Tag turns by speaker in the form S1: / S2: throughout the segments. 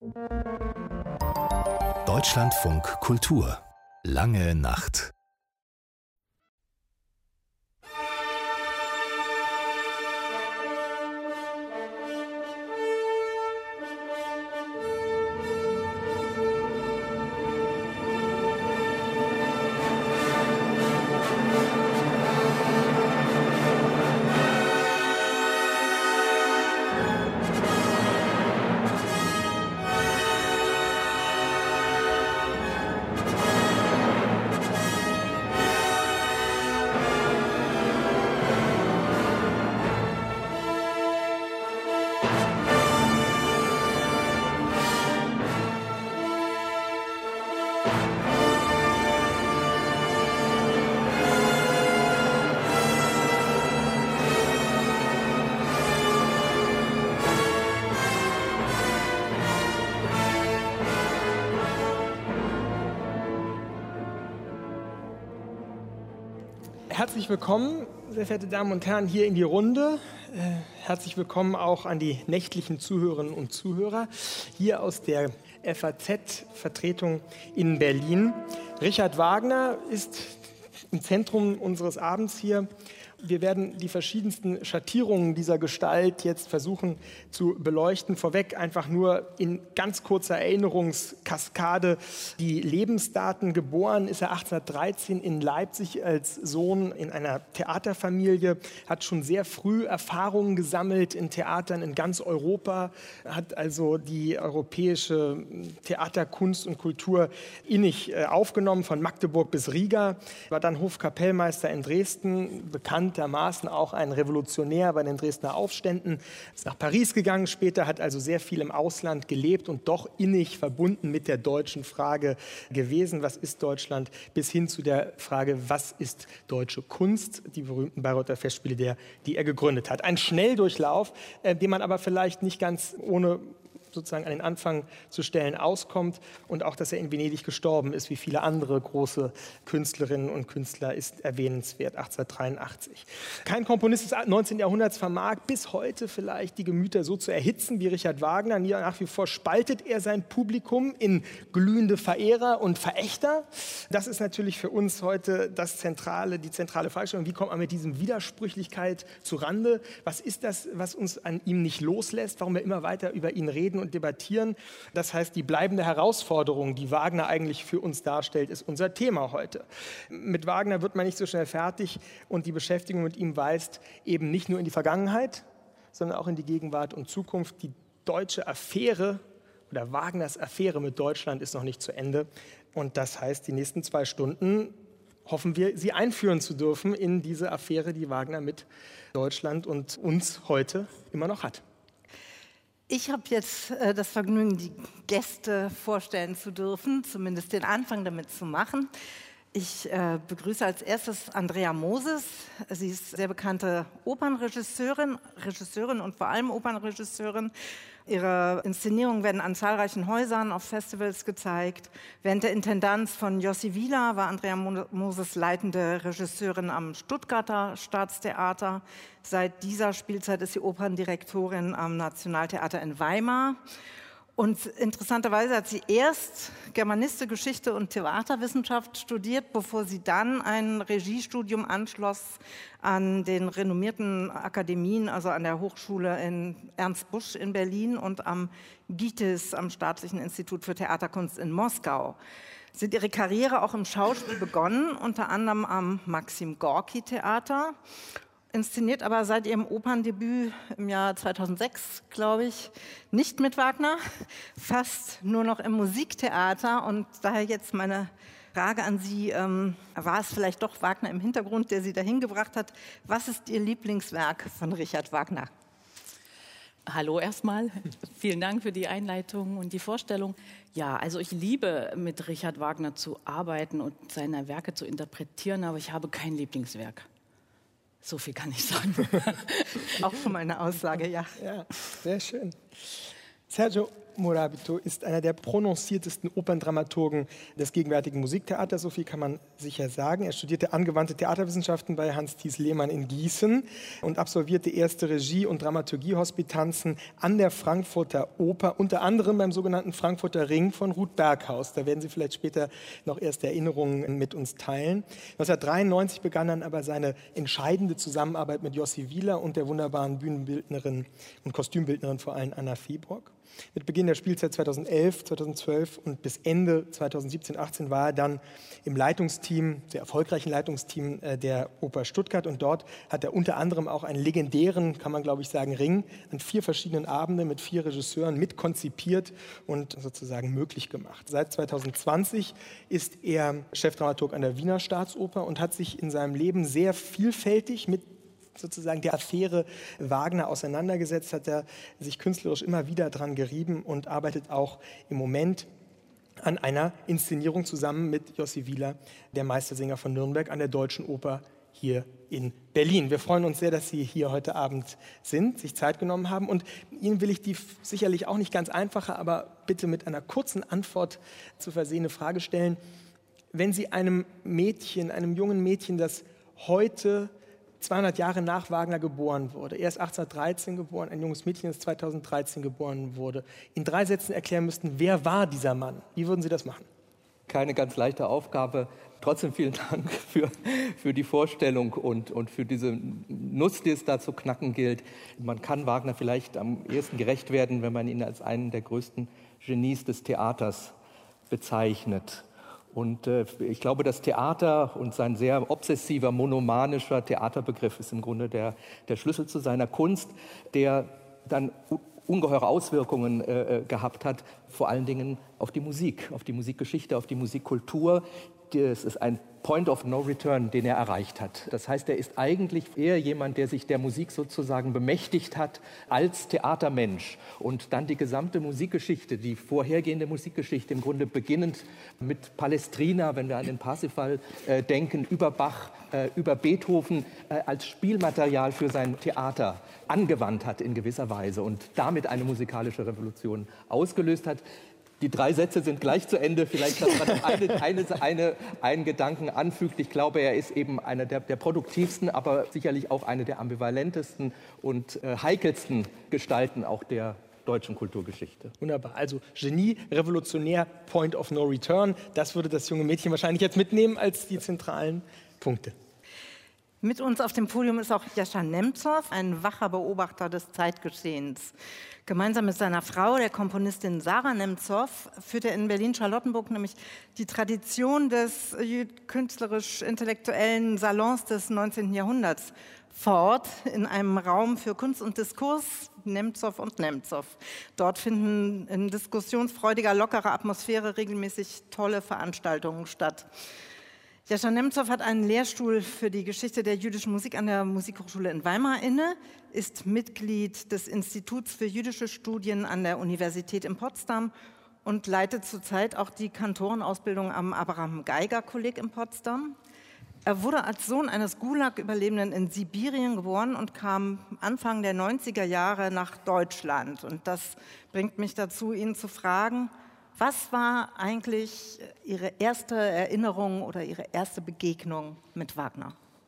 S1: Deutschlandfunk Kultur. Lange Nacht.
S2: Herzlich willkommen, sehr verehrte Damen und Herren, hier in die Runde. Herzlich willkommen auch an die nächtlichen Zuhörerinnen und Zuhörer hier aus der FAZ-Vertretung in Berlin. Richard Wagner ist im Zentrum unseres Abends hier. Wir werden die verschiedensten Schattierungen dieser Gestalt jetzt versuchen zu beleuchten. Vorweg einfach nur in ganz kurzer Erinnerungskaskade die Lebensdaten. Geboren ist er 1813 in Leipzig als Sohn in einer Theaterfamilie, hat schon sehr früh Erfahrungen gesammelt in Theatern in ganz Europa, hat also die europäische Theaterkunst und Kultur innig aufgenommen, von Magdeburg bis Riga, war dann Hofkapellmeister in Dresden, bekanntermaßen auch ein Revolutionär bei den Dresdner Aufständen, ist nach Paris gegangen, später hat also sehr viel im Ausland gelebt und doch innig verbunden mit der deutschen Frage gewesen, was ist Deutschland, bis hin zu der Frage, was ist deutsche Kunst, die berühmten Bayreuther Festspiele, die er gegründet hat. Ein Schnelldurchlauf, den man aber vielleicht nicht ganz ohne sozusagen an den Anfang zu stellen auskommt, und auch, dass er in Venedig gestorben ist, wie viele andere große Künstlerinnen und Künstler, ist erwähnenswert, 1883. Kein Komponist des 19. Jahrhunderts vermag bis heute vielleicht die Gemüter so zu erhitzen wie Richard Wagner. Nach wie vor spaltet er sein Publikum in glühende Verehrer und Verächter. Das ist natürlich für uns heute die zentrale Fragestellung. Wie kommt man mit diesem Widersprüchlichkeit zurande? Was ist das, was uns an ihm nicht loslässt? Warum wir immer weiter über ihn reden und debattieren? Das heißt, die bleibende Herausforderung, die Wagner eigentlich für uns darstellt, ist unser Thema heute. Mit Wagner wird man nicht so schnell fertig, und die Beschäftigung mit ihm weist eben nicht nur in die Vergangenheit, sondern auch in die Gegenwart und Zukunft. Die deutsche Affäre oder Wagners Affäre mit Deutschland ist noch nicht zu Ende, und das heißt, die nächsten 2 Stunden hoffen wir, Sie einführen zu dürfen in diese Affäre, die Wagner mit Deutschland und uns heute immer noch hat.
S3: Ich habe jetzt das Vergnügen, die Gäste vorstellen zu dürfen, zumindest den Anfang damit zu machen. Ich begrüße als erstes Andrea Moses. Sie ist sehr bekannte Opernregisseurin und vor allem Opernregisseurin. Ihre Inszenierungen werden an zahlreichen Häusern auf Festivals gezeigt. Während der Intendanz von Jossi Wieler war Andrea Moses leitende Regisseurin am Stuttgarter Staatstheater. Seit dieser Spielzeit ist sie Operndirektorin am Nationaltheater in Weimar. Und interessanterweise hat sie erst Germanistik, Geschichte und Theaterwissenschaft studiert, bevor sie dann ein Regiestudium anschloss an den renommierten Akademien, also an der Hochschule in Ernst Busch in Berlin und am GITIS, am Staatlichen Institut für Theaterkunst in Moskau. Sie hat ihre Karriere auch im Schauspiel begonnen, unter anderem am Maxim Gorki Theater. Inszeniert aber seit ihrem Operndebüt im Jahr 2006, glaube ich, nicht mit Wagner, fast nur noch im Musiktheater. Und daher jetzt meine Frage an Sie, war es vielleicht doch Wagner im Hintergrund, der Sie dahin gebracht hat? Was ist Ihr Lieblingswerk von Richard Wagner?
S4: Hallo erstmal, vielen Dank für die Einleitung und die Vorstellung. Ja, also ich liebe, mit Richard Wagner zu arbeiten und seine Werke zu interpretieren, aber ich habe kein Lieblingswerk. So viel kann ich sagen.
S3: Auch schon mal eine Aussage, ja.
S2: Ja, sehr schön. Sergio, Morabito ist einer der prononciertesten Operndramaturgen des gegenwärtigen Musiktheaters, so viel kann man sicher sagen. Er studierte angewandte Theaterwissenschaften bei Hans Thies Lehmann in Gießen und absolvierte erste Regie- und Dramaturgie-Hospitanzen an der Frankfurter Oper, unter anderem beim sogenannten Frankfurter Ring von Ruth Berghaus. Da werden Sie vielleicht später noch erste Erinnerungen mit uns teilen. 1993 begann dann aber seine entscheidende Zusammenarbeit mit Josi Wieler und der wunderbaren Bühnenbildnerin und Kostümbildnerin vor allem Anna Fieborg. Mit Beginn der Spielzeit 2011, 2012 und bis Ende 2017-18 war er dann im Leitungsteam, sehr erfolgreichen Leitungsteam der Oper Stuttgart. Und dort hat er unter anderem auch einen legendären, kann man glaube ich sagen, Ring an 4 verschiedenen Abenden mit 4 Regisseuren mitkonzipiert und sozusagen möglich gemacht. Seit 2020 ist er Chefdramaturg an der Wiener Staatsoper und hat sich in seinem Leben sehr vielfältig mit sozusagen der Affäre Wagner auseinandergesetzt, hat er sich künstlerisch immer wieder dran gerieben und arbeitet auch im Moment an einer Inszenierung zusammen mit Josi Wieler, der Meistersinger von Nürnberg, an der Deutschen Oper hier in Berlin. Wir freuen uns sehr, dass Sie hier heute Abend sind, sich Zeit genommen haben, und Ihnen will ich die sicherlich auch nicht ganz einfache, aber bitte mit einer kurzen Antwort zu versehene Frage stellen. Wenn Sie einem Mädchen, einem jungen Mädchen, das heute 200 Jahre nach Wagner geboren wurde. Er ist 1813 geboren, ein junges Mädchen, das 2013 geboren wurde. In 3 Sätzen erklären müssten, wer war dieser Mann? Wie würden Sie das machen?
S5: Keine ganz leichte Aufgabe. Trotzdem vielen Dank für die Vorstellung und für diese Nuss, die es da zu knacken gilt. Man kann Wagner vielleicht am ehesten gerecht werden, wenn man ihn als einen der größten Genies des Theaters bezeichnet. Und ich glaube, das Theater und sein sehr obsessiver, monomanischer Theaterbegriff ist im Grunde der Schlüssel zu seiner Kunst, der dann ungeheure Auswirkungen gehabt hat, vor allen Dingen auf die Musik, auf die Musikgeschichte, auf die Musikkultur. Es ist ein Point of No Return, den er erreicht hat. Das heißt, er ist eigentlich eher jemand, der sich der Musik sozusagen bemächtigt hat als Theatermensch. Und dann die gesamte Musikgeschichte, die vorhergehende Musikgeschichte, im Grunde beginnend mit Palestrina, wenn wir an den Parsifal denken, über Bach, über Beethoven, als Spielmaterial für sein Theater angewandt hat in gewisser Weise und damit eine musikalische Revolution ausgelöst hat. Die 3 Sätze sind gleich zu Ende. Vielleicht, dass man einen Gedanken anfügt. Ich glaube, er ist eben einer der produktivsten, aber sicherlich auch eine der ambivalentesten und heikelsten Gestalten auch der deutschen Kulturgeschichte.
S2: Wunderbar. Also Genie, Revolutionär, Point of No Return. Das würde das junge Mädchen wahrscheinlich jetzt mitnehmen als die zentralen Punkte.
S3: Mit uns auf dem Podium ist auch Jascha Nemzow, ein wacher Beobachter des Zeitgeschehens. Gemeinsam mit seiner Frau, der Komponistin Sarah Nemzow, führt er in Berlin-Charlottenburg nämlich die Tradition des künstlerisch-intellektuellen Salons des 19. Jahrhunderts fort, in einem Raum für Kunst und Diskurs, Nemzow und Nemzow. Dort finden in diskussionsfreudiger, lockerer Atmosphäre regelmäßig tolle Veranstaltungen statt. Jascha Nemzow hat einen Lehrstuhl für die Geschichte der jüdischen Musik an der Musikhochschule in Weimar inne, ist Mitglied des Instituts für jüdische Studien an der Universität in Potsdam und leitet zurzeit auch die Kantorenausbildung am Abraham-Geiger-Kolleg in Potsdam. Er wurde als Sohn eines Gulag-Überlebenden in Sibirien geboren und kam Anfang der 90er Jahre nach Deutschland. Und das bringt mich dazu, ihn zu fragen, was war eigentlich Ihre erste Erinnerung oder Ihre erste Begegnung mit Wagner?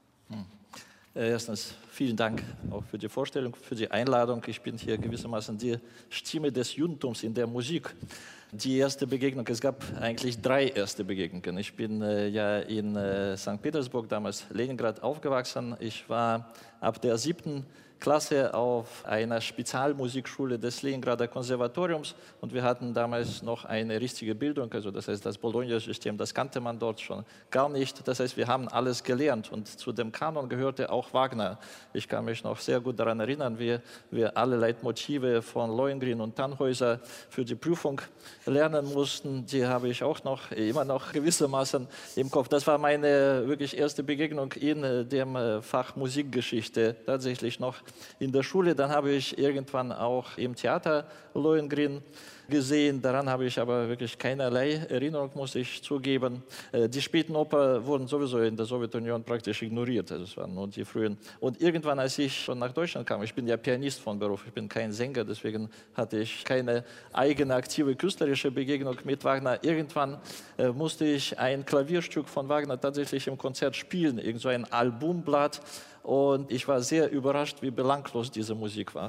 S6: Erstens vielen Dank auch für die Vorstellung, für die Einladung. Ich bin hier gewissermaßen die Stimme des Judentums in der Musik. Die erste Begegnung, es gab eigentlich 3 erste Begegnungen. Ich bin ja in St. Petersburg, damals Leningrad, aufgewachsen. Ich war ab der 7. Klasse auf einer Spezialmusikschule des Leningrader Konservatoriums und wir hatten damals noch eine richtige Bildung, also das heißt das Bologna-System, das kannte man dort schon gar nicht. Das heißt, wir haben alles gelernt und zu dem Kanon gehörte auch Wagner. Ich kann mich noch sehr gut daran erinnern, wie wir alle Leitmotive von Lohengrin und Tannhäuser für die Prüfung lernen mussten. Die habe ich auch noch, immer noch gewissermaßen im Kopf. Das war meine wirklich erste Begegnung in dem Fach Musikgeschichte, tatsächlich noch in der Schule. Dann habe ich irgendwann auch im Theater Lohengrin gesehen. Daran habe ich aber wirklich keinerlei Erinnerung, muss ich zugeben. Die späten Oper wurden sowieso in der Sowjetunion praktisch ignoriert. Also es waren nur die frühen. Und irgendwann, als ich schon nach Deutschland kam, ich bin ja Pianist von Beruf, ich bin kein Sänger, deswegen hatte ich keine eigene aktive künstlerische Begegnung mit Wagner. Irgendwann musste ich ein Klavierstück von Wagner tatsächlich im Konzert spielen, irgend so ein Albumblatt. Und ich war sehr überrascht, wie belanglos diese Musik war.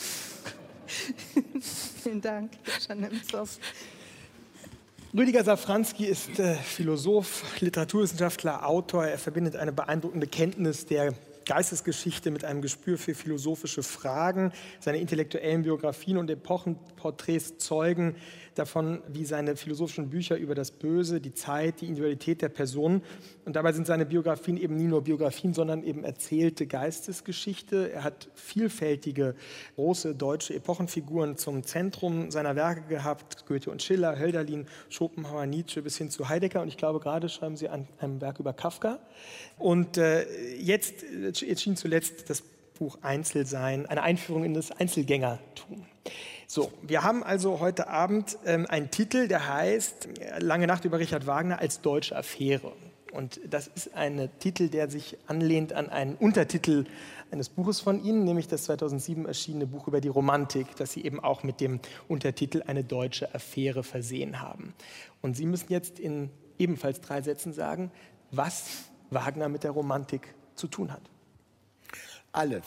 S3: Vielen Dank, Herr Nemtsov.
S2: Rüdiger Safranski ist Philosoph, Literaturwissenschaftler, Autor. Er verbindet eine beeindruckende Kenntnis der Geistesgeschichte mit einem Gespür für philosophische Fragen. Seine intellektuellen Biografien und Epochenporträts zeugen davon, wie seine philosophischen Bücher über das Böse, die Zeit, die Individualität der Person. Und dabei sind seine Biografien eben nie nur Biografien, sondern eben erzählte Geistesgeschichte. Er hat vielfältige große deutsche Epochenfiguren zum Zentrum seiner Werke gehabt. Goethe und Schiller, Hölderlin, Schopenhauer, Nietzsche bis hin zu Heidegger. Und ich glaube, gerade schreiben Sie an einem Werk über Kafka. Und jetzt erschien zuletzt das Buch Einzelsein, eine Einführung in das Einzelgängertum. So, wir haben also heute Abend einen Titel, der heißt Lange Nacht über Richard Wagner als deutsche Affäre. Und das ist ein Titel, der sich anlehnt an einen Untertitel eines Buches von Ihnen, nämlich das 2007 erschienene Buch über die Romantik, das Sie eben auch mit dem Untertitel Eine deutsche Affäre versehen haben. Und Sie müssen jetzt in ebenfalls 3 Sätzen sagen, was Wagner mit der Romantik zu tun hat.
S7: Alles.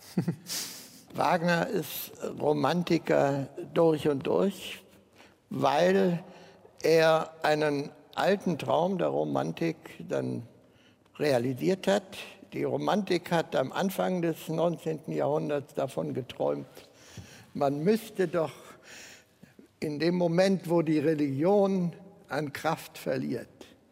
S7: Wagner ist Romantiker durch und durch, weil er einen alten Traum der Romantik dann realisiert hat. Die Romantik hat am Anfang des 19. Jahrhunderts davon geträumt, man müsste doch in dem Moment, wo die Religion an Kraft verliert,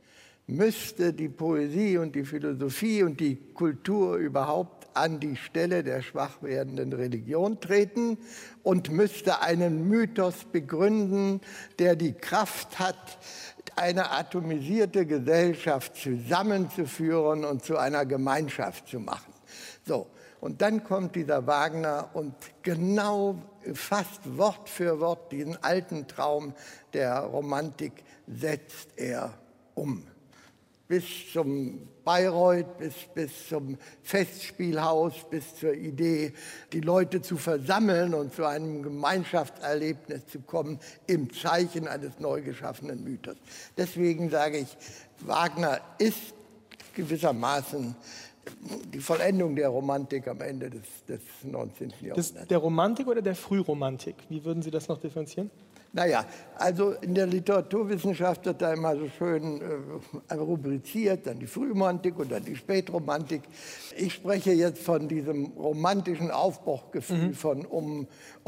S7: müsste die Poesie und die Philosophie und die Kultur überhaupt an die Stelle der schwach werdenden Religion treten und müsste einen Mythos begründen, der die Kraft hat, eine atomisierte Gesellschaft zusammenzuführen und zu einer Gemeinschaft zu machen. So, und dann kommt dieser Wagner und genau fast Wort für Wort diesen alten Traum der Romantik setzt er um. Bis zum Bayreuth, bis zum Festspielhaus, bis zur Idee, die Leute zu versammeln und zu einem Gemeinschaftserlebnis zu kommen im Zeichen eines neu geschaffenen Mythos. Deswegen sage ich, Wagner ist gewissermaßen die Vollendung der Romantik am Ende des 19. Jahrhunderts.
S2: Der Romantik oder der Frühromantik? Wie würden Sie das noch differenzieren?
S7: Naja, also in der Literaturwissenschaft wird da immer so schön rubriziert, dann die Frühromantik und dann die Spätromantik. Ich spreche jetzt von diesem romantischen Aufbruchgefühl von um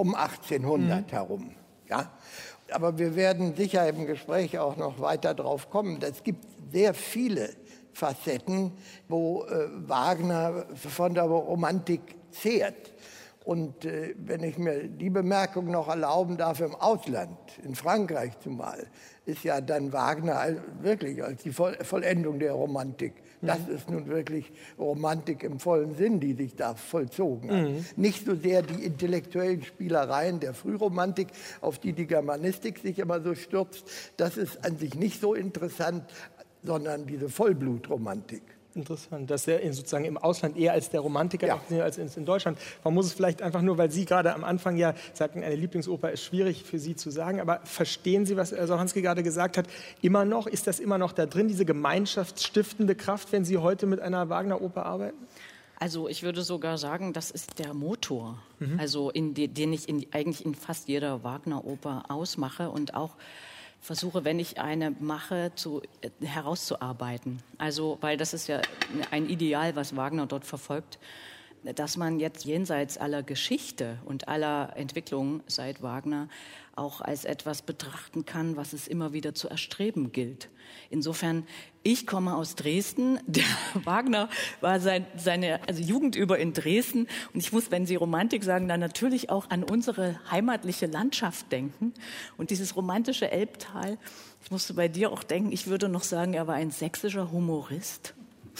S7: 1800 herum. Ja? Aber wir werden sicher im Gespräch auch noch weiter drauf kommen. Es gibt sehr viele Facetten, wo Wagner von der Romantik zehrt. Und wenn ich mir die Bemerkung noch erlauben darf, im Ausland, in Frankreich zumal, ist ja dann Wagner wirklich als die Vollendung der Romantik. Das ist nun wirklich Romantik im vollen Sinn, die sich da vollzogen hat. Nicht so sehr die intellektuellen Spielereien der Frühromantik, auf die die Germanistik sich immer so stürzt. Das ist an sich nicht so interessant, sondern diese Vollblutromantik.
S2: Interessant, dass er sozusagen im Ausland eher als der Romantiker als in Deutschland. Man muss es vielleicht einfach nur, weil Sie gerade am Anfang ja sagten, eine Lieblingsoper ist schwierig für Sie zu sagen, aber verstehen Sie, was Safranski gerade gesagt hat, immer noch, ist das immer noch da drin, diese gemeinschaftsstiftende Kraft, wenn Sie heute mit einer Wagner-Oper arbeiten?
S4: Also ich würde sogar sagen, das ist der Motor, also den ich eigentlich in fast jeder Wagner-Oper ausmache und auch versuche, wenn ich eine mache, herauszuarbeiten. Also, weil das ist ja ein Ideal, was Wagner dort verfolgt, dass man jetzt jenseits aller Geschichte und aller Entwicklung seit Wagner auch als etwas betrachten kann, was es immer wieder zu erstreben gilt. Insofern, ich komme aus Dresden, der Wagner war seine Jugend über in Dresden und ich muss, wenn Sie Romantik sagen, dann natürlich auch an unsere heimatliche Landschaft denken und dieses romantische Elbtal. Ich musste bei dir auch denken, ich würde noch sagen, er war ein sächsischer Humorist.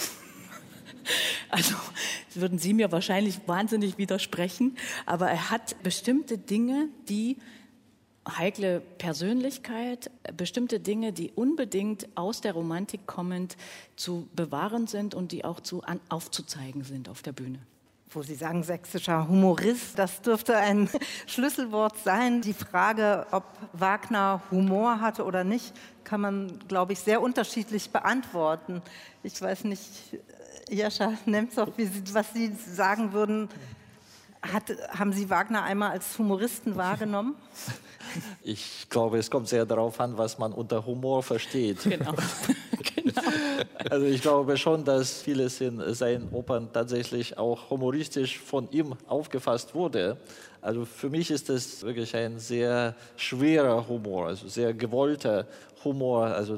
S4: Also würden Sie mir wahrscheinlich wahnsinnig widersprechen, aber er hat bestimmte Dinge, die heikle Persönlichkeit, bestimmte Dinge, die unbedingt aus der Romantik kommend zu bewahren sind und die auch aufzuzeigen sind auf der Bühne.
S3: Wo Sie sagen, sächsischer Humorist, das dürfte ein Schlüsselwort sein. Die Frage, ob Wagner Humor hatte oder nicht, kann man, glaube ich, sehr unterschiedlich beantworten. Ich weiß nicht, Jascha Nemzow, was Sie sagen würden. Haben Sie Wagner einmal als Humoristen wahrgenommen?
S6: Ich glaube, es kommt sehr darauf an, was man unter Humor versteht.
S4: Genau.
S6: Also ich glaube schon, dass vieles in seinen Opern tatsächlich auch humoristisch von ihm aufgefasst wurde. Also für mich ist das wirklich ein sehr schwerer Humor, also sehr gewollter Humor. Also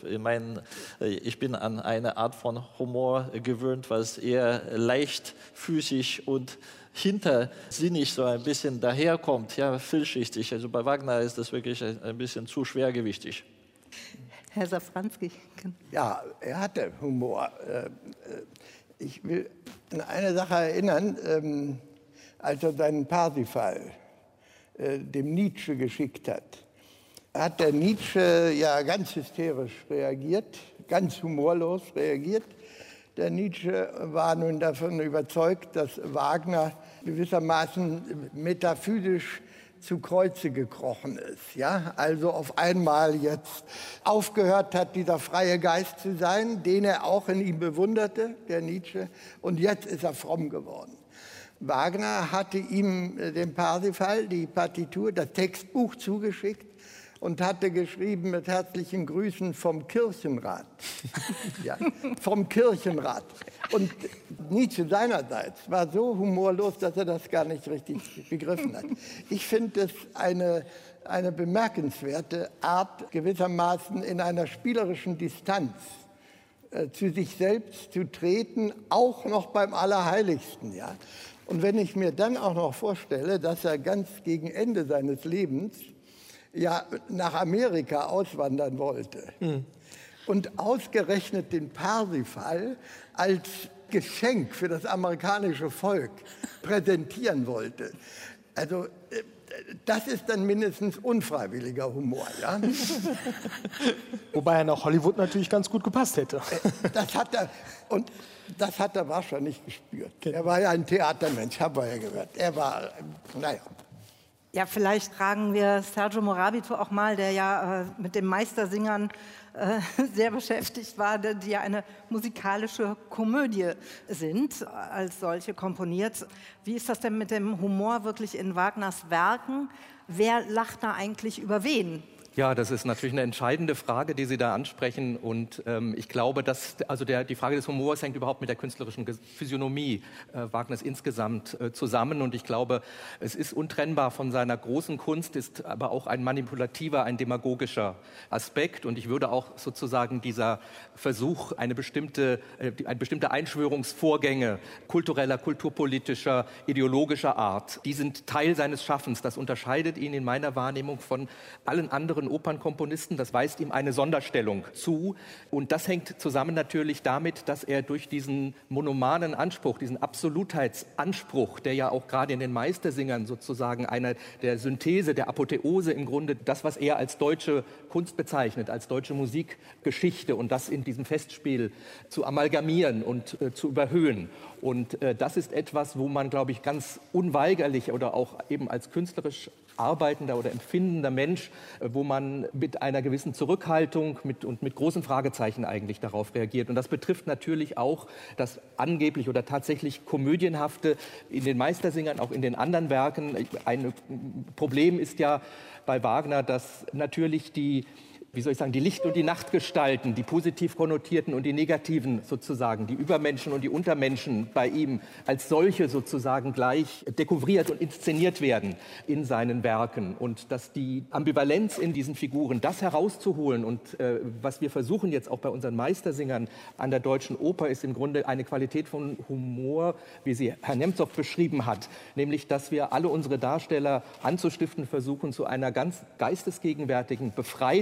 S6: ich bin an eine Art von Humor gewöhnt, was eher leichtfüßig und hintersinnig so ein bisschen daherkommt, ja, vielschichtig. Also bei Wagner ist das wirklich ein bisschen zu schwergewichtig.
S3: Herr Safranski.
S7: Ja, er hatte Humor. Ich will an eine Sache erinnern, als er seinen Parsifal dem Nietzsche geschickt hat der Nietzsche ja ganz hysterisch reagiert, ganz humorlos reagiert. Der Nietzsche war nun davon überzeugt, dass Wagner gewissermaßen metaphysisch zu Kreuze gekrochen ist. Ja? Also auf einmal jetzt aufgehört hat, dieser freie Geist zu sein, den er auch in ihm bewunderte, der Nietzsche, und jetzt ist er fromm geworden. Wagner hatte ihm den Parsifal, die Partitur, das Textbuch zugeschickt und hatte geschrieben mit herzlichen Grüßen vom Kirchenrat. Ja, vom Kirchenrat. Und Nietzsche seinerseits war so humorlos, dass er das gar nicht richtig begriffen hat. Ich finde es eine bemerkenswerte Art, gewissermaßen in einer spielerischen Distanz zu sich selbst zu treten, auch noch beim Allerheiligsten. Ja? Und wenn ich mir dann auch noch vorstelle, dass er ganz gegen Ende seines Lebens ja nach Amerika auswandern wollte und ausgerechnet den Parsifal als Geschenk für das amerikanische Volk präsentieren wollte. Also das ist dann mindestens unfreiwilliger Humor. Ja?
S2: Wobei er nach Hollywood natürlich ganz gut gepasst hätte.
S7: Das hat er wahrscheinlich gespürt. Er war ja ein Theatermensch, haben wir ja gehört. Er war, naja.
S3: Ja, vielleicht fragen wir Sergio Morabito auch mal, der ja mit den Meistersingern sehr beschäftigt war, die ja eine musikalische Komödie sind, als solche komponiert. Wie ist das denn mit dem Humor wirklich in Wagners Werken? Wer lacht da eigentlich über wen?
S5: Ja, das ist natürlich eine entscheidende Frage, die Sie da ansprechen. Und ich glaube, dass die Frage des Humors hängt überhaupt mit der künstlerischen Physiognomie Wagners insgesamt zusammen. Und ich glaube, es ist untrennbar von seiner großen Kunst, ist aber auch ein manipulativer, ein demagogischer Aspekt. Und ich würde auch sozusagen dieser Versuch, eine bestimmte Einschwörungsvorgänge kultureller, kulturpolitischer, ideologischer Art, die sind Teil seines Schaffens. Das unterscheidet ihn in meiner Wahrnehmung von allen anderen Opernkomponisten, das weist ihm eine Sonderstellung zu. Und das hängt zusammen natürlich damit, dass er durch diesen monomanen Anspruch, diesen Absolutheitsanspruch, der ja auch gerade in den Meistersingern sozusagen einer der Synthese, der Apotheose im Grunde, das, was er als deutsche Kunst bezeichnet, als deutsche Musikgeschichte und das in diesem Festspiel zu amalgamieren und zu überhöhen. Und das ist etwas, wo man, glaube ich, ganz unweigerlich oder auch eben als künstlerisch arbeitender oder empfindender Mensch, wo man mit einer gewissen Zurückhaltung und mit großen Fragezeichen eigentlich darauf reagiert. Und das betrifft natürlich auch das angeblich oder tatsächlich Komödienhafte in den Meistersingern, auch in den anderen Werken. Ein Problem ist ja bei Wagner, dass natürlich die Licht- und die Nachtgestalten, die positiv konnotierten und die negativen sozusagen, die Übermenschen und die Untermenschen bei ihm als solche sozusagen gleich dekouvriert und inszeniert werden in seinen Werken. Und dass die Ambivalenz in diesen Figuren, das herauszuholen und was wir versuchen jetzt auch bei unseren Meistersingern an der Deutschen Oper, ist im Grunde eine Qualität von Humor, wie sie Herr Nemzow beschrieben hat, nämlich, dass wir alle unsere Darsteller anzustiften versuchen zu einer ganz geistesgegenwärtigen, befreiten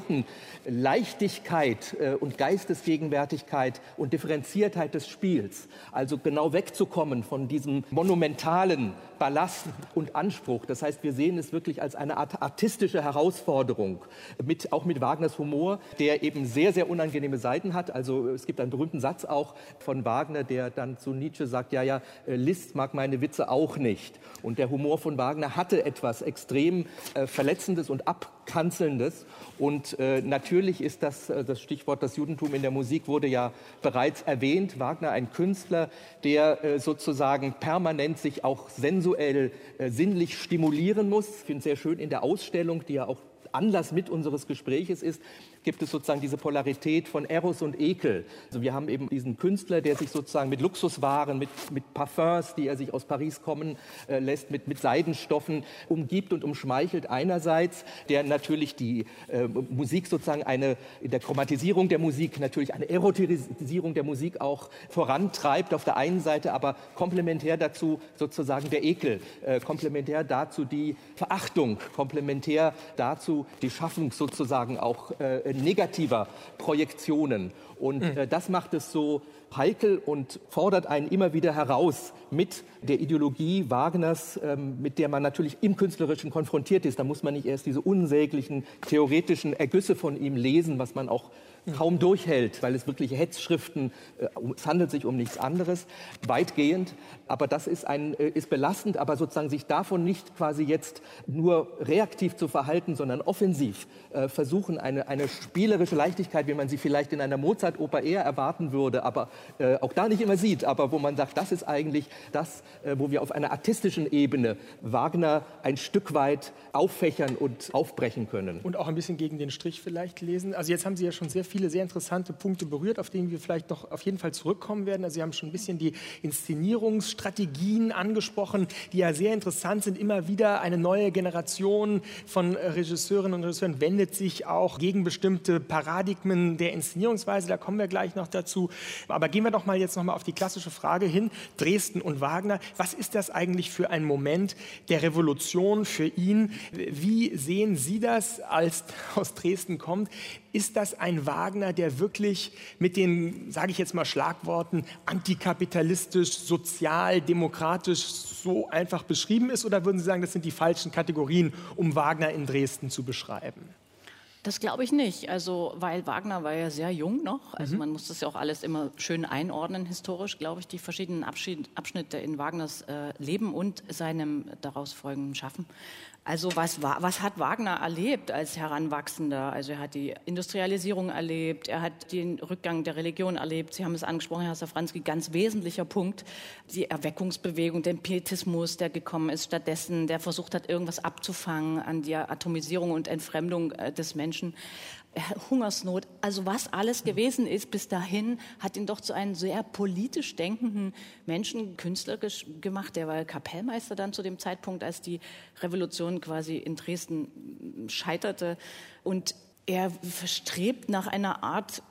S5: Leichtigkeit und Geistesgegenwärtigkeit und Differenziertheit des Spiels. Also genau wegzukommen von diesem monumentalen Ballast und Anspruch. Das heißt, wir sehen es wirklich als eine Art artistische Herausforderung, auch mit Wagners Humor, der eben sehr, sehr unangenehme Seiten hat. Also es gibt einen berühmten Satz auch von Wagner, der dann zu Nietzsche sagt, ja, Liszt mag meine Witze auch nicht. Und der Humor von Wagner hatte etwas extrem Verletzendes und Abkanzelndes. Und natürlich ist das Stichwort, das Judentum in der Musik wurde ja bereits erwähnt. Wagner, ein Künstler, der sozusagen permanent sich auch sensuell, sinnlich stimulieren muss. Ich finde es sehr schön in der Ausstellung, die ja auch Anlass mit unseres Gespräches ist, gibt es sozusagen diese Polarität von Eros und Ekel. Also wir haben eben diesen Künstler, der sich sozusagen mit Luxuswaren, mit Parfums, die er sich aus Paris kommen lässt, mit Seidenstoffen umgibt und umschmeichelt einerseits, der natürlich die Musik sozusagen in der Chromatisierung der Musik natürlich eine Erotisierung der Musik auch vorantreibt auf der einen Seite, aber komplementär dazu sozusagen der Ekel, komplementär dazu die Verachtung, komplementär dazu die Schaffung sozusagen auch negativer Projektionen. Und das macht es so heikel und fordert einen immer wieder heraus mit der Ideologie Wagners, mit der man natürlich im Künstlerischen konfrontiert ist. Da muss man nicht erst diese unsäglichen theoretischen Ergüsse von ihm lesen, was man auch kaum durchhält, weil es wirklich Hetzschriften, es handelt sich um nichts anderes, weitgehend. Aber das ist belastend, aber sozusagen sich davon nicht quasi jetzt nur reaktiv zu verhalten, sondern offensiv versuchen, eine spielerische Leichtigkeit, wie man sie vielleicht in einer Mozart-Oper eher erwarten würde, aber auch da nicht immer sieht, aber wo man sagt, das ist eigentlich das, wo wir auf einer artistischen Ebene Wagner ein Stück weit auffächern und aufbrechen können.
S2: Und auch ein bisschen gegen den Strich vielleicht lesen. Also jetzt haben Sie ja schon sehr viele sehr interessante Punkte berührt, auf denen wir vielleicht noch auf jeden Fall zurückkommen werden. Also Sie haben schon ein bisschen die Inszenierungsstrategien angesprochen, die ja sehr interessant sind. Immer wieder eine neue Generation von Regisseurinnen und Regisseuren wendet sich auch gegen bestimmte Paradigmen der Inszenierungsweise. Da kommen wir gleich noch dazu. Aber gehen wir doch mal jetzt noch mal auf die klassische Frage hin. Dresden und Wagner. Was ist das eigentlich für ein Moment der Revolution für ihn? Wie sehen Sie das, als aus Dresden kommt? Ist das ein Wagner, der wirklich mit den, sage ich jetzt mal, Schlagworten antikapitalistisch, sozial, demokratisch so einfach beschrieben ist? Oder würden Sie sagen, das sind die falschen Kategorien, um Wagner in Dresden zu beschreiben?
S4: Das glaube ich nicht, also weil Wagner war ja sehr jung noch, also man muss das ja auch alles immer schön einordnen historisch, glaube ich, die verschiedenen Abschnitte in Wagners Leben und seinem daraus folgenden Schaffen. Also was hat Wagner erlebt als Heranwachsender? Also er hat die Industrialisierung erlebt, er hat den Rückgang der Religion erlebt. Sie haben es angesprochen, Herr Safranski, ganz wesentlicher Punkt. Die Erweckungsbewegung, den Pietismus, der gekommen ist stattdessen, der versucht hat, irgendwas abzufangen an der Atomisierung und Entfremdung des Menschen. Hungersnot, also was alles gewesen ist bis dahin, hat ihn doch zu einem sehr politisch denkenden Menschen, Künstler gemacht. Der war Kapellmeister dann zu dem Zeitpunkt, als die Revolution quasi in Dresden scheiterte. Und er strebt nach einer Art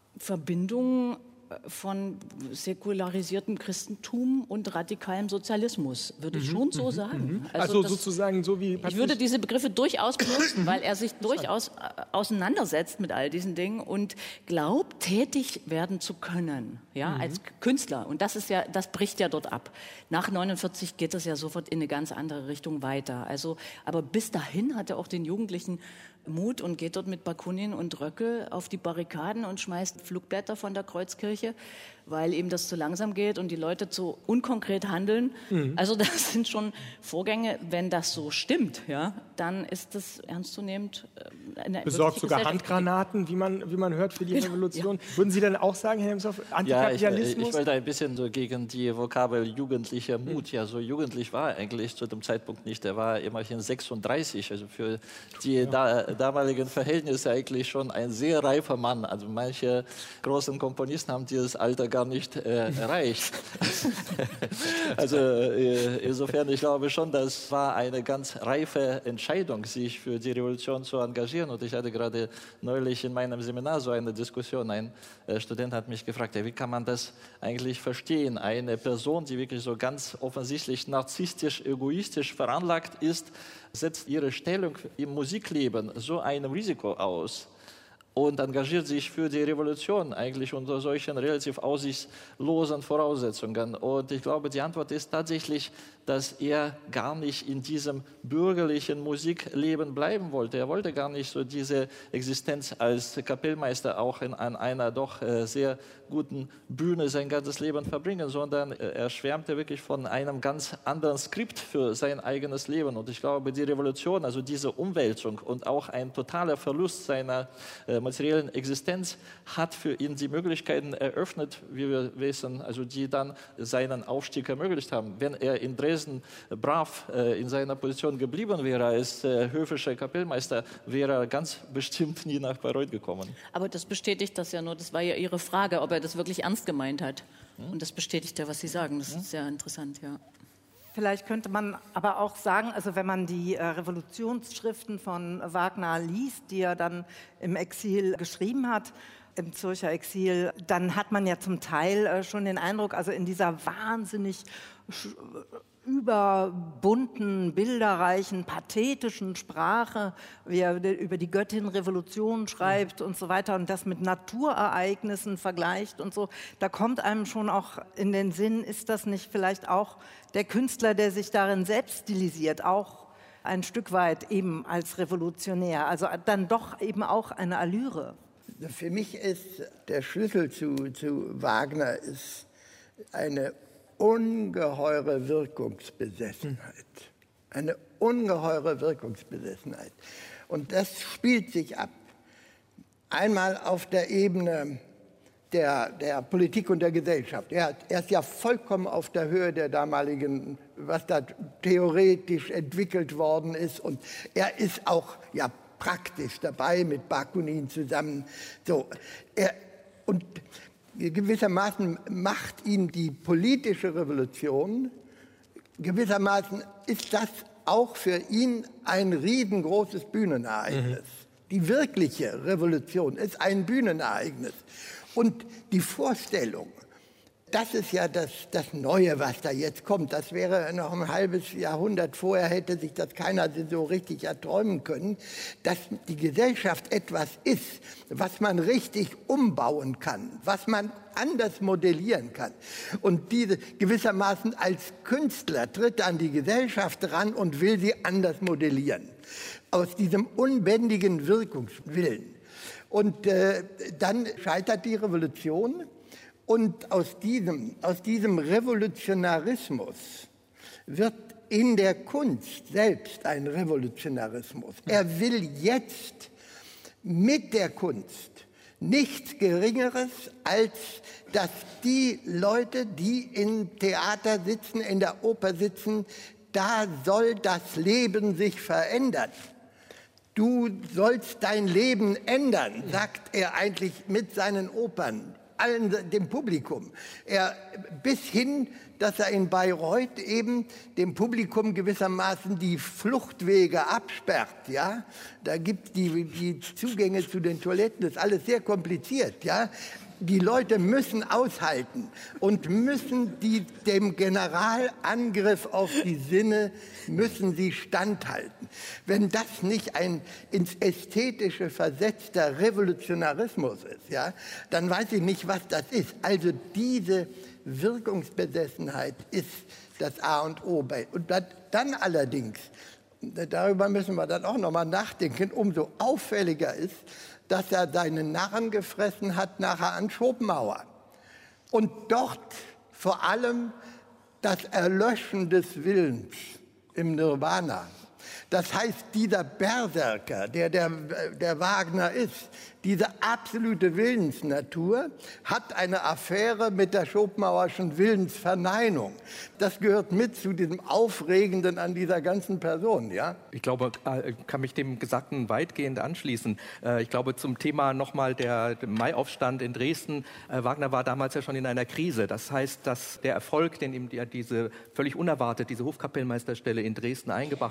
S4: Verbindung von säkularisiertem Christentum und radikalem Sozialismus, würde ich schon so sagen.
S2: Also sozusagen so wie...
S4: Ich würde diese Begriffe durchaus benutzen, weil er sich durchaus auseinandersetzt mit all diesen Dingen und glaubt, tätig werden zu können, ja, als Künstler. Und das bricht ja dort ab. Nach 49 geht es ja sofort in eine ganz andere Richtung weiter. Also, aber bis dahin hat er auch den Jugendlichen Mut und geht dort mit Bakunin und Röckel auf die Barrikaden und schmeißt Flugblätter von der Kreuzkirche, weil ihm das zu langsam geht und die Leute zu unkonkret handeln. Also das sind schon Vorgänge, wenn das so stimmt, ja, dann ist das ernstzunehmend eine
S2: besorgt sogar Handgranaten, wie man hört, für die Revolution. Ja. Würden Sie dann auch sagen, Herr Hemshoff, Antikapitalismus?
S6: Ja, ich wollte ein bisschen so gegen die Vokabel jugendlicher Mut. Ja, so jugendlich war er eigentlich zu dem Zeitpunkt nicht. Er war immerhin 36, also für die damaligen Verhältnisse eigentlich schon ein sehr reifer Mann. Also manche großen Komponisten haben dieses Alter gar nicht erreicht. Also insofern, ich glaube schon, das war eine ganz reife Entscheidung, sich für die Revolution zu engagieren. Und ich hatte gerade neulich in meinem Seminar so eine Diskussion. Ein Student hat mich gefragt, ja, wie kann man das eigentlich verstehen? Eine Person, die wirklich so ganz offensichtlich narzisstisch, egoistisch veranlagt ist, setzt ihre Stellung im Musikleben so einem Risiko aus. und engagiert sich für die Revolution eigentlich unter solchen relativ aussichtslosen Voraussetzungen. Und ich glaube, die Antwort ist tatsächlich, dass er gar nicht in diesem bürgerlichen Musikleben bleiben wollte. Er wollte gar nicht so diese Existenz als Kapellmeister auch an einer doch sehr guten Bühne sein ganzes Leben verbringen, sondern er schwärmte wirklich von einem ganz anderen Skript für sein eigenes Leben. Und ich glaube, die Revolution, also diese Umwälzung und auch ein totaler Verlust seiner materiellen Existenz hat für ihn die Möglichkeiten eröffnet, wie wir wissen, also die dann seinen Aufstieg ermöglicht haben. Wenn er in Dresden brav in seiner Position geblieben wäre als höfischer Kapellmeister, wäre er ganz bestimmt nie nach Bayreuth gekommen.
S4: Aber das bestätigt das ja nur, das war ja Ihre Frage, ob er das wirklich ernst gemeint hat. Und das bestätigt ja, was Sie sagen. Das ist sehr interessant, ja.
S3: Vielleicht könnte man aber auch sagen, also wenn man die Revolutionsschriften von Wagner liest, die er dann im Exil geschrieben hat, im Zürcher Exil, dann hat man ja zum Teil schon den Eindruck, also in dieser wahnsinnig überbunten, bilderreichen, pathetischen Sprache, wie er über die Göttin Revolution schreibt und so weiter und das mit Naturereignissen vergleicht und so, da kommt einem schon auch in den Sinn, ist das nicht vielleicht auch der Künstler, der sich darin selbst stilisiert, auch ein Stück weit eben als Revolutionär, also dann doch eben auch eine Allüre.
S7: Für mich ist der Schlüssel zu Wagner ist eine ungeheure Wirkungsbesessenheit. Eine ungeheure Wirkungsbesessenheit. Und das spielt sich ab. Einmal auf der Ebene der Politik und der Gesellschaft. Er ist ja vollkommen auf der Höhe der damaligen, was da theoretisch entwickelt worden ist. Und er ist auch ja praktisch dabei mit Bakunin zusammen. So, und gewissermaßen macht ihn die politische Revolution, gewissermaßen ist das auch für ihn ein riesengroßes Bühnenereignis. Die wirkliche Revolution ist ein Bühnenereignis. Und die Vorstellung, das ist ja das Neue, was da jetzt kommt. Das wäre noch ein halbes Jahrhundert vorher, hätte sich das keiner so richtig erträumen können, dass die Gesellschaft etwas ist, was man richtig umbauen kann, was man anders modellieren kann. Und diese gewissermaßen als Künstler tritt an die Gesellschaft ran und will sie anders modellieren. Aus diesem unbändigen Wirkungswillen. Und dann scheitert die Revolution. Und aus diesem Revolutionarismus wird in der Kunst selbst ein Revolutionarismus. Er will jetzt mit der Kunst nichts Geringeres, als dass die Leute, die im Theater sitzen, in der Oper sitzen, da soll das Leben sich verändern. Du sollst dein Leben ändern, sagt er eigentlich mit seinen Opern. Dem Publikum. Bis hin, dass er in Bayreuth eben dem Publikum gewissermaßen die Fluchtwege absperrt. Ja? Da gibt es die Zugänge zu den Toiletten, das ist alles sehr kompliziert. Ja? Die Leute müssen aushalten und müssen dem Generalangriff auf die Sinne, müssen sie standhalten. Wenn das nicht ein ins Ästhetische versetzter Revolutionarismus ist, ja, dann weiß ich nicht, was das ist. Also diese Wirkungsbesessenheit ist das A und O. Und dann allerdings, darüber müssen wir dann auch noch mal nachdenken, umso auffälliger ist, dass er seine Narren gefressen hat nachher an Schopenhauer. Und dort vor allem das Erlöschen des Willens im Nirvana. Das heißt, dieser Berserker, der Wagner ist, diese absolute Willensnatur, hat eine Affäre mit der Schopenhauerschen Willensverneinung. Das gehört mit zu diesem Aufregenden an dieser ganzen Person. Ja?
S5: Ich glaube, kann mich dem Gesagten weitgehend anschließen. Ich glaube, zum Thema nochmal der Maiaufstand in Dresden. Wagner war damals ja schon in einer Krise. Das heißt, dass der Erfolg, den ihm diese völlig unerwartet diese Hofkapellmeisterstelle in Dresden eingebracht hatte, der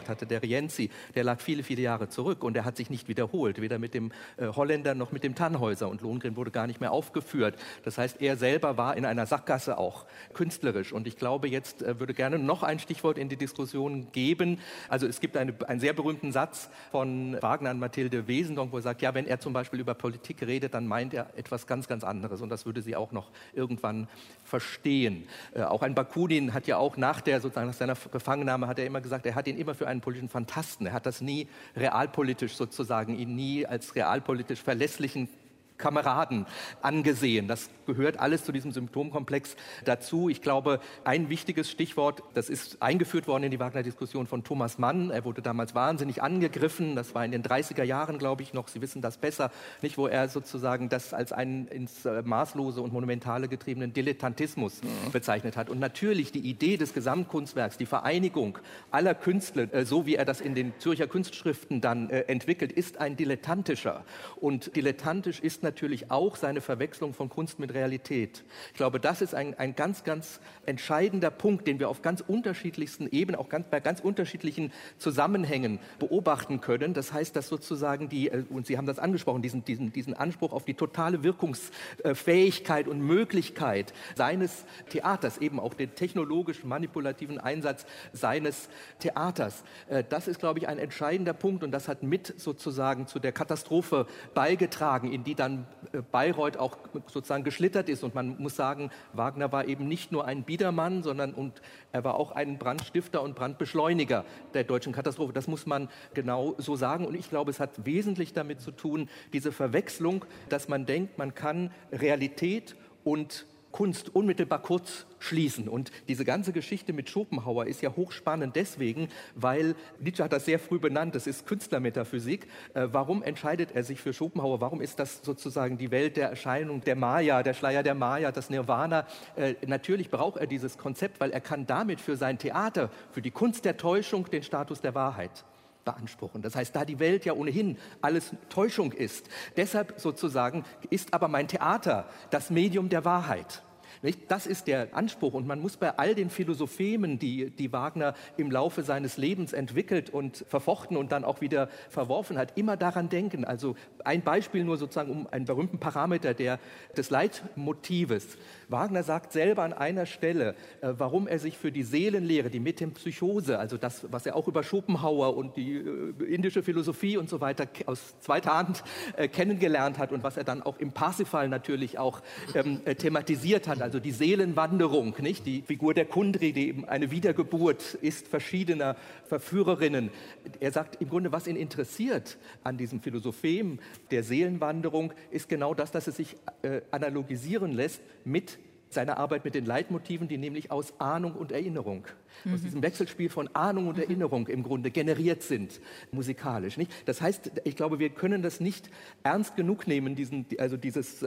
S5: Rienzi, der lag viele, viele Jahre zurück und der hat sich nicht wiederholt, weder mit dem Holländer noch mit dem Tannhäuser, und Lohengrin wurde gar nicht mehr aufgeführt. Das heißt, er selber war in einer Sackgasse auch künstlerisch, und ich glaube, jetzt würde gerne noch ein Stichwort in die Diskussion geben. Also es gibt einen sehr berühmten Satz von Wagner an Mathilde Wesendonck, wo er sagt, ja, wenn er zum Beispiel über Politik redet, dann meint er etwas ganz, ganz anderes, und das würde sie auch noch irgendwann verstehen. Auch ein Bakunin hat ja auch nach seiner Gefangennahme hat er immer gesagt, er hat ihn immer für einen politischen Phantasten. Er hat das nie realpolitisch sozusagen, ihn nie als realpolitisch verlässlichen Kameraden angesehen. Das gehört alles zu diesem Symptomkomplex dazu. Ich glaube, ein wichtiges Stichwort, das ist eingeführt worden in die Wagner-Diskussion von Thomas Mann. Er wurde damals wahnsinnig angegriffen. Das war in den 30er Jahren, glaube ich, noch. Sie wissen das besser, nicht, wo er sozusagen das als einen ins Maßlose und Monumentale getriebenen Dilettantismus bezeichnet hat. Und natürlich die Idee des Gesamtkunstwerks, die Vereinigung aller Künstler, so wie er das in den Zürcher Kunstschriften dann entwickelt, ist ein dilettantischer. Und dilettantisch ist natürlich auch seine Verwechslung von Kunst mit Realität. Ich glaube, das ist ein ganz, ganz entscheidender Punkt, den wir auf ganz unterschiedlichsten Ebenen, auch bei ganz unterschiedlichen Zusammenhängen beobachten können. Das heißt, dass sozusagen und Sie haben das angesprochen, diesen Anspruch auf die totale Wirkungsfähigkeit und Möglichkeit seines Theaters, eben auch den technologisch-manipulativen Einsatz seines Theaters. Das ist, glaube ich, ein entscheidender Punkt, und das hat mit sozusagen zu der Katastrophe beigetragen, in die dann Bayreuth auch sozusagen geschlittert ist. Und man muss sagen, Wagner war eben nicht nur ein Biedermann, sondern er war auch ein Brandstifter und Brandbeschleuniger der deutschen Katastrophe. Das muss man genau so sagen. Und ich glaube, es hat wesentlich damit zu tun, diese Verwechslung, dass man denkt, man kann Realität und Kunst unmittelbar kurz schließen. Und diese ganze Geschichte mit Schopenhauer ist ja hochspannend deswegen, weil Nietzsche hat das sehr früh benannt, das ist Künstlermetaphysik. Warum entscheidet er sich für Schopenhauer? Warum ist das sozusagen die Welt der Erscheinung der Maya, der Schleier der Maya, das Nirvana? Natürlich braucht er dieses Konzept, weil er kann damit für sein Theater, für die Kunst der Täuschung den Status der Wahrheit beanspruchen. Das heißt, da die Welt ja ohnehin alles Täuschung ist, deshalb sozusagen ist aber mein Theater das Medium der Wahrheit. Das ist der Anspruch, und man muss bei all den Philosophemen, die Wagner im Laufe seines Lebens entwickelt und verfochten und dann auch wieder verworfen hat, immer daran denken. Also ein Beispiel nur sozusagen um einen berühmten Parameter des Leitmotives. Wagner sagt selber an einer Stelle, warum er sich für die Seelenlehre, die Metempsychose, also das, was er auch über Schopenhauer und die indische Philosophie und so weiter aus zweiter Hand kennengelernt hat und was er dann auch im Parsifal natürlich auch thematisiert hat. Also die Seelenwanderung, nicht? Die Figur der Kundry, die eben eine Wiedergeburt ist verschiedener Verführerinnen. Er sagt im Grunde, was ihn interessiert an diesem Philosophem der Seelenwanderung, ist genau das, dass es sich analogisieren lässt mit seiner Arbeit mit den Leitmotiven, die nämlich aus Ahnung und Erinnerung, aus diesem Wechselspiel von Ahnung und Erinnerung im Grunde generiert sind, musikalisch. Nicht? Das heißt, ich glaube, wir können das nicht ernst genug nehmen, dieses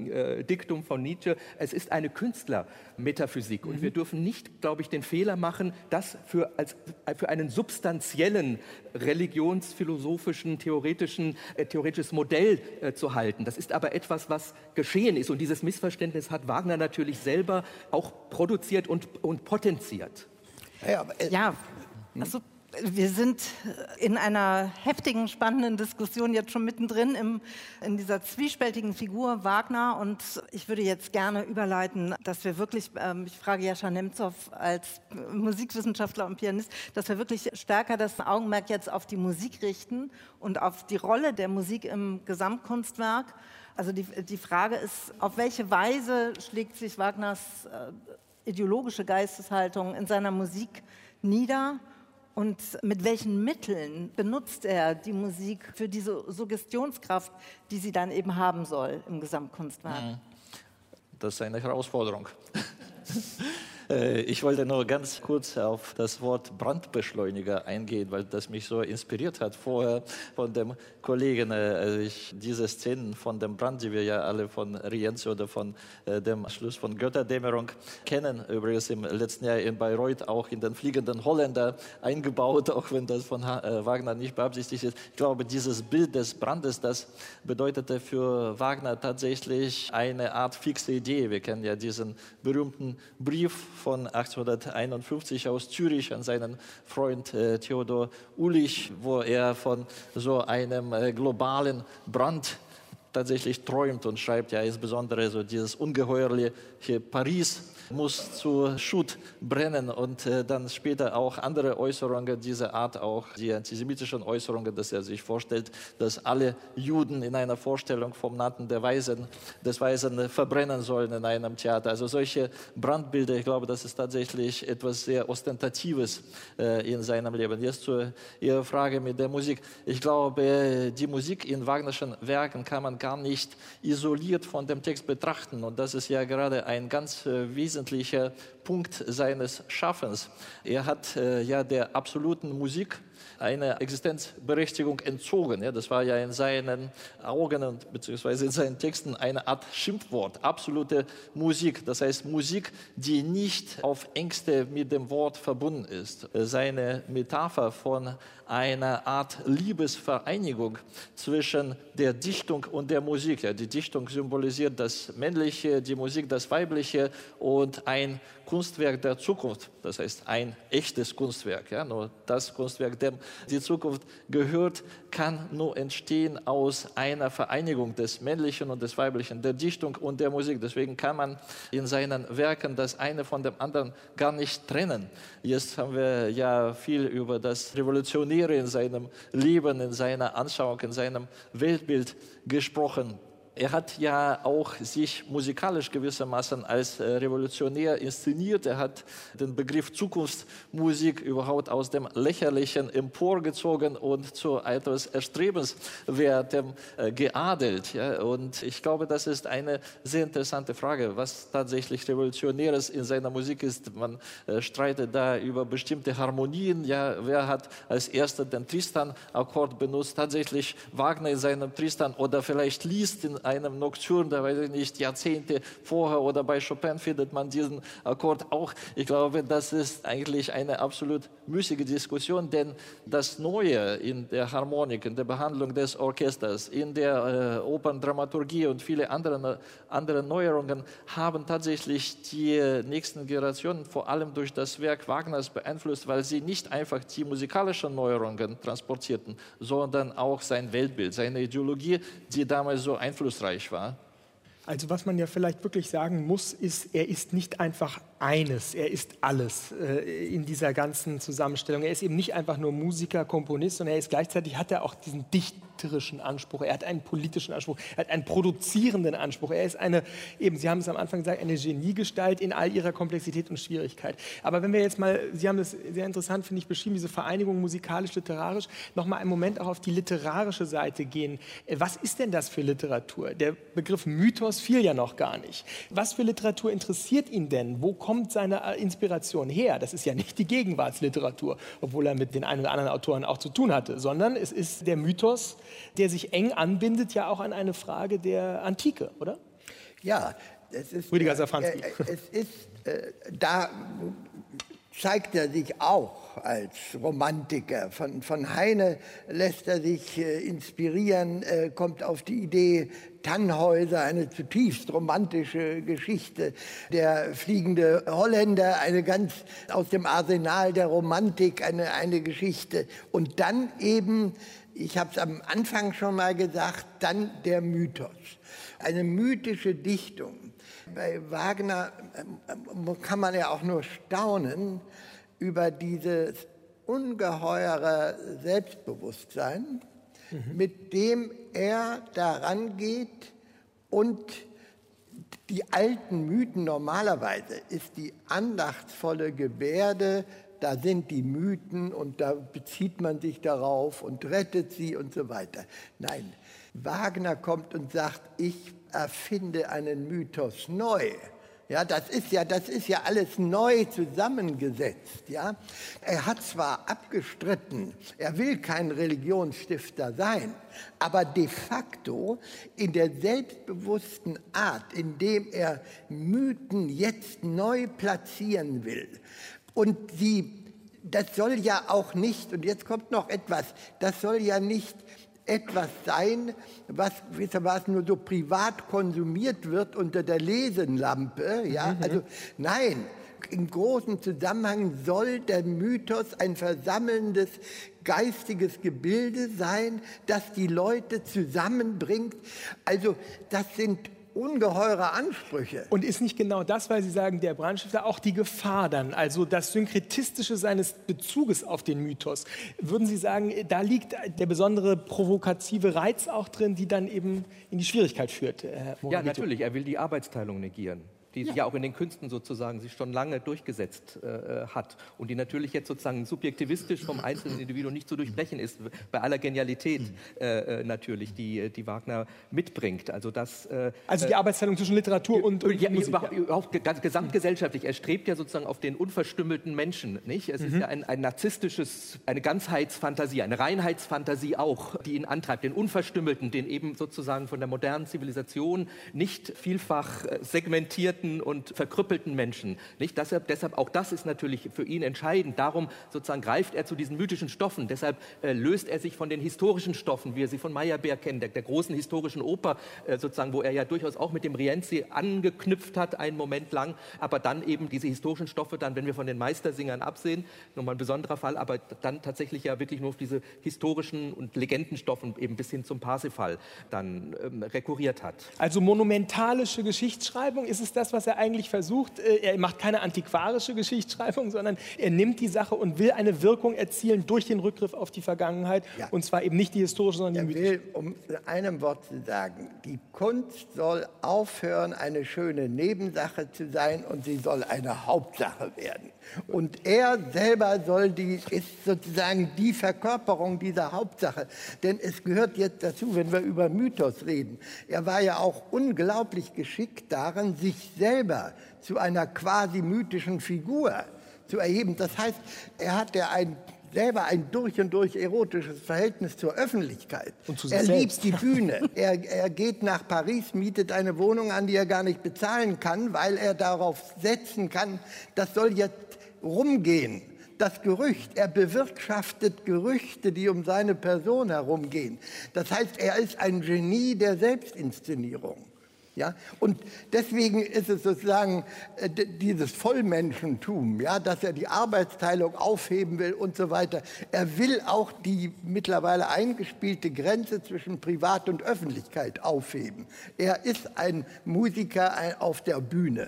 S5: Diktum von Nietzsche. Es ist eine Künstlermetaphysik, und wir dürfen nicht, glaube ich, den Fehler machen, das für einen substanziellen, religionsphilosophischen, theoretisches Modell zu halten. Das ist aber etwas, was geschehen ist, und dieses Missverständnis hat Wagner natürlich selber auch produziert und potenziert.
S3: Also wir sind in einer heftigen, spannenden Diskussion jetzt schon mittendrin in dieser zwiespältigen Figur Wagner, und ich würde jetzt gerne überleiten, dass wir wirklich, ich frage Jascha Nemzow als Musikwissenschaftler und Pianist, dass wir wirklich stärker das Augenmerk jetzt auf die Musik richten und auf die Rolle der Musik im Gesamtkunstwerk. Also die Frage ist, auf welche Weise schlägt sich Wagners ideologische Geisteshaltung in seiner Musik nieder, und mit welchen Mitteln benutzt er die Musik für diese Suggestionskraft, die sie dann eben haben soll im Gesamtkunstwerk?
S6: Das ist eine Herausforderung. Ich wollte nur ganz kurz auf das Wort Brandbeschleuniger eingehen, weil das mich so inspiriert hat vorher von dem Kollegen. Diese Szenen von dem Brand, die wir ja alle von Rienzi oder von dem Schluss von Götterdämmerung kennen, übrigens im letzten Jahr in Bayreuth auch in den Fliegenden Holländer eingebaut, auch wenn das von Wagner nicht beabsichtigt ist. Ich glaube, dieses Bild des Brandes, das bedeutete für Wagner tatsächlich eine Art fixe Idee. Wir kennen ja diesen berühmten Brief von 1851 aus Zürich an seinen Freund Theodor Ullich, wo er von so einem globalen Brand tatsächlich träumt und schreibt ja insbesondere so dieses ungeheuerliche Paris muss zu Schutt brennen und dann später auch andere Äußerungen dieser Art, auch die antisemitischen Äußerungen, dass er sich vorstellt, dass alle Juden in einer Vorstellung vom Natten des Weisen verbrennen sollen in einem Theater. Also solche Brandbilder, ich glaube, das ist tatsächlich etwas sehr Ostentatives in seinem Leben. Jetzt zu Ihrer Frage mit der Musik. Ich glaube, die Musik in Wagnerschen Werken kann man gar nicht isoliert von dem Text betrachten und das ist ja gerade ein ganz wesentlicher Punkt seines Schaffens. Er hat ja der absoluten Musik eine Existenzberechtigung entzogen. Ja, das war ja in seinen Augen und beziehungsweise in seinen Texten eine Art Schimpfwort, absolute Musik. Das heißt Musik, die nicht auf Ängste mit dem Wort verbunden ist. Seine Metapher von einer Art Liebesvereinigung zwischen der Dichtung und der Musik. Ja, die Dichtung symbolisiert das Männliche, die Musik das Weibliche und ein Kunstwerk der Zukunft, das heißt ein echtes Kunstwerk. Ja, nur das Kunstwerk, dem die Zukunft gehört, kann nur entstehen aus einer Vereinigung des Männlichen und des Weiblichen, der Dichtung und der Musik. Deswegen kann man in seinen Werken das eine von dem anderen gar nicht trennen. Jetzt haben wir ja viel über das Revolutionäre in seinem Leben, in seiner Anschauung, in seinem Weltbild gesprochen. Er hat ja auch sich musikalisch gewissermaßen als Revolutionär inszeniert. Er hat den Begriff Zukunftsmusik überhaupt aus dem Lächerlichen emporgezogen und zu etwas Erstrebenswertem geadelt. Ja, und ich glaube, das ist eine sehr interessante Frage, was tatsächlich Revolutionäres in seiner Musik ist. Man streitet da über bestimmte Harmonien. Ja, wer hat als erster den Tristan-Akkord benutzt? Tatsächlich Wagner in seinem Tristan oder vielleicht Liszt in einem Nocturne, da weiß ich nicht, Jahrzehnte vorher oder bei Chopin findet man diesen Akkord auch. Ich glaube, das ist eigentlich eine absolut müßige Diskussion, denn das Neue in der Harmonik, in der Behandlung des Orchesters, in der Operndramaturgie und viele andere Neuerungen haben tatsächlich die nächsten Generationen vor allem durch das Werk Wagners beeinflusst, weil sie nicht einfach die musikalischen Neuerungen transportierten, sondern auch sein Weltbild, seine Ideologie, die damals so einflussreich war.
S2: Also was man ja vielleicht wirklich sagen muss, ist, er ist nicht einfach eines, er ist alles in dieser ganzen Zusammenstellung. Er ist eben nicht einfach nur Musiker, Komponist, sondern er ist gleichzeitig, hat er auch diesen dichterischen Anspruch, er hat einen politischen Anspruch, er hat einen produzierenden Anspruch. Er ist eine, eben, Sie haben es am Anfang gesagt, eine Geniegestalt in all ihrer Komplexität und Schwierigkeit. Aber wenn wir jetzt mal, Sie haben das sehr interessant, finde ich, beschrieben, diese Vereinigung musikalisch-literarisch, noch mal einen Moment auch auf die literarische Seite gehen. Was ist denn das für Literatur? Der Begriff Mythos fiel ja noch gar nicht. Was für Literatur interessiert ihn denn? Wo kommt seine Inspiration her? Das ist ja nicht die Gegenwartsliteratur, obwohl er mit den einen oder anderen Autoren auch zu tun hatte, sondern es ist der Mythos, der sich eng anbindet ja auch an eine Frage der Antike, oder?
S7: Ja, es ist,
S2: Rüdiger Safranski.
S7: Da zeigt er sich auch als Romantiker. Von Heine lässt er sich inspirieren, kommt auf die Idee, Tannhäuser, eine zutiefst romantische Geschichte. Der fliegende Holländer, eine ganz aus dem Arsenal der Romantik, eine Geschichte. Und dann eben, ich habe es am Anfang schon mal gesagt, dann der Mythos. Eine mythische Dichtung. Bei Wagner kann man ja auch nur staunen über dieses ungeheure Selbstbewusstsein, mit dem er daran geht. Und die alten Mythen, normalerweise ist die andachtsvolle Gebärde, da sind die Mythen und da bezieht man sich darauf und rettet sie und so weiter. Nein, Wagner kommt und sagt, ich erfinde einen Mythos neu. Ja, das ist ja alles neu zusammengesetzt. Ja? Er hat zwar abgestritten, er will kein Religionsstifter sein, aber de facto in der selbstbewussten Art, in dem er Mythen jetzt neu platzieren will. Und das soll ja auch nicht, und jetzt kommt noch etwas, das soll ja nicht etwas sein, was gewissermaßen nur so privat konsumiert wird unter der Lesenlampe. Ja? Also nein, im großen Zusammenhang soll der Mythos ein versammelndes geistiges Gebilde sein, das die Leute zusammenbringt. Also das sind ungeheure Ansprüche.
S2: Und ist nicht genau das, weil Sie sagen, der Brandstifter, auch die Gefahr dann, also das Synkretistische seines Bezuges auf den Mythos. Würden Sie sagen, da liegt der besondere provokative Reiz auch drin, die dann eben in die Schwierigkeit führt?
S5: Ja, natürlich. Er will die Arbeitsteilung negieren, die ja auch in den Künsten sozusagen sich schon lange durchgesetzt hat und die natürlich jetzt sozusagen subjektivistisch vom einzelnen Individuum nicht zu durchbrechen ist, bei aller Genialität natürlich, die Wagner mitbringt. Also
S2: die Arbeitsteilung zwischen Literatur und
S5: ja,
S2: Musik.
S5: auch gesamtgesellschaftlich. Er strebt ja sozusagen auf den unverstümmelten Menschen. Nicht? Es ist ja ein narzisstisches, eine Ganzheitsfantasie, eine Reinheitsfantasie auch, die ihn antreibt, den Unverstümmelten, den eben sozusagen von der modernen Zivilisation nicht vielfach segmentierten und verkrüppelten Menschen. Nicht? Deshalb auch das ist natürlich für ihn entscheidend. Darum sozusagen greift er zu diesen mythischen Stoffen. Deshalb löst er sich von den historischen Stoffen, wie er sie von Meyerbeer kennt, der großen historischen Oper, sozusagen, wo er ja durchaus auch mit dem Rienzi angeknüpft hat, einen Moment lang, aber dann eben diese historischen Stoffe, dann, wenn wir von den Meistersingern absehen, nochmal ein besonderer Fall, aber dann tatsächlich ja wirklich nur auf diese historischen und Legendenstoffen eben bis hin zum Parsifal dann rekurriert hat.
S2: Also monumentalische Geschichtsschreibung, ist es das, was er eigentlich versucht? Er macht keine antiquarische Geschichtsschreibung, sondern er nimmt die Sache und will eine Wirkung erzielen durch den Rückgriff auf die Vergangenheit. Ja. Und zwar eben nicht die historische, sondern die mythische.
S7: Er will, um in einem Wort zu sagen, die Kunst soll aufhören, eine schöne Nebensache zu sein und sie soll eine Hauptsache werden. Und er selber ist sozusagen die Verkörperung dieser Hauptsache. Denn es gehört jetzt dazu, wenn wir über Mythos reden. Er war ja auch unglaublich geschickt darin, sich selber zu einer quasi mythischen Figur zu erheben. Das heißt, er hat ja selber ein durch und durch erotisches Verhältnis zur Öffentlichkeit.
S2: Und zu sich
S7: er
S2: selbst.
S7: liebt die Bühne. Er geht nach Paris, mietet eine Wohnung an, die er gar nicht bezahlen kann, weil er darauf setzen kann, das soll jetzt rumgehen. Das Gerücht, er bewirtschaftet Gerüchte, die um seine Person herumgehen. Das heißt, er ist ein Genie der Selbstinszenierung. Ja? Und deswegen ist es sozusagen dieses Vollmenschentum, ja, dass er die Arbeitsteilung aufheben will und so weiter. Er will auch die mittlerweile eingespielte Grenze zwischen Privat und Öffentlichkeit aufheben. Er ist ein Musiker auf der Bühne.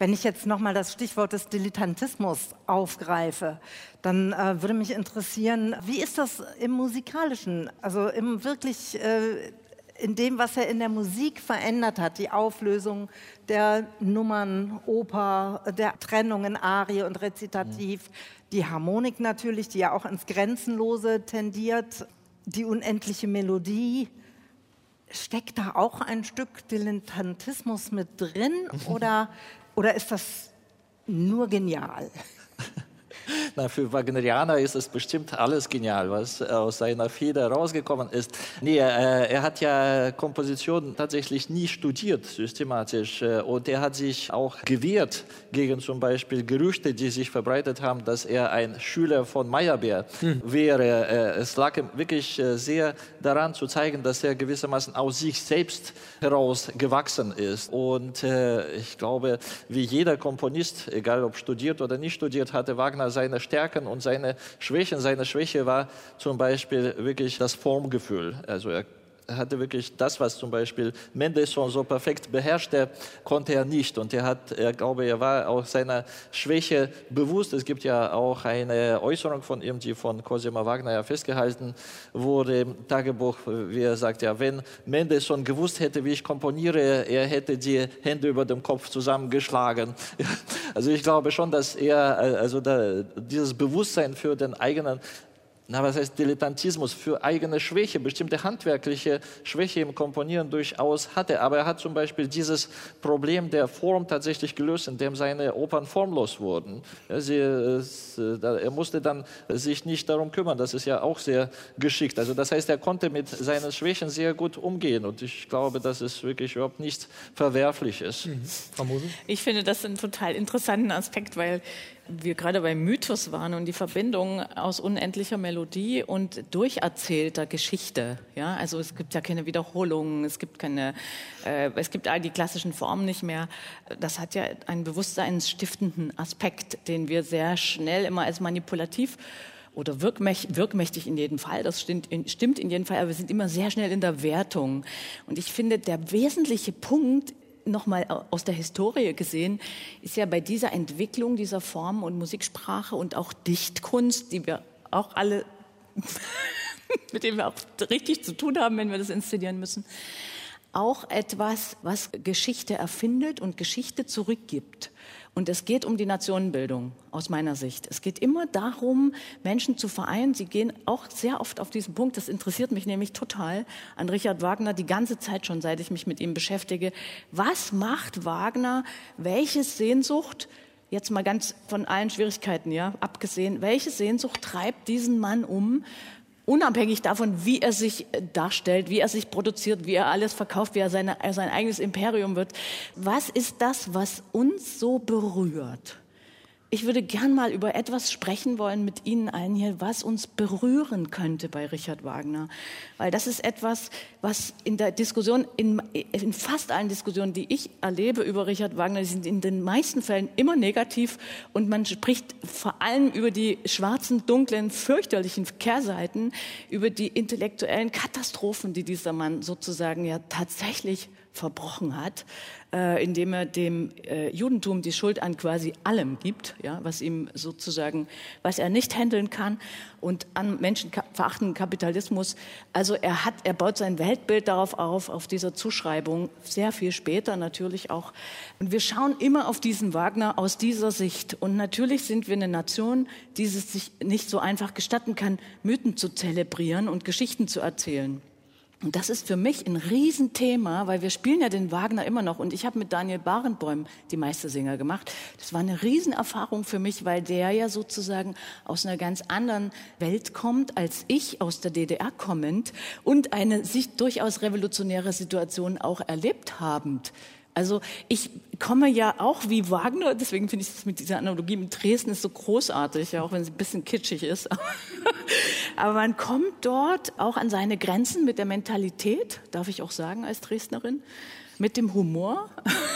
S3: Wenn ich jetzt nochmal das Stichwort des Dilettantismus aufgreife, dann würde mich interessieren, wie ist das im Musikalischen, also wirklich in dem, was er in der Musik verändert hat, die Auflösung der Nummern, Oper, der Trennungen, Arie und Rezitativ, die Harmonik natürlich, die ja auch ins Grenzenlose tendiert, die unendliche Melodie. Steckt da auch ein Stück Dilettantismus mit drin oder ist das nur genial?
S6: Na, für Wagnerianer ist es bestimmt alles genial, was aus seiner Feder rausgekommen ist. Nee, er hat ja Komposition tatsächlich nie studiert, systematisch. Und er hat sich auch gewehrt gegen zum Beispiel Gerüchte, die sich verbreitet haben, dass er ein Schüler von Meyerbeer wäre. Es lag ihm wirklich sehr daran zu zeigen, dass er gewissermaßen aus sich selbst heraus gewachsen ist. Und ich glaube, wie jeder Komponist, egal ob studiert oder nicht studiert, hatte Wagner seine Stärken und seine Schwächen. Seine Schwäche war zum Beispiel wirklich das Formgefühl. Also er hatte wirklich das, was zum Beispiel Mendelssohn so perfekt beherrschte, konnte er nicht. Und er war auch seiner Schwäche bewusst. Es gibt ja auch eine Äußerung von ihm, die von Cosima Wagner ja festgehalten wurde im Tagebuch, wie er sagt, ja, wenn Mendelssohn gewusst hätte, wie ich komponiere, er hätte die Hände über dem Kopf zusammengeschlagen. Also ich glaube schon, dass er dieses Bewusstsein für den eigenen was heißt Dilettantismus, für eigene Schwäche, bestimmte handwerkliche Schwäche im Komponieren durchaus hatte. Aber er hat zum Beispiel dieses Problem der Form tatsächlich gelöst, indem seine Opern formlos wurden. Er musste dann sich nicht darum kümmern. Das ist ja auch sehr geschickt. Also das heißt, er konnte mit seinen Schwächen sehr gut umgehen. Und ich glaube, dass es wirklich überhaupt nichts Verwerfliches.
S2: Frau Mose?
S4: Ich finde das einen total interessanten Aspekt, weil wir gerade beim Mythos waren und die Verbindung aus unendlicher Melodie und durcherzählter Geschichte. Ja, also es gibt ja keine Wiederholungen, es gibt all die klassischen Formen nicht mehr. Das hat ja einen bewusstseinsstiftenden Aspekt, den wir sehr schnell immer als manipulativ oder wirkmächtig in jedem Fall, das stimmt in jedem Fall, aber wir sind immer sehr schnell in der Wertung. Und ich finde, der wesentliche Punkt nochmal aus der Historie gesehen, ist ja bei dieser Entwicklung dieser Form und Musiksprache und auch Dichtkunst, die wir auch alle, mit denen wir auch richtig zu tun haben, wenn wir das inszenieren müssen, auch etwas, was Geschichte erfindet und Geschichte zurückgibt. Und es geht um die Nationenbildung, aus meiner Sicht. Es geht immer darum, Menschen zu vereinen. Sie gehen auch sehr oft auf diesen Punkt, das interessiert mich nämlich total, an Richard Wagner die ganze Zeit schon, seit ich mich mit ihm beschäftige. Was macht Wagner, welche Sehnsucht, jetzt mal ganz von allen Schwierigkeiten abgesehen, welche Sehnsucht treibt diesen Mann um, unabhängig davon, wie er sich darstellt, wie er sich produziert, wie er alles verkauft, wie er sein eigenes Imperium wird. Was ist das, was uns so berührt? Ich würde gern mal über etwas sprechen wollen mit Ihnen allen hier, was uns berühren könnte bei Richard Wagner. Weil das ist etwas, was in der Diskussion, in fast allen Diskussionen, die ich erlebe über Richard Wagner, die sind in den meisten Fällen immer negativ und man spricht vor allem über die schwarzen, dunklen, fürchterlichen Kehrseiten, über die intellektuellen Katastrophen, die dieser Mann sozusagen ja tatsächlich verbrochen hat, indem er dem Judentum die Schuld an quasi allem gibt, ja, was ihm sozusagen, was er nicht handeln kann, und an menschenverachtenden Kapitalismus. Also er baut sein Weltbild darauf auf dieser Zuschreibung, sehr viel später natürlich auch. Und wir schauen immer auf diesen Wagner aus dieser Sicht. Und natürlich sind wir eine Nation, die es sich nicht so einfach gestatten kann, Mythen zu zelebrieren und Geschichten zu erzählen. Und das ist für mich ein Riesenthema, weil wir spielen ja den Wagner immer noch. Und ich habe mit Daniel Barenboim die Meistersinger gemacht. Das war eine Riesenerfahrung für mich, weil der ja sozusagen aus einer ganz anderen Welt kommt, als ich aus der DDR kommend und eine sich durchaus revolutionäre Situation auch erlebt habend. Also ich komme ja auch wie Wagner, deswegen finde ich das mit dieser Analogie mit Dresden ist so großartig, ja, auch wenn es ein bisschen kitschig ist. Aber man kommt dort auch an seine Grenzen mit der Mentalität, darf ich auch sagen als Dresdnerin, mit dem Humor.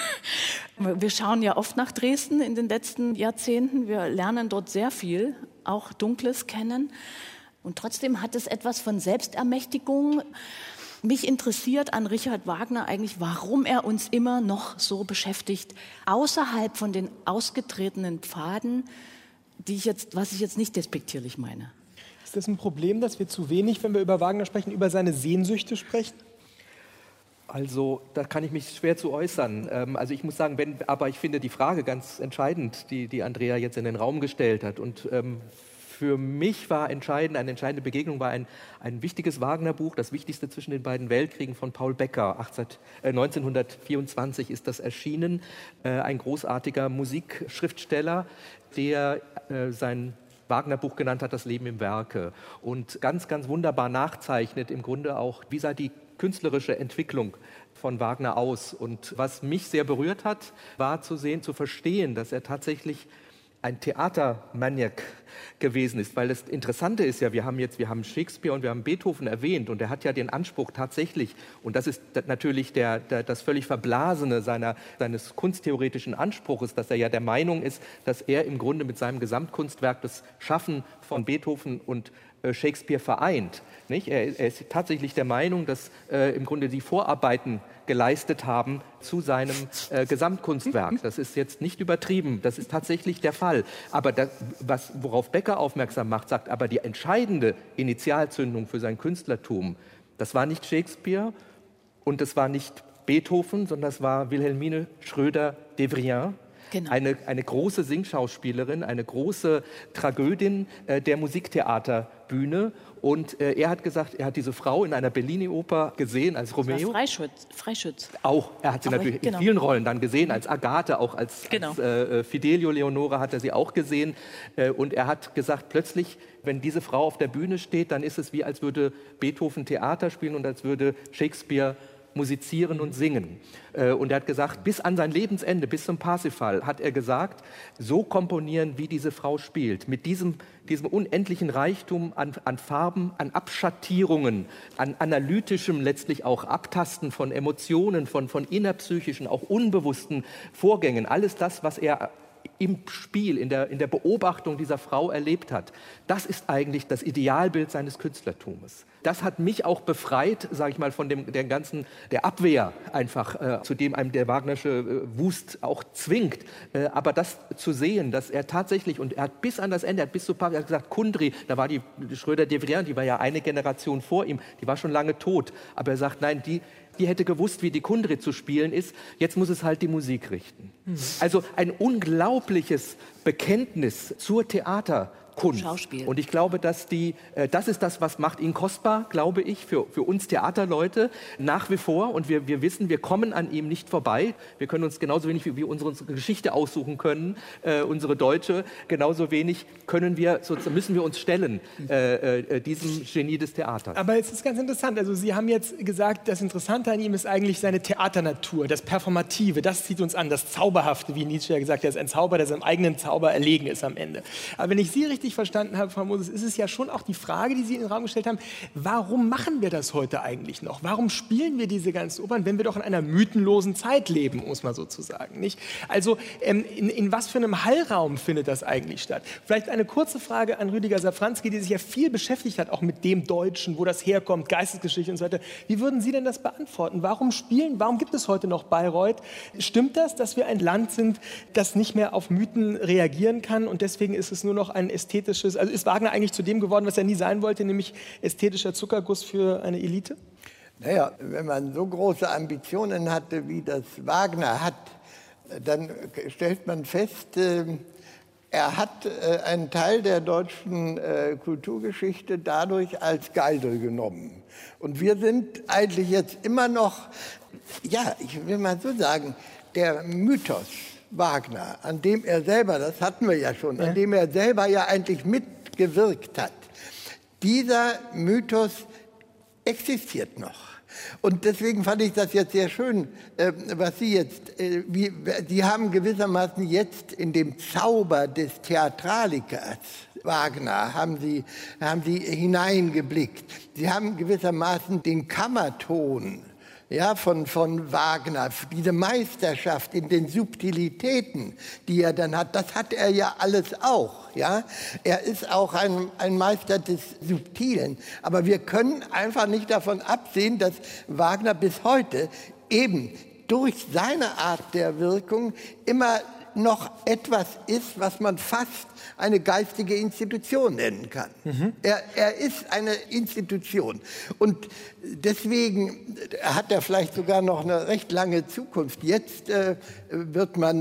S4: Wir schauen ja oft nach Dresden in den letzten Jahrzehnten. Wir lernen dort sehr viel, auch Dunkles kennen. Und trotzdem hat es etwas von Selbstermächtigung. mich interessiert an Richard Wagner eigentlich, warum er uns immer noch so beschäftigt, außerhalb von den ausgetretenen Pfaden, was ich jetzt nicht despektierlich meine.
S2: Ist das ein Problem, dass wir zu wenig, wenn wir über Wagner sprechen, über seine Sehnsüchte sprechen?
S5: Also, da kann ich mich schwer zu äußern. Also ich muss sagen, aber ich finde die Frage ganz entscheidend, die Andrea jetzt in den Raum gestellt hat. Und für mich war eine entscheidende Begegnung war ein wichtiges Wagner-Buch, das wichtigste zwischen den beiden Weltkriegen von Paul Becker. 1924 ist das erschienen. Ein großartiger Musikschriftsteller, der sein Wagner-Buch genannt hat, Das Leben im Werke. Und ganz, ganz wunderbar nachzeichnet im Grunde auch, wie sah die künstlerische Entwicklung von Wagner aus. Und was mich sehr berührt hat, war zu verstehen, dass er tatsächlich ein Theatermaniak gewesen ist. Weil das Interessante ist ja, wir haben Shakespeare und wir haben Beethoven erwähnt und er hat ja den Anspruch tatsächlich, und das ist natürlich das völlig Verblasene seines kunsttheoretischen Anspruches, dass er ja der Meinung ist, dass er im Grunde mit seinem Gesamtkunstwerk das Schaffen von Beethoven und Shakespeare vereint. Nicht? Er ist tatsächlich der Meinung, dass im Grunde die Vorarbeiten geleistet haben zu seinem Gesamtkunstwerk. Das ist jetzt nicht übertrieben, das ist tatsächlich der Fall. Aber worauf Becker aufmerksam macht, sagt, aber die entscheidende Initialzündung für sein Künstlertum, das war nicht Shakespeare und das war nicht Beethoven, sondern das war Wilhelmine Schröder-Devrient. Genau. Eine große Singschauspielerin, eine große Tragödin der Musiktheaterbühne. Und er hat gesagt, er hat diese Frau in einer Bellini-Oper gesehen als Romeo.
S4: Freischütz.
S5: Auch, er hat sie natürlich in vielen Rollen dann gesehen, als Agathe, auch als Fidelio Leonore hat er sie auch gesehen. Und er hat gesagt, plötzlich, wenn diese Frau auf der Bühne steht, dann ist es wie, als würde Beethoven Theater spielen und als würde Shakespeare musizieren und singen. Und er hat gesagt, bis an sein Lebensende, bis zum Parsifal, hat er gesagt, so komponieren, wie diese Frau spielt, mit diesem unendlichen Reichtum an Farben, an Abschattierungen, an analytischem letztlich auch Abtasten von Emotionen, von innerpsychischen, auch unbewussten Vorgängen. Alles das, was er im Spiel, in der Beobachtung dieser Frau erlebt hat. Das ist eigentlich das Idealbild seines Künstlertums. Das hat mich auch befreit, sage ich mal, von der Abwehr einfach, zu dem einem der Wagnersche Wust auch zwingt. Aber das zu sehen, dass er tatsächlich, und er hat bis an das Ende, er hat gesagt, Kundry, da war die Schröder-Devrient, die war ja eine Generation vor ihm, die war schon lange tot. Aber er sagt, nein, die hätte gewusst, wie die Kundry zu spielen ist. Jetzt muss es halt die Musik richten. Also ein unglaubliches Bekenntnis zur Theaterkunst.
S4: Schauspiel.
S5: Und ich glaube, dass das ist das, was macht ihn kostbar, glaube ich, für uns Theaterleute nach wie vor. Und wir wissen, wir kommen an ihm nicht vorbei. Wir können uns genauso wenig, wie wir unsere Geschichte aussuchen können, unsere deutsche, genauso wenig müssen wir uns stellen, diesem Genie des Theaters.
S2: Aber es ist ganz interessant. Also Sie haben jetzt gesagt, das Interessante an ihm ist eigentlich seine Theaternatur, das Performative, das zieht uns an, das Zauberhafte, wie Nietzsche ja gesagt hat, er ist ein Zauber, der seinem eigenen Zauber erlegen ist am Ende. Aber wenn ich Sie richtig verstanden habe, Frau Moses, ist es ja schon auch die Frage, die Sie in den Raum gestellt haben, warum machen wir das heute eigentlich noch? Warum spielen wir diese ganzen Opern, wenn wir doch in einer mythenlosen Zeit leben, muss man sozusagen, nicht? Also in was für einem Hallraum findet das eigentlich statt? Vielleicht eine kurze Frage an Rüdiger Safranski, die sich ja viel beschäftigt hat, auch mit dem Deutschen, wo das herkommt, Geistesgeschichte und so weiter. Wie würden Sie denn das beantworten? Warum gibt es heute noch Bayreuth? Stimmt das, dass wir ein Land sind, das nicht mehr auf Mythen reagieren kann und deswegen ist es nur noch ein also ist Wagner eigentlich zu dem geworden, was er nie sein wollte, nämlich ästhetischer Zuckerguss für eine Elite?
S7: Naja, wenn man so große Ambitionen hatte, wie das Wagner hat, dann stellt man fest, er hat einen Teil der deutschen Kulturgeschichte dadurch als Geisel genommen. Und wir sind eigentlich jetzt immer noch, ja, ich will mal so sagen, der Mythos Wagner, an dem er selber, das hatten wir ja schon, an dem er selber ja eigentlich mitgewirkt hat. Dieser Mythos existiert noch. Und deswegen fand ich das jetzt sehr schön, was Sie jetzt, Sie haben gewissermaßen jetzt in dem Zauber des Theatralikers Wagner, haben Sie hineingeblickt. Sie haben gewissermaßen den Kammerton ja, von Wagner, diese Meisterschaft in den Subtilitäten, die er dann hat, das hat er ja alles auch. Ja? Er ist auch ein Meister des Subtilen. Aber wir können einfach nicht davon absehen, dass Wagner bis heute eben durch seine Art der Wirkung immer noch etwas ist, was man fast eine geistige Institution nennen kann. Er ist eine Institution. Und deswegen hat er vielleicht sogar noch eine recht lange Zukunft. Jetzt wird man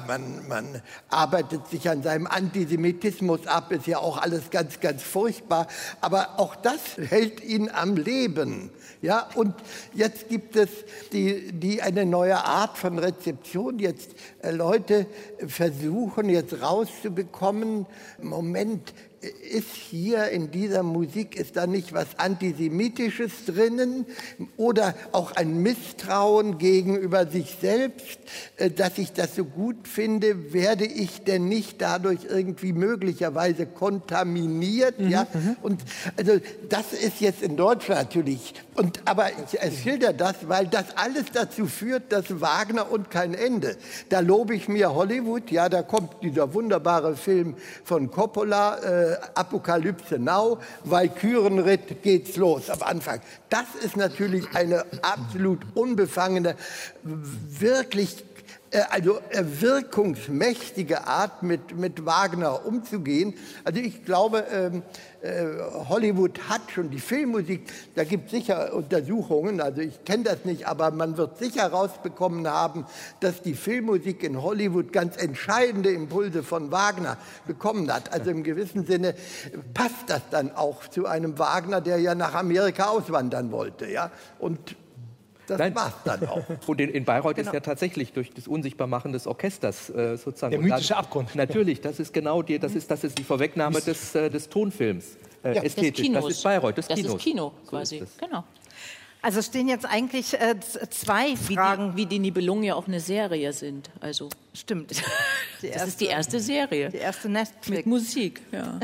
S7: arbeitet sich an seinem Antisemitismus ab, ist ja auch alles ganz, ganz furchtbar. Aber auch das hält ihn am Leben. Ja, und jetzt gibt es eine neue Art von Rezeption. Jetzt Leute versuchen jetzt rauszubekommen, Moment, ist hier in dieser Musik, ist da nicht was Antisemitisches drinnen oder auch ein Misstrauen gegenüber sich selbst, dass ich das so gut finde, werde ich denn nicht dadurch irgendwie möglicherweise kontaminiert? Ja? Und also das ist jetzt in Deutschland natürlich, aber ich schilder das, weil das alles dazu führt, dass Wagner und kein Ende. Da lobe ich mir Hollywood, ja, da kommt dieser wunderbare Film von Coppola, Apokalypse Now, Walkürenritt, geht's los am Anfang. Das ist natürlich eine absolut unbefangene, wirklich wirkungsmächtige Art, mit Wagner umzugehen. Also ich glaube, Hollywood hat schon die Filmmusik, da gibt es sicher Untersuchungen, also ich kenne das nicht, aber man wird sicher rausbekommen haben, dass die Filmmusik in Hollywood ganz entscheidende Impulse von Wagner bekommen hat. Also im gewissen Sinne passt das dann auch zu einem Wagner, der ja nach Amerika auswandern wollte. Ja? Und das war's dann auch.
S5: Und in Bayreuth ist ja tatsächlich durch das Unsichtbarmachen des Orchesters sozusagen...
S2: Der mythische Abgrund.
S5: Natürlich, das ist genau das ist die Vorwegnahme des Tonfilms. Ästhetisch. Das ist Bayreuth, des Kinos.
S4: Das ist Kino quasi, genau.
S3: Also stehen jetzt eigentlich zwei Fragen.
S4: Wie die Nibelungen ja auch eine Serie sind. Also
S3: stimmt.
S4: Das ist die erste Serie.
S3: Die erste Netflix.
S4: Mit Musik, ja.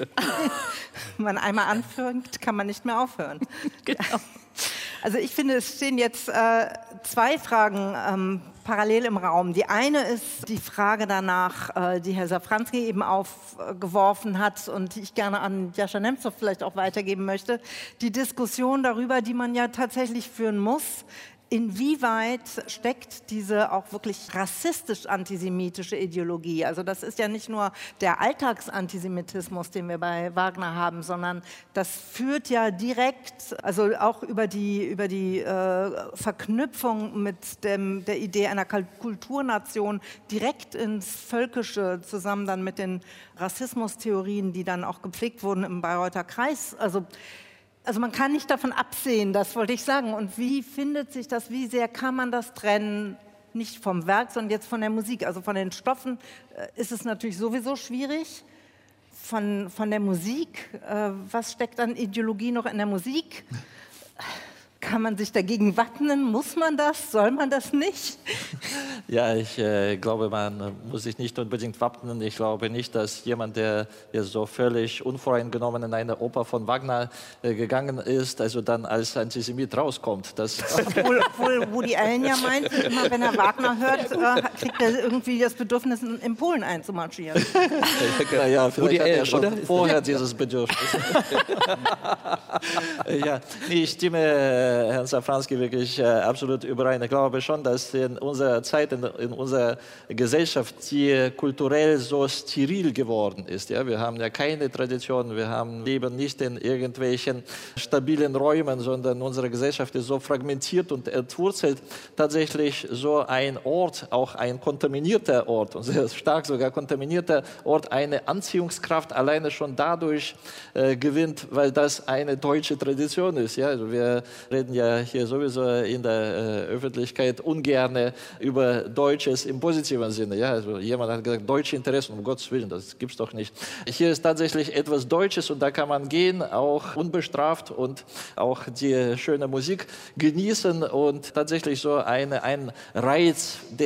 S3: Wenn man einmal anfängt, kann man nicht mehr aufhören.
S4: Genau.
S3: Also ich finde, es stehen jetzt zwei Fragen parallel im Raum. Die eine ist die Frage danach, die Herr Safranski eben aufgeworfen hat und die ich gerne an Jascha Nemtsov vielleicht auch weitergeben möchte. Die Diskussion darüber, die man ja tatsächlich führen muss, inwieweit steckt diese auch wirklich rassistisch-antisemitische Ideologie? Also das ist ja nicht nur der Alltagsantisemitismus, den wir bei Wagner haben, sondern das führt ja direkt, also auch über die Verknüpfung mit der Idee einer Kulturnation direkt ins Völkische, zusammen dann mit den Rassismustheorien, die dann auch gepflegt wurden im Bayreuther Kreis. Also man kann nicht davon absehen, das wollte ich sagen. Und wie findet sich das, wie sehr kann man das trennen, nicht vom Werk, sondern jetzt von der Musik? Also von den Stoffen ist es natürlich sowieso schwierig. Von der Musik, was steckt an Ideologie noch in der Musik? Kann man sich dagegen wappnen? Muss man das? Soll man das nicht?
S6: Ja, ich glaube, man muss sich nicht unbedingt wappnen. Ich glaube nicht, dass jemand, der jetzt so völlig unvoreingenommen in eine Oper von Wagner gegangen ist, also dann als Antisemit rauskommt.
S3: Obwohl Woody Allen ja meinte, immer wenn er Wagner hört, kriegt er irgendwie das Bedürfnis, in Polen einzumarschieren.
S6: Naja, vielleicht hat er schon vorher dieses Bedürfnis. Ja, ich stimme Herrn Safranski wirklich absolut überein. Ich glaube schon, dass in unserer Zeit, in unserer Gesellschaft, die kulturell so steril geworden ist. Ja? Wir haben ja keine Tradition, wir leben nicht in irgendwelchen stabilen Räumen, sondern unsere Gesellschaft ist so fragmentiert und entwurzelt. Tatsächlich so ein Ort, auch ein kontaminierter Ort, und sehr stark sogar kontaminierter Ort, eine Anziehungskraft alleine schon dadurch gewinnt, weil das eine deutsche Tradition ist. Ja? Also wir reden ja hier sowieso in der Öffentlichkeit ungern über Deutsches im positiven Sinne. Ja? Also jemand hat gesagt, deutsche Interessen, um Gottes Willen, das gibt es doch nicht. Hier ist tatsächlich etwas Deutsches und da kann man gehen, auch unbestraft und auch die schöne Musik genießen und tatsächlich so ein Reiz des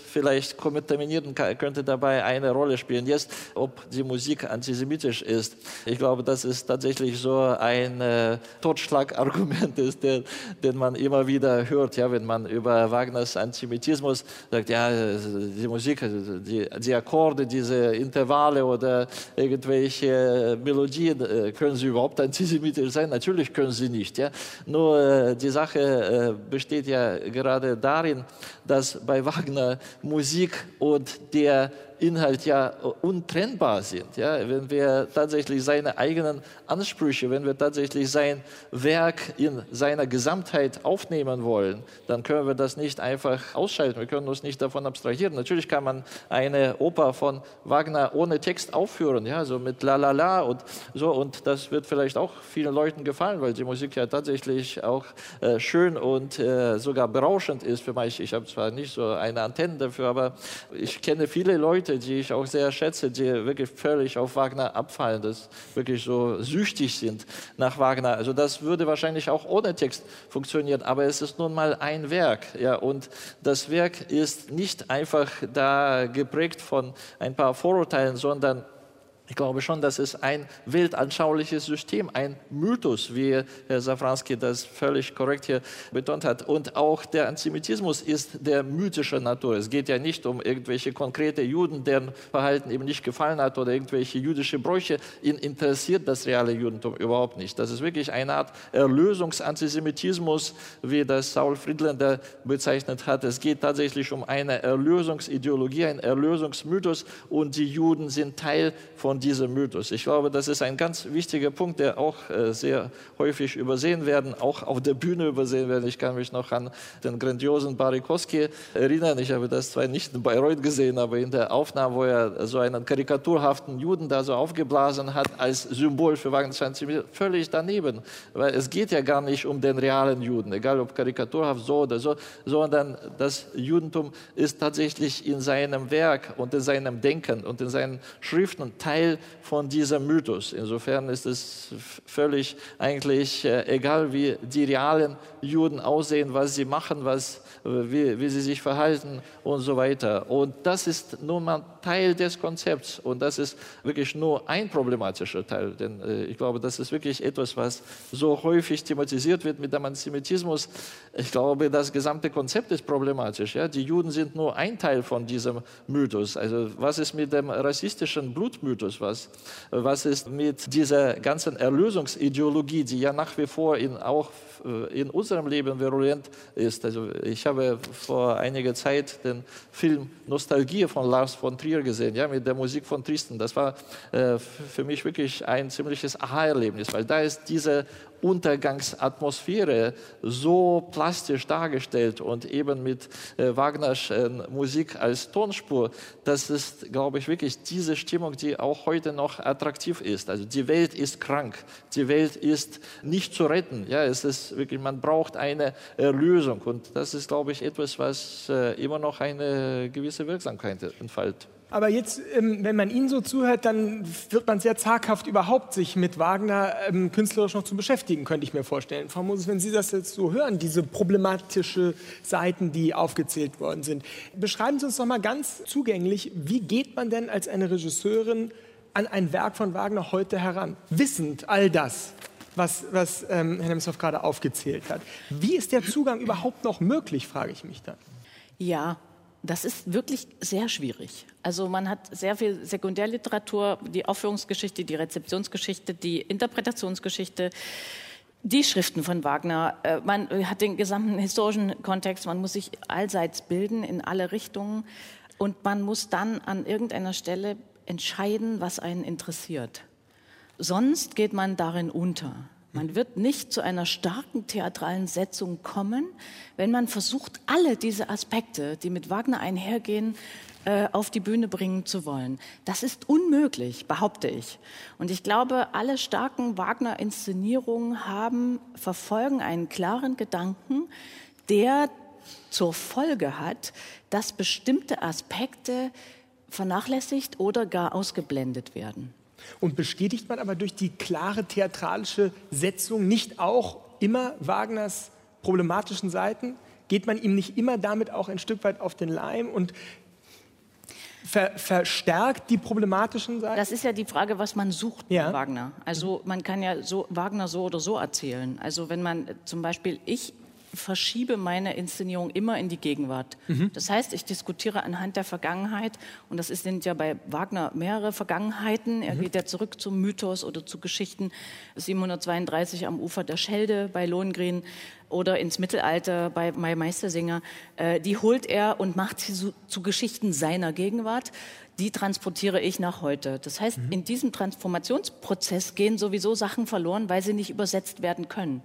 S6: vielleicht kontaminieren könnte dabei eine Rolle spielen. Jetzt, ob die Musik antisemitisch ist, ich glaube, das ist tatsächlich so ein Totschlagargument, den man immer wieder hört, ja, wenn man über Wagners Antisemitismus sagt, ja, die Musik, die Akkorde, diese Intervalle oder irgendwelche Melodien, können sie überhaupt antisemitisch sein? Natürlich können sie nicht. Ja? Nur die Sache besteht ja gerade darin, dass bei Wagner Musik und der Inhalt ja untrennbar sind. Ja? Wenn wir tatsächlich seine eigenen Ansprüche, wenn wir tatsächlich sein Werk in seiner Gesamtheit aufnehmen wollen, dann können wir das nicht einfach ausschalten. Wir können uns nicht davon abstrahieren. Natürlich kann man eine Oper von Wagner ohne Text aufführen, ja? So mit La La La und so. Und das wird vielleicht auch vielen Leuten gefallen, weil die Musik ja tatsächlich auch schön und sogar berauschend ist für mich. Ich habe zwar nicht so eine Antenne dafür, aber ich kenne viele Leute, die ich auch sehr schätze, die wirklich völlig auf Wagner abfallen, dass wirklich so süchtig sind nach Wagner. Also das würde wahrscheinlich auch ohne Text funktionieren, aber es ist nun mal ein Werk. Ja, und das Werk ist nicht einfach da geprägt von ein paar Vorurteilen, sondern ich glaube schon, dass es ein weltanschauliches System, ein Mythos, wie Herr Safranski das völlig korrekt hier betont hat. Und auch der Antisemitismus ist der mythischer Natur. Es geht ja nicht um irgendwelche konkrete Juden, deren Verhalten ihm nicht gefallen hat oder irgendwelche jüdische Bräuche. Ihn interessiert das reale Judentum überhaupt nicht. Das ist wirklich eine Art Erlösungsantisemitismus, wie das Saul Friedländer bezeichnet hat. Es geht tatsächlich um eine Erlösungsideologie, ein Erlösungsmythos und die Juden sind Teil von diesem Mythos. Ich glaube, das ist ein ganz wichtiger Punkt, der auch sehr häufig übersehen werden, auch auf der Bühne übersehen werden. Ich kann mich noch an den grandiosen Barikowski erinnern. Ich habe das zwar nicht in Bayreuth gesehen, aber in der Aufnahme, wo er so einen karikaturhaften Juden da so aufgeblasen hat als Symbol für Wagners Antisemitismus, völlig daneben. Weil es geht ja gar nicht um den realen Juden, egal ob karikaturhaft so oder so, sondern das Judentum ist tatsächlich in seinem Werk und in seinem Denken und in seinen Schriften Teil von diesem Mythos. Insofern ist es völlig eigentlich egal, wie die realen Juden aussehen, was sie machen, wie sie sich verhalten und so weiter. Und das ist nun mal Teil des Konzepts und das ist wirklich nur ein problematischer Teil, denn ich glaube, das ist wirklich etwas, was so häufig thematisiert wird mit dem Antisemitismus. Ich glaube, das gesamte Konzept ist problematisch. Ja? Die Juden sind nur ein Teil von diesem Mythos. Also was ist mit dem rassistischen Blutmythos? Was ist mit dieser ganzen Erlösungsideologie, die ja nach wie vor auch in unserem Leben virulent ist? Also ich habe vor einiger Zeit den Film Nostalgie von Lars von Trier gesehen, ja, mit der Musik von Tristan. Das war für mich wirklich ein ziemliches Aha-Erlebnis, weil da ist diese Untergangsatmosphäre so plastisch dargestellt und eben mit Wagners Musik als Tonspur. Das ist, glaube ich, wirklich diese Stimmung, die auch heute noch attraktiv ist. Also die Welt ist krank, die Welt ist nicht zu retten. Ja, es ist wirklich, man braucht eine Erlösung und das ist, glaube ich, etwas, was immer noch eine gewisse Wirksamkeit entfaltet.
S2: Aber jetzt, wenn man Ihnen so zuhört, dann wird man sehr zaghaft überhaupt sich mit Wagner künstlerisch noch zu beschäftigen, könnte ich mir vorstellen. Frau Moses, wenn Sie das jetzt so hören, diese problematische Seiten, die aufgezählt worden sind, beschreiben Sie uns doch mal ganz zugänglich, wie geht man denn als eine Regisseurin an ein Werk von Wagner heute heran, wissend all das, was Herr Nemtsov gerade aufgezählt hat. Wie ist der Zugang überhaupt noch möglich, frage ich mich dann.
S4: Ja, das ist wirklich sehr schwierig. Also man hat sehr viel Sekundärliteratur, die Aufführungsgeschichte, die Rezeptionsgeschichte, die Interpretationsgeschichte, die Schriften von Wagner. Man hat den gesamten historischen Kontext, man muss sich allseits bilden in alle Richtungen und man muss dann an irgendeiner Stelle entscheiden, was einen interessiert. Sonst geht man darin unter. Man wird nicht zu einer starken theatralen Setzung kommen, wenn man versucht, alle diese Aspekte, die mit Wagner einhergehen, auf die Bühne bringen zu wollen. Das ist unmöglich, behaupte ich. Und ich glaube, alle starken Wagner-Inszenierungen verfolgen einen klaren Gedanken, der zur Folge hat, dass bestimmte Aspekte vernachlässigt oder gar ausgeblendet werden.
S2: Und bestätigt man aber durch die klare theatralische Setzung nicht auch immer Wagners problematischen Seiten? geht man ihm nicht immer damit auch ein Stück weit auf den Leim und verstärkt die problematischen Seiten?
S4: Das ist ja die Frage, was man sucht bei Wagner. Also man kann ja Wagner so oder so erzählen. Also wenn man zum Beispiel, ich verschiebe meine Inszenierung immer in die Gegenwart. Das heißt, ich diskutiere anhand der Vergangenheit und das sind ja bei Wagner mehrere Vergangenheiten. Er geht ja zurück zum Mythos oder zu Geschichten 732 am Ufer der Schelde bei Lohengrin oder ins Mittelalter bei Meistersinger. Die holt er und macht sie zu Geschichten seiner Gegenwart. Die transportiere ich nach heute. Das heißt, in diesem Transformationsprozess gehen sowieso Sachen verloren, weil sie nicht übersetzt werden können.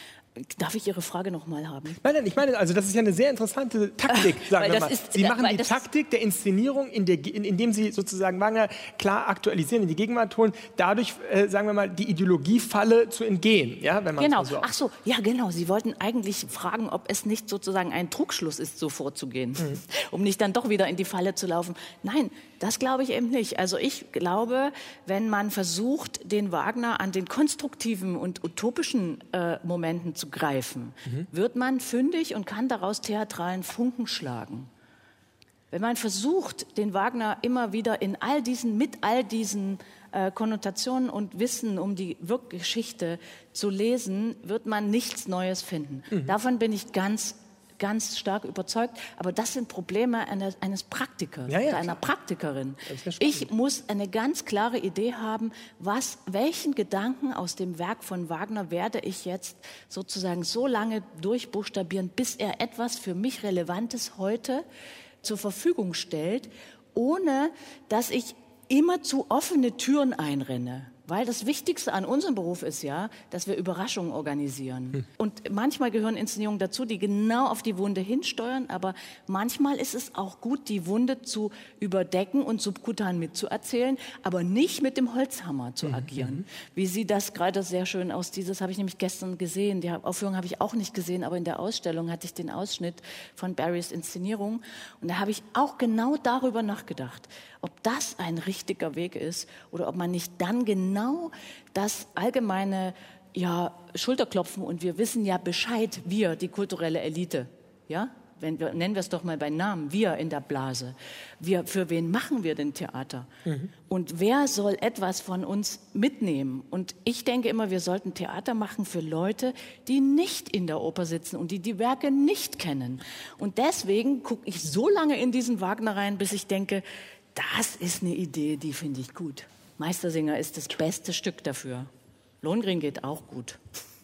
S4: Darf ich Ihre Frage noch mal haben?
S2: Nein, ich meine, also das ist ja eine sehr interessante Taktik, sagen wir mal. Sie machen die Taktik der Inszenierung, indem Sie sozusagen Wagner klar aktualisieren, in die Gegenwart holen, dadurch, sagen wir mal, die Ideologiefalle zu entgehen, ja, wenn man
S4: genau.
S2: so
S4: Ach so, ja genau. Sie wollten eigentlich fragen, ob es nicht sozusagen ein Trugschluss ist, so vorzugehen, um nicht dann doch wieder in die Falle zu laufen. Nein, das glaube ich eben nicht. Also ich glaube, wenn man versucht, den Wagner an den konstruktiven und utopischen Momenten zu greifen, wird man fündig und kann daraus theatralen Funken schlagen. Wenn man versucht, den Wagner immer wieder mit all diesen Konnotationen und Wissen um die Wirkgeschichte zu lesen, wird man nichts Neues finden. Davon bin ich ganz stark überzeugt. Aber das sind Probleme eines Praktikers oder einer Praktikerin. Ich muss eine ganz klare Idee haben, welchen Gedanken aus dem Werk von Wagner werde ich jetzt sozusagen so lange durchbuchstabieren, bis er etwas für mich Relevantes heute zur Verfügung stellt, ohne dass ich immer zu offene Türen einrenne. Weil das Wichtigste an unserem Beruf ist ja, dass wir Überraschungen organisieren. Und manchmal gehören Inszenierungen dazu, die genau auf die Wunde hinsteuern, aber manchmal ist es auch gut, die Wunde zu überdecken und subkutan mitzuerzählen, aber nicht mit dem Holzhammer zu agieren. Wie Sie das gerade sehr schön das habe ich nämlich gestern gesehen, die Aufführung habe ich auch nicht gesehen, aber in der Ausstellung hatte ich den Ausschnitt von Barrys Inszenierung und da habe ich auch genau darüber nachgedacht, ob das ein richtiger Weg ist oder ob man nicht dann genau das allgemeine Schulterklopfen und wir wissen ja Bescheid, wir, die kulturelle Elite, ja? Nennen wir es doch mal bei Namen, wir in der Blase. Für wen machen wir denn Theater? Und wer soll etwas von uns mitnehmen? Und ich denke immer, wir sollten Theater machen für Leute, die nicht in der Oper sitzen und die die Werke nicht kennen. Und deswegen gucke ich so lange in diesen Wagner rein, bis ich denke, das ist eine Idee, die finde ich gut. Meistersinger ist das beste Stück dafür. Lohengrin geht auch gut.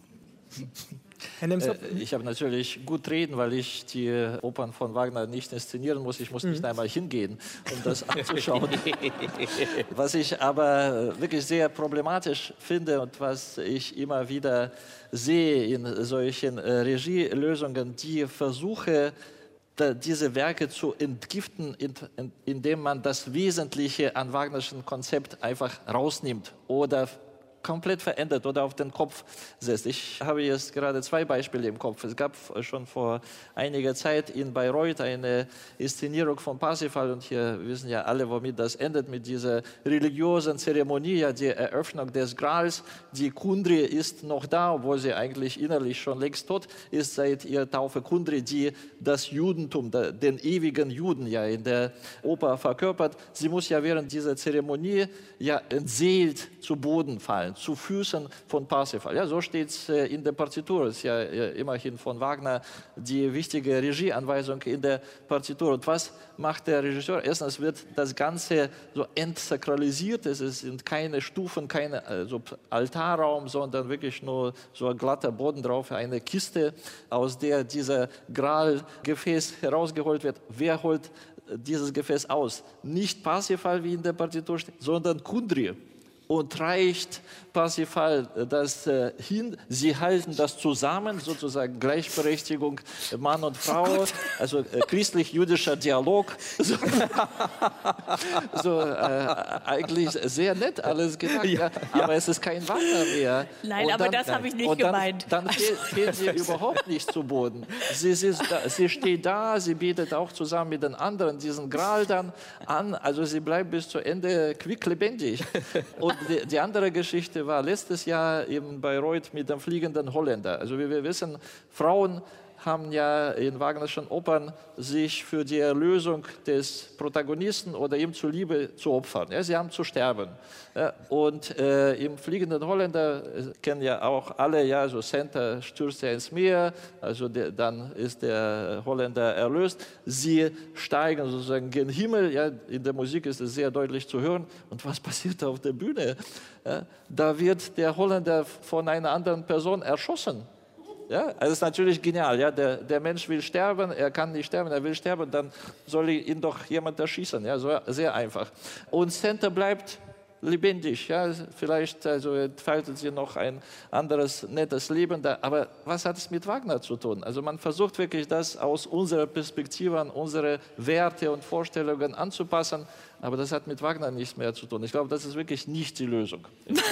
S6: Ich habe natürlich gut reden, weil ich die Opern von Wagner nicht inszenieren muss. Ich muss nicht einmal hingehen, um das anzuschauen. Was ich aber wirklich sehr problematisch finde und was ich immer wieder sehe in solchen Regielösungen, die Versuche, diese Werke zu entgiften, indem man das Wesentliche an Wagnerschen Konzept einfach rausnimmt oder komplett verändert oder auf den Kopf setzt. Ich habe jetzt gerade 2 Beispiele im Kopf. Es gab schon vor einiger Zeit in Bayreuth eine Inszenierung von Parsifal und hier wissen ja alle, womit das endet, mit dieser religiösen Zeremonie, ja, die Eröffnung des Grals. Die Kundry ist noch da, obwohl sie eigentlich innerlich schon längst tot ist seit ihrer Taufe. Kundry, die das Judentum, den ewigen Juden ja in der Oper verkörpert. Sie muss ja während dieser Zeremonie ja entseelt zu Boden fallen, zu Füßen von Parsifal. Ja, so steht es in der Partitur. Das ist ja immerhin von Wagner die wichtige Regieanweisung in der Partitur. Und was macht der Regisseur? Erstens wird das Ganze so entsakralisiert. Es sind keine Stufen, kein Altarraum, sondern wirklich nur so ein glatter Boden drauf, eine Kiste, aus der dieser Gralgefäß herausgeholt wird. Wer holt dieses Gefäß aus? Nicht Parsifal, wie in der Partitur steht, sondern Kundry. Und reicht Parsifal das hin. Sie halten das zusammen, sozusagen Gleichberechtigung Mann und Frau, also christlich-jüdischer Dialog. Eigentlich sehr nett alles gedacht, ja. Aber es ist kein Wagner mehr.
S4: Nein, aber das habe ich nicht gemeint.
S6: Dann fehlt sie überhaupt nicht zu Boden. Sie steht da, sie betet auch zusammen mit den anderen diesen Gral dann an. Also sie bleibt bis zu Ende quicklebendig. Und die andere Geschichte war letztes Jahr in Bayreuth mit dem fliegenden Holländer. Also wie wir wissen, Frauen haben ja in Wagnerschen Opern sich für die Erlösung des Protagonisten oder ihm zuliebe zu opfern. Ja, sie haben zu sterben. Ja, und im Fliegenden Holländer kennen ja auch alle, ja, so Senta stürzt ja ins Meer, also dann ist der Holländer erlöst. Sie steigen sozusagen gen Himmel, ja, in der Musik ist es sehr deutlich zu hören. Und was passiert auf der Bühne? Ja, da wird der Holländer von einer anderen Person erschossen. Ja, also das ist natürlich genial. Ja? Der Mensch will sterben, er kann nicht sterben, er will sterben, dann soll ihn doch jemand erschießen. Ja? So, sehr einfach. Und Senta bleibt lebendig. Ja? Vielleicht entfaltet sie noch ein anderes, nettes Leben. Aber was hat es mit Wagner zu tun? Also man versucht wirklich, das aus unserer Perspektive an unsere Werte und Vorstellungen anzupassen. Aber das hat mit Wagner nichts mehr zu tun. Ich glaube, das ist wirklich nicht die Lösung.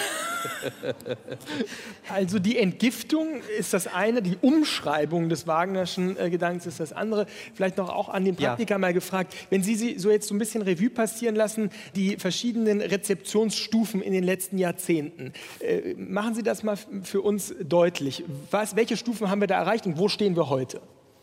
S2: Also die Entgiftung ist das eine, die Umschreibung des Wagnerschen Gedankens ist das andere. Vielleicht noch auch an den Praktiker mal gefragt, wenn Sie so jetzt so ein bisschen Revue passieren lassen, die verschiedenen Rezeptionsstufen in den letzten Jahrzehnten. Machen Sie das mal für uns deutlich. Welche Stufen haben wir da erreicht und wo stehen wir heute?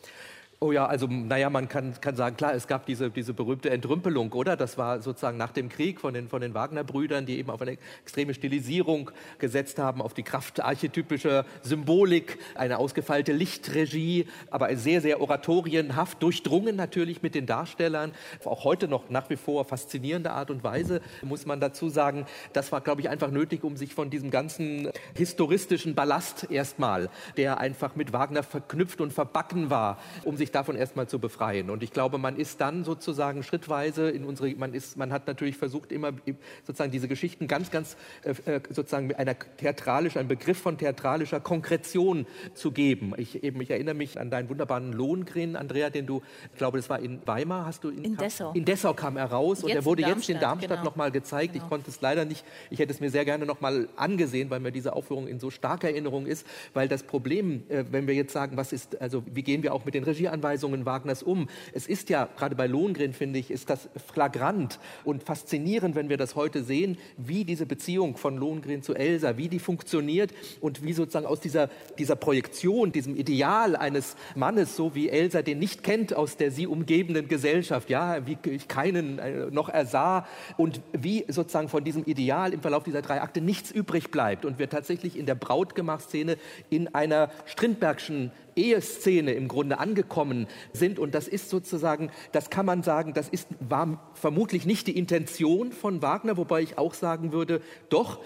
S5: Oh ja, also naja, man kann sagen, klar, es gab diese berühmte Entrümpelung, oder? Das war sozusagen nach dem Krieg von den Wagner-Brüdern, die eben auf eine extreme Stilisierung gesetzt haben, auf die Kraft archetypischer Symbolik, eine ausgefeilte Lichtregie, aber sehr, sehr oratorienhaft, durchdrungen natürlich mit den Darstellern. Auch heute noch nach wie vor faszinierende Art und Weise, muss man dazu sagen. Das war, glaube ich, einfach nötig, um sich von diesem ganzen historistischen Ballast erstmal, der einfach mit Wagner verknüpft und verbacken war, um sich davon erstmal zu befreien. Und ich glaube, man ist dann sozusagen schrittweise man hat natürlich versucht, immer sozusagen diese Geschichten ganz sozusagen mit einen Begriff von theatralischer Konkretion zu geben. Ich erinnere mich an deinen wunderbaren Lohengrin, Andrea, den du, ich glaube, das war in Weimar, hast du
S4: in Dessau.
S5: In Dessau kam er raus und er wurde jetzt in Darmstadt
S4: genau.
S5: nochmal gezeigt.
S4: Genau.
S5: Ich konnte es leider nicht, ich hätte es mir sehr gerne nochmal angesehen, weil mir diese Aufführung in so starker Erinnerung ist, weil das Problem, wenn wir jetzt sagen, wie gehen wir auch mit den Regieanweisungen Wagners um? Es ist ja, gerade bei Lohengrin, finde ich, ist das flagrant und faszinierend, wenn wir das heute sehen, wie diese Beziehung von Lohengrin zu Elsa, wie die funktioniert und wie sozusagen aus dieser Projektion, diesem Ideal eines Mannes, so wie Elsa den nicht kennt aus der sie umgebenden Gesellschaft, ja, wie ich keinen noch ersah und wie sozusagen von diesem Ideal im Verlauf dieser 3 Akte nichts übrig bleibt und wir tatsächlich in der Brautgemachszene in einer Strindbergschen Eheszene im Grunde angekommen sind. Und das ist sozusagen, das kann man sagen, war vermutlich nicht die Intention von Wagner, wobei ich auch sagen würde, doch,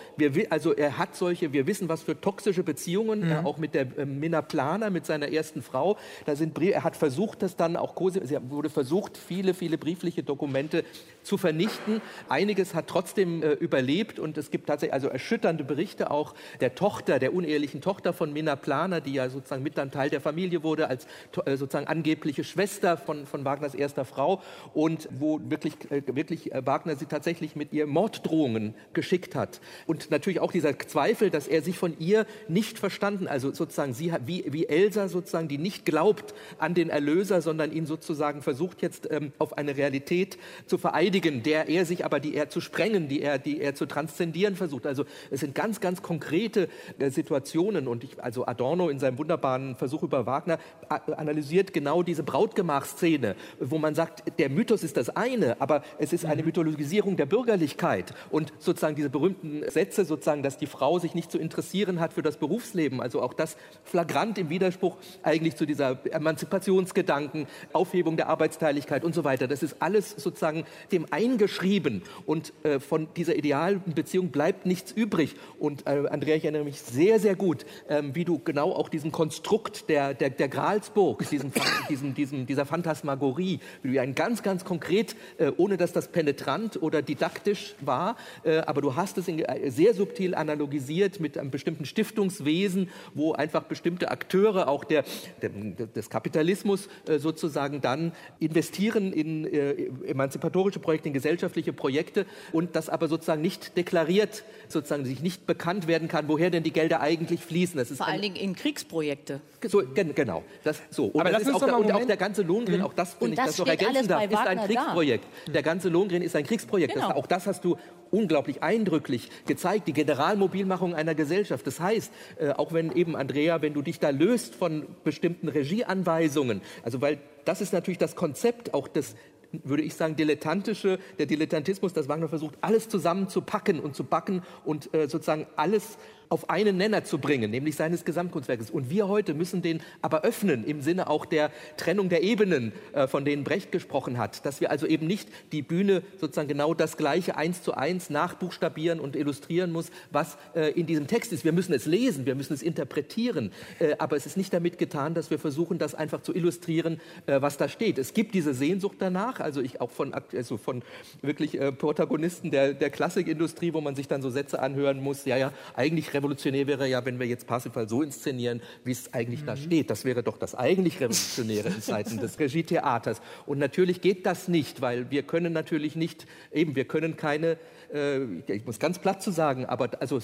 S5: er hat wir wissen, was für toxische Beziehungen, auch mit der Minna Plana, mit seiner ersten Frau, er hat versucht, es wurde versucht, viele, viele briefliche Dokumente zu vernichten. Einiges hat trotzdem überlebt und es gibt tatsächlich erschütternde Berichte auch der unehelichen Tochter von Minna Plana, die ja sozusagen mit dann Teil der Familie wurde, als sozusagen angebliche Schwester von Wagners erster Frau und wo wirklich Wagner sie tatsächlich mit ihr Morddrohungen geschickt hat. Und natürlich auch dieser Zweifel, dass er sich von ihr nicht verstanden, also sozusagen sie hat wie Elsa sozusagen, die nicht glaubt an den Erlöser, sondern ihn sozusagen versucht jetzt auf eine Realität zu vereidigen, die er zu sprengen, die er zu transzendieren versucht. Also es sind ganz, ganz konkrete Situationen und Adorno in seinem wunderbaren Versuch über Wagner analysiert genau diese Brautgemachsszene, wo man sagt, der Mythos ist das eine, aber es ist eine Mythologisierung der Bürgerlichkeit und sozusagen diese berühmten Sätze sozusagen, dass die Frau sich nicht zu interessieren hat für das Berufsleben, also auch das flagrant im Widerspruch eigentlich zu dieser Emanzipationsgedanken, Aufhebung der Arbeitsteiligkeit und so weiter. Das ist alles sozusagen dem eingeschrieben und von dieser idealen Beziehung bleibt nichts übrig. Und Andrea, ich erinnere mich sehr, sehr gut, wie du genau auch diesen Konstrukt der Gralsburg, dieser Phantasmagorie, wie du einen ganz, ganz konkret, ohne dass das penetrant oder didaktisch war, aber du hast es sehr subtil analogisiert mit einem bestimmten Stiftungswesen, wo einfach bestimmte Akteure auch des Kapitalismus sozusagen dann investieren in emanzipatorische Projekte, in gesellschaftliche Projekte und das aber sozusagen nicht deklariert, sozusagen sich nicht bekannt werden kann, woher denn die Gelder eigentlich fließen. Das ist
S4: vor allen Dingen in Kriegsprojekte.
S5: So Genau. Und
S2: aber
S5: das ist auch der ganze Lohengrin, auch das finde ich, das noch ergänzen darf, ist ein Kriegsprojekt. Der ganze Lohengrin ist ein Kriegsprojekt.
S4: Genau.
S5: Auch das hast du unglaublich eindrücklich gezeigt, die Generalmobilmachung einer Gesellschaft. Das heißt, auch wenn eben, Andrea, wenn du dich da löst von bestimmten Regieanweisungen, also weil das ist natürlich das Konzept auch des, würde ich sagen, der Dilettantismus, dass Wagner versucht, alles zusammenzupacken und zu backen und sozusagen alles auf einen Nenner zu bringen, nämlich seines Gesamtkunstwerkes. Und wir heute müssen den aber öffnen, im Sinne auch der Trennung der Ebenen, von denen Brecht gesprochen hat, dass wir also eben nicht die Bühne sozusagen genau das Gleiche 1:1 nachbuchstabieren und illustrieren muss, was in diesem Text ist. Wir müssen es lesen, wir müssen es interpretieren, aber es ist nicht damit getan, dass wir versuchen, das einfach zu illustrieren, was da steht. Es gibt diese Sehnsucht danach, also ich auch von wirklich Protagonisten der Klassikindustrie, wo man sich dann so Sätze anhören muss, eigentlich revolutionär wäre ja, wenn wir jetzt Parsifal so inszenieren, wie es eigentlich da steht. Das wäre doch das eigentlich Revolutionäre in Zeiten des Regietheaters. Und natürlich geht das nicht, weil wir können natürlich nicht, wir können keine, ich muss ganz platt zu sagen, aber also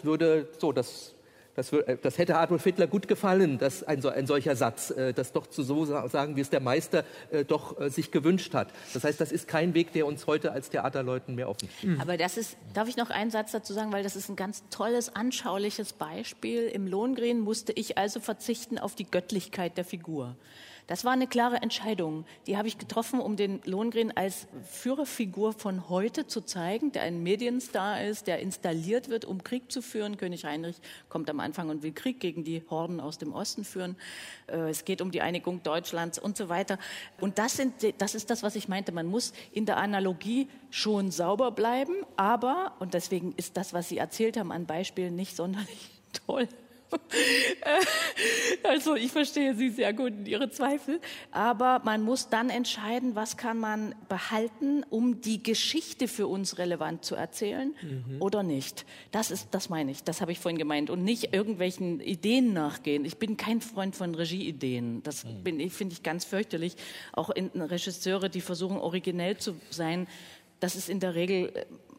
S5: das hätte Adolf Hitler gut gefallen, dass ein solcher Satz, das doch so sagen, wie es der Meister doch sich gewünscht hat. Das heißt, das ist kein Weg, der uns heute als Theaterleuten mehr offen steht.
S4: Aber darf ich noch einen Satz dazu sagen, weil das ist ein ganz tolles, anschauliches Beispiel. Im Lohengrin musste ich also verzichten auf die Göttlichkeit der Figur. Das war eine klare Entscheidung. Die habe ich getroffen, um den Lohengrin als Führerfigur von heute zu zeigen, der ein Medienstar ist, der installiert wird, um Krieg zu führen. König Heinrich kommt am Anfang und will Krieg gegen die Horden aus dem Osten führen. Es geht um die Einigung Deutschlands und so weiter. Und das ist das, was ich meinte. Man muss in der Analogie schon sauber bleiben, aber, und deswegen ist das, was Sie erzählt haben an Beispielen, nicht sonderlich toll. Also ich verstehe Sie sehr gut in Ihre Zweifel, aber man muss dann entscheiden, was kann man behalten, um die Geschichte für uns relevant zu erzählen oder nicht. Das meine ich, das habe ich vorhin gemeint und nicht irgendwelchen Ideen nachgehen. Ich bin kein Freund von Regieideen, das finde ich ganz fürchterlich. Auch in Regisseure, die versuchen originell zu sein, das ist in der Regel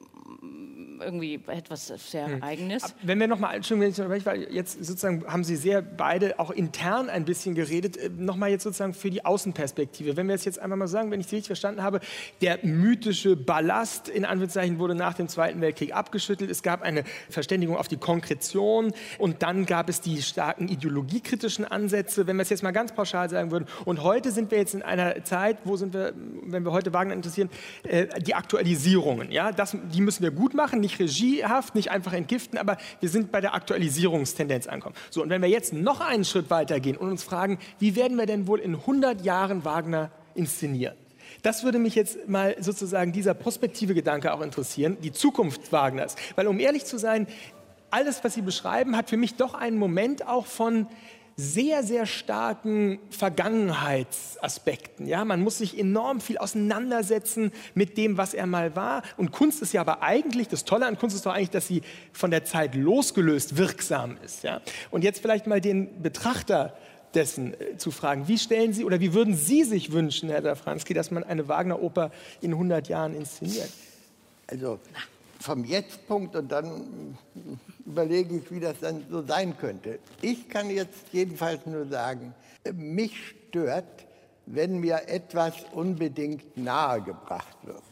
S4: irgendwie etwas sehr Eigenes.
S2: Wenn wir nochmal, Entschuldigung, weil jetzt sozusagen haben Sie sehr beide auch intern ein bisschen geredet, nochmal jetzt sozusagen für die Außenperspektive. Wenn wir es jetzt einmal mal sagen, wenn ich Sie richtig verstanden habe, der mythische Ballast, in Anführungszeichen, wurde nach dem Zweiten Weltkrieg abgeschüttelt. Es gab eine Verständigung auf die Konkretion und dann gab es die starken ideologiekritischen Ansätze, wenn wir es jetzt mal ganz pauschal sagen würden. Und heute sind wir jetzt in einer Zeit, wo sind wir, wenn wir heute Wagner interessieren, die Aktualisierungen. Ja? Die müssen wir gut machen, nicht regiehaft, nicht einfach entgiften, aber wir sind bei der Aktualisierungstendenz angekommen. So, und wenn wir jetzt noch einen Schritt weiter gehen und uns fragen, wie werden wir denn wohl in 100 Jahren Wagner inszenieren? Das würde mich jetzt mal sozusagen dieser prospektive Gedanke auch interessieren, die Zukunft Wagners. Weil um ehrlich zu sein, alles, was Sie beschreiben, hat für mich doch einen Moment auch von sehr, sehr starken Vergangenheitsaspekten. Ja, man muss sich enorm viel auseinandersetzen mit dem, was er mal war. Und Kunst ist ja aber eigentlich, das Tolle an Kunst ist doch eigentlich, dass sie von der Zeit losgelöst wirksam ist. Ja? Und jetzt vielleicht mal den Betrachter dessen zu fragen, wie stellen Sie oder wie würden Sie sich wünschen, Herr Dafranski, dass man eine Wagner-Oper in 100 Jahren inszeniert?
S7: Also vom Jetztpunkt und dann überlege ich, wie das dann so sein könnte. Ich kann jetzt jedenfalls nur sagen, mich stört, wenn mir etwas unbedingt nahegebracht wird.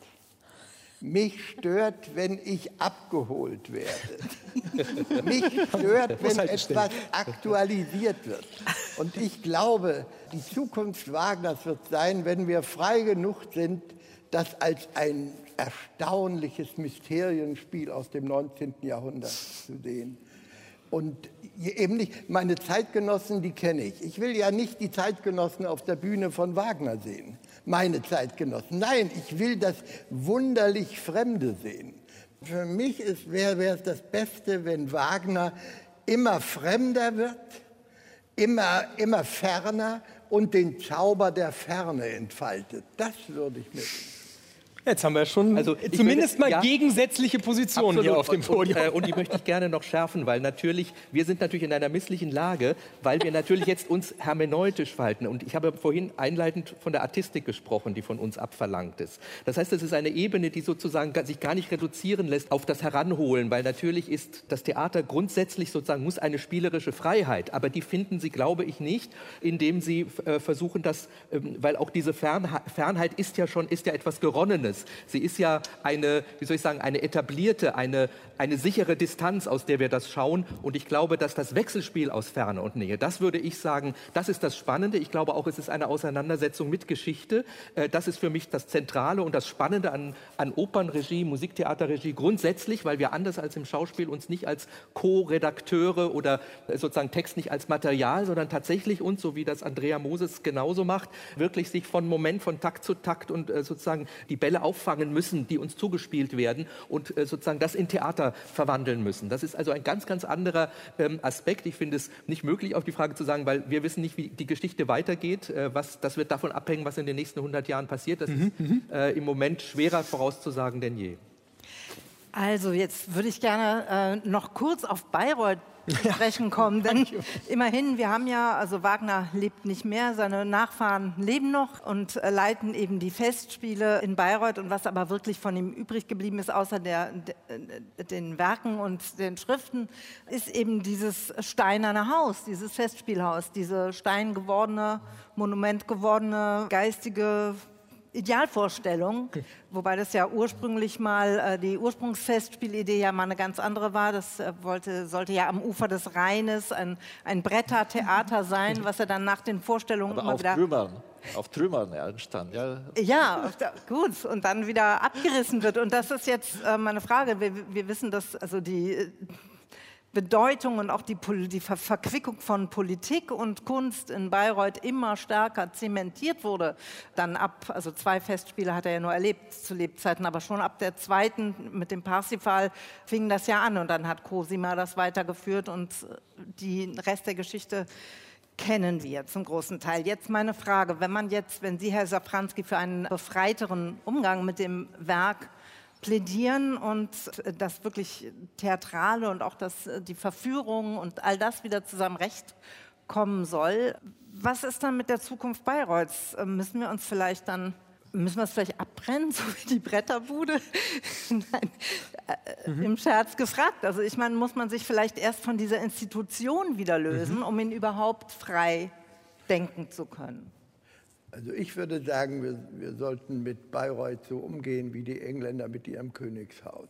S7: Mich stört, wenn ich abgeholt werde. Mich stört, wenn etwas aktualisiert wird. Und ich glaube, die Zukunft Wagners wird sein, wenn wir frei genug sind, das als ein erstaunliches Mysterienspiel aus dem 19. Jahrhundert zu sehen. Und eben nicht, meine Zeitgenossen, die kenne ich. Ich will ja nicht die Zeitgenossen auf der Bühne von Wagner sehen, meine Zeitgenossen. Nein, ich will das wunderlich Fremde sehen. Für mich wäre es das Beste, wenn Wagner immer fremder wird, immer ferner und den Zauber der Ferne entfaltet. Das würde ich mir wünschen.
S2: Jetzt haben wir schon zumindest mal gegensätzliche Positionen hier auf dem Podium.
S5: Und die möchte ich gerne noch schärfen, weil wir sind natürlich in einer misslichen Lage, weil wir natürlich jetzt uns hermeneutisch verhalten. Und ich habe vorhin einleitend von der Artistik gesprochen, die von uns abverlangt ist. Das heißt, es ist eine Ebene, die sozusagen sich gar nicht reduzieren lässt auf das Heranholen, weil natürlich ist das Theater grundsätzlich sozusagen muss eine spielerische Freiheit, aber die finden sie, glaube ich, nicht, indem sie versuchen, weil auch diese Fernheit ist ja etwas Geronnenes. Sie ist ja eine etablierte, eine sichere Distanz, aus der wir das schauen. Und ich glaube, dass das Wechselspiel aus Ferne und Nähe, das würde ich sagen, das ist das Spannende. Ich glaube auch, es ist eine Auseinandersetzung mit Geschichte. Das ist für mich das Zentrale und das Spannende an Opernregie, Musiktheaterregie grundsätzlich, weil wir anders als im Schauspiel uns nicht als Co-Redakteure oder sozusagen Text nicht als Material, sondern tatsächlich uns, so wie das Andrea Moses genauso macht, wirklich sich von Moment, von Takt zu Takt und sozusagen die Bälle auffangen müssen, die uns zugespielt werden und sozusagen das in Theater verwandeln müssen. Das ist also ein ganz, ganz anderer Aspekt. Ich finde es nicht möglich, auf die Frage zu sagen, weil wir wissen nicht, wie die Geschichte weitergeht. Das wird davon abhängen, was in den nächsten 100 Jahren passiert. Das ist im Moment schwerer vorauszusagen denn je.
S3: Also jetzt würde ich gerne noch kurz auf Bayreuth sprechen kommen, denn immerhin, wir haben ja, also Wagner lebt nicht mehr, seine Nachfahren leben noch und leiten eben die Festspiele in Bayreuth, und was aber wirklich von ihm übrig geblieben ist, außer den Werken und den Schriften, ist eben dieses steinerne Haus, dieses Festspielhaus, diese steingewordene, monumentgewordene, geistige Idealvorstellung, wobei das ja ursprünglich mal die Ursprungsfestspielidee ja mal eine ganz andere war. Das sollte ja am Ufer des Rheines ein Brettertheater sein, was er dann nach den Vorstellungen
S6: aber
S3: immer wieder
S6: auf Trümmern entstand.
S3: Ja, gut, und dann wieder abgerissen wird. Und das ist jetzt meine Frage. Wir wissen, dass also die Bedeutung und auch die Verquickung von Politik und Kunst in Bayreuth immer stärker zementiert wurde. Dann also 2 Festspiele hat er ja nur erlebt zu Lebzeiten, aber schon ab der 2. mit dem Parsifal fing das ja an, und dann hat Cosima das weitergeführt und den Rest der Geschichte kennen wir zum großen Teil. Jetzt meine Frage, wenn Sie, Herr Safranski, für einen befreiteren Umgang mit dem Werk plädieren und das wirklich Theatrale und auch die Verführung und all das wieder zusammen recht kommen soll. Was ist dann mit der Zukunft Bayreuths? Müssen wir es vielleicht abbrennen, so wie die Bretterbude? Nein, im Scherz gefragt. Also ich meine, muss man sich vielleicht erst von dieser Institution wieder lösen, um ihn überhaupt frei denken zu können?
S7: Also ich würde sagen, wir sollten mit Bayreuth so umgehen wie die Engländer mit ihrem Königshaus.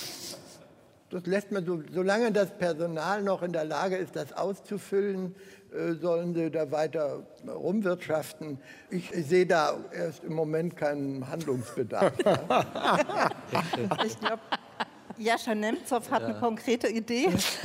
S7: Das lässt man solange das Personal noch in der Lage ist, das auszufüllen, sollen sie da weiter rumwirtschaften. Ich sehe da erst im Moment keinen Handlungsbedarf.
S3: Ich glaube, Jascha Nemzow hat eine konkrete Idee.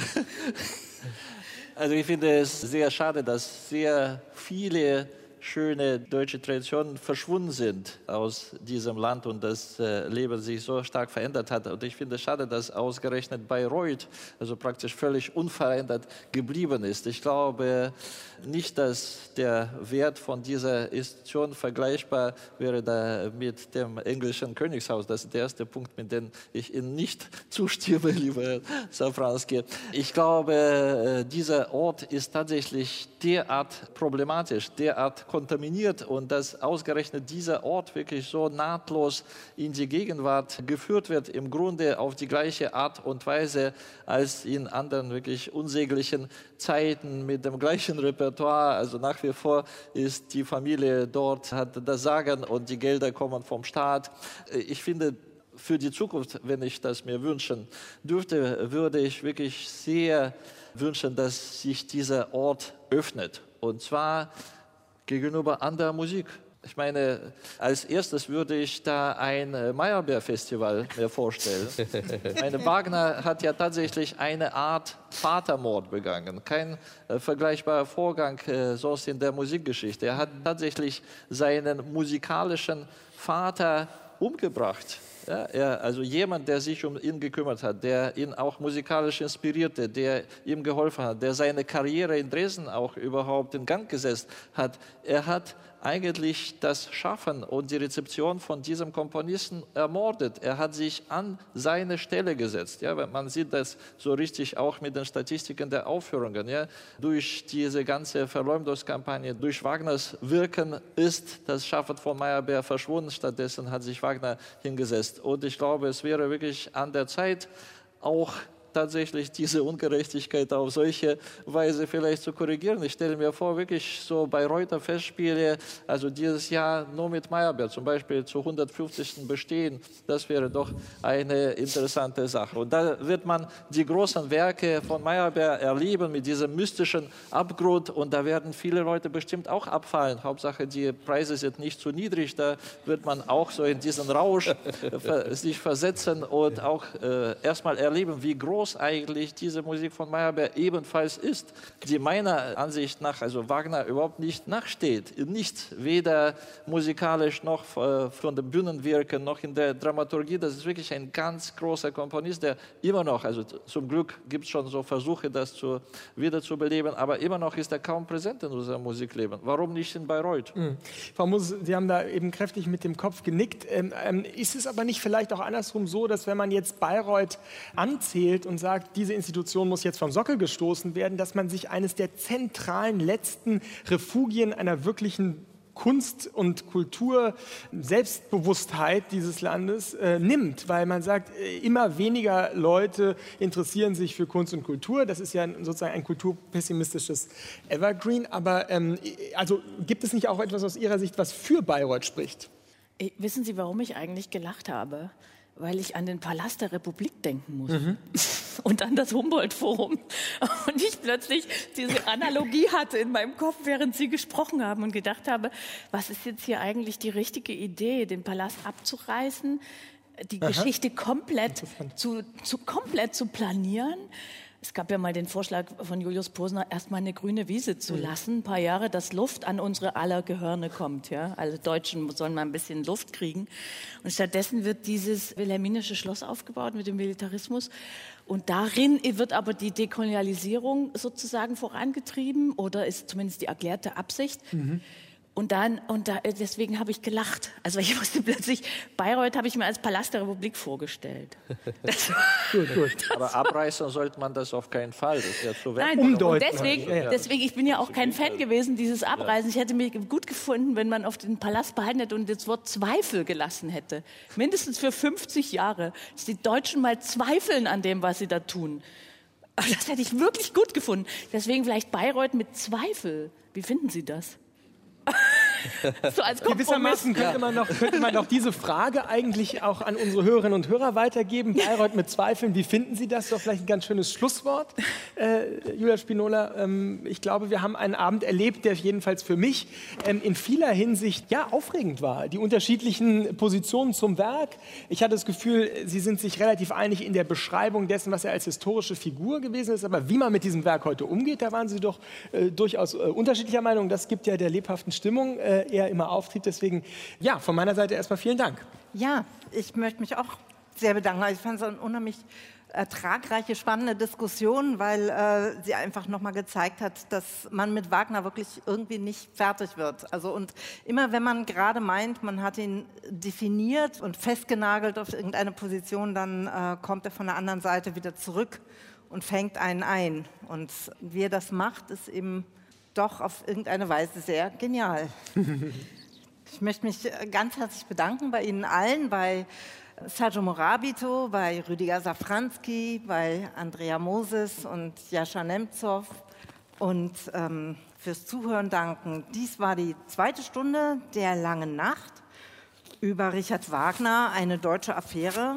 S6: Also ich finde es sehr schade, dass sehr viele schöne deutsche Traditionen verschwunden sind aus diesem Land und das Leben sich so stark verändert hat. Und ich finde es schade, dass ausgerechnet Bayreuth also praktisch völlig unverändert geblieben ist. Ich glaube nicht, dass der Wert von dieser Institution vergleichbar wäre da mit dem englischen Königshaus. Das ist der erste Punkt, mit dem ich Ihnen nicht zustimme, lieber Safranski. Ich glaube, dieser Ort ist tatsächlich derart problematisch, derart kontaminiert, und dass ausgerechnet dieser Ort wirklich so nahtlos in die Gegenwart geführt wird, im Grunde auf die gleiche Art und Weise als in anderen wirklich unsäglichen Zeiten mit dem gleichen Repertoire. Also nach wie vor ist die Familie dort, hat das Sagen und die Gelder kommen vom Staat. Ich finde, für die Zukunft, wenn ich das mir wünschen dürfte, würde ich wirklich sehr wünschen, dass sich dieser Ort öffnet. Und zwar gegenüber anderer Musik. Ich meine, als erstes würde ich da ein Meyerbeer-Festival mir vorstellen. Wagner hat ja tatsächlich eine Art Vatermord begangen. Kein vergleichbarer Vorgang sonst in der Musikgeschichte. Er hat tatsächlich seinen musikalischen Vater umgebracht. Ja, also jemand, der sich um ihn gekümmert hat, der ihn auch musikalisch inspirierte, der ihm geholfen hat, der seine Karriere in Dresden auch überhaupt in Gang gesetzt hat. Er hat eigentlich das Schaffen und die Rezeption von diesem Komponisten ermordet. Er hat sich an seine Stelle gesetzt. Ja, man sieht das so richtig auch mit den Statistiken der Aufführungen. Ja. Durch diese ganze Verleumdungskampagne, durch Wagners Wirken ist das Schaffen von Meyerbeer verschwunden. Stattdessen hat sich Wagner hingesetzt. Und ich glaube, es wäre wirklich an der Zeit, auch tatsächlich diese Ungerechtigkeit auf solche Weise vielleicht zu korrigieren. Ich stelle mir vor, wirklich so Bayreuther Festspiele, also dieses Jahr nur mit Meyerbeer zum Beispiel zu 150. bestehen, das wäre doch eine interessante Sache. Und da wird man die großen Werke von Meyerbeer erleben mit diesem mystischen Abgrund und da werden viele Leute bestimmt auch abfallen. Hauptsache, die Preise sind nicht zu niedrig, da wird man auch so in diesen Rausch sich versetzen und auch erstmal erleben, wie groß eigentlich diese Musik von Meyerbeer ebenfalls ist, die meiner Ansicht nach, also Wagner überhaupt nicht nachsteht. Nicht weder musikalisch noch von den Bühnenwirken noch in der Dramaturgie. Das ist wirklich ein ganz großer Komponist, der immer noch, also zum Glück gibt es schon so Versuche, das wiederzubeleben, aber immer noch ist er kaum präsent in unserem Musikleben. Warum nicht in Bayreuth?
S2: Frau Moses, Sie haben da eben kräftig mit dem Kopf genickt. Ist es aber nicht vielleicht auch andersrum so, dass wenn man jetzt Bayreuth anzählt und sagt, diese Institution muss jetzt vom Sockel gestoßen werden, dass man sich eines der zentralen letzten Refugien einer wirklichen Kunst- und Kultur-Selbstbewusstheit dieses Landes nimmt, weil man sagt, immer weniger Leute interessieren sich für Kunst und Kultur. Das ist ja sozusagen ein kulturpessimistisches Evergreen. Aber also gibt es nicht auch etwas aus Ihrer Sicht, was für Bayreuth spricht?
S4: Wissen Sie, warum ich eigentlich gelacht habe? Weil ich an den Palast der Republik denken muss und an das Humboldt-Forum. Und ich plötzlich diese Analogie hatte in meinem Kopf, während Sie gesprochen haben und gedacht habe, was ist jetzt hier eigentlich die richtige Idee, den Palast abzureißen, die Geschichte komplett zu planieren. Es gab ja mal den Vorschlag von Julius Posner, erstmal eine grüne Wiese zu lassen, ein paar Jahre, dass Luft an unsere aller Gehirne kommt. Ja? Alle Deutschen sollen mal ein bisschen Luft kriegen. Und stattdessen wird dieses wilhelminische Schloss aufgebaut mit dem Militarismus. Und darin wird aber die Dekolonialisierung sozusagen vorangetrieben oder ist zumindest die erklärte Absicht. Deswegen habe ich gelacht. Also ich wusste plötzlich, Bayreuth habe ich mir als Palast der Republik vorgestellt.
S2: Gut.
S6: Aber abreißen sollte man das auf keinen Fall. Das ist ja zu
S4: Nein, und deswegen, ich bin ja auch kein Fan gewesen, dieses Abreißen. Ich hätte mir gut gefunden, wenn man auf den Palast behalten hätte und das Wort Zweifel gelassen hätte. Mindestens für 50 Jahre. Dass die Deutschen mal zweifeln an dem, was sie da tun. Aber das hätte ich wirklich gut gefunden. Deswegen vielleicht Bayreuth mit Zweifel. Wie finden Sie das?
S2: So als gewissermaßen könnte man noch diese Frage eigentlich auch an unsere Hörerinnen und Hörer weitergeben. Bayreuth mit Zweifeln, wie finden Sie das? Doch vielleicht ein ganz schönes Schlusswort. Julia Spinola, ich glaube, wir haben einen Abend erlebt, der jedenfalls für mich in vieler Hinsicht aufregend war. Die unterschiedlichen Positionen zum Werk. Ich hatte das Gefühl, Sie sind sich relativ einig in der Beschreibung dessen, was er als historische Figur gewesen ist. Aber wie man mit diesem Werk heute umgeht, da waren Sie doch durchaus unterschiedlicher Meinung. Das gibt ja der lebhaften Stimmung eher immer Auftrieb. Deswegen, von meiner Seite erstmal vielen Dank.
S3: Ja, ich möchte mich auch sehr bedanken. Ich fand es eine unheimlich ertragreiche, spannende Diskussion, weil sie einfach nochmal gezeigt hat, dass man mit Wagner wirklich irgendwie nicht fertig wird. Also und immer wenn man gerade meint, man hat ihn definiert und festgenagelt auf irgendeine Position, dann kommt er von der anderen Seite wieder zurück und fängt einen ein. Und wie er das macht, ist eben doch auf irgendeine Weise sehr genial. Ich möchte mich ganz herzlich bedanken bei Ihnen allen, bei Sergio Morabito, bei Rüdiger Safranski, bei Andrea Moses und Jascha Nemzow und fürs Zuhören danken. Dies war die 2. Stunde der langen Nacht über Richard Wagner, eine deutsche Affäre.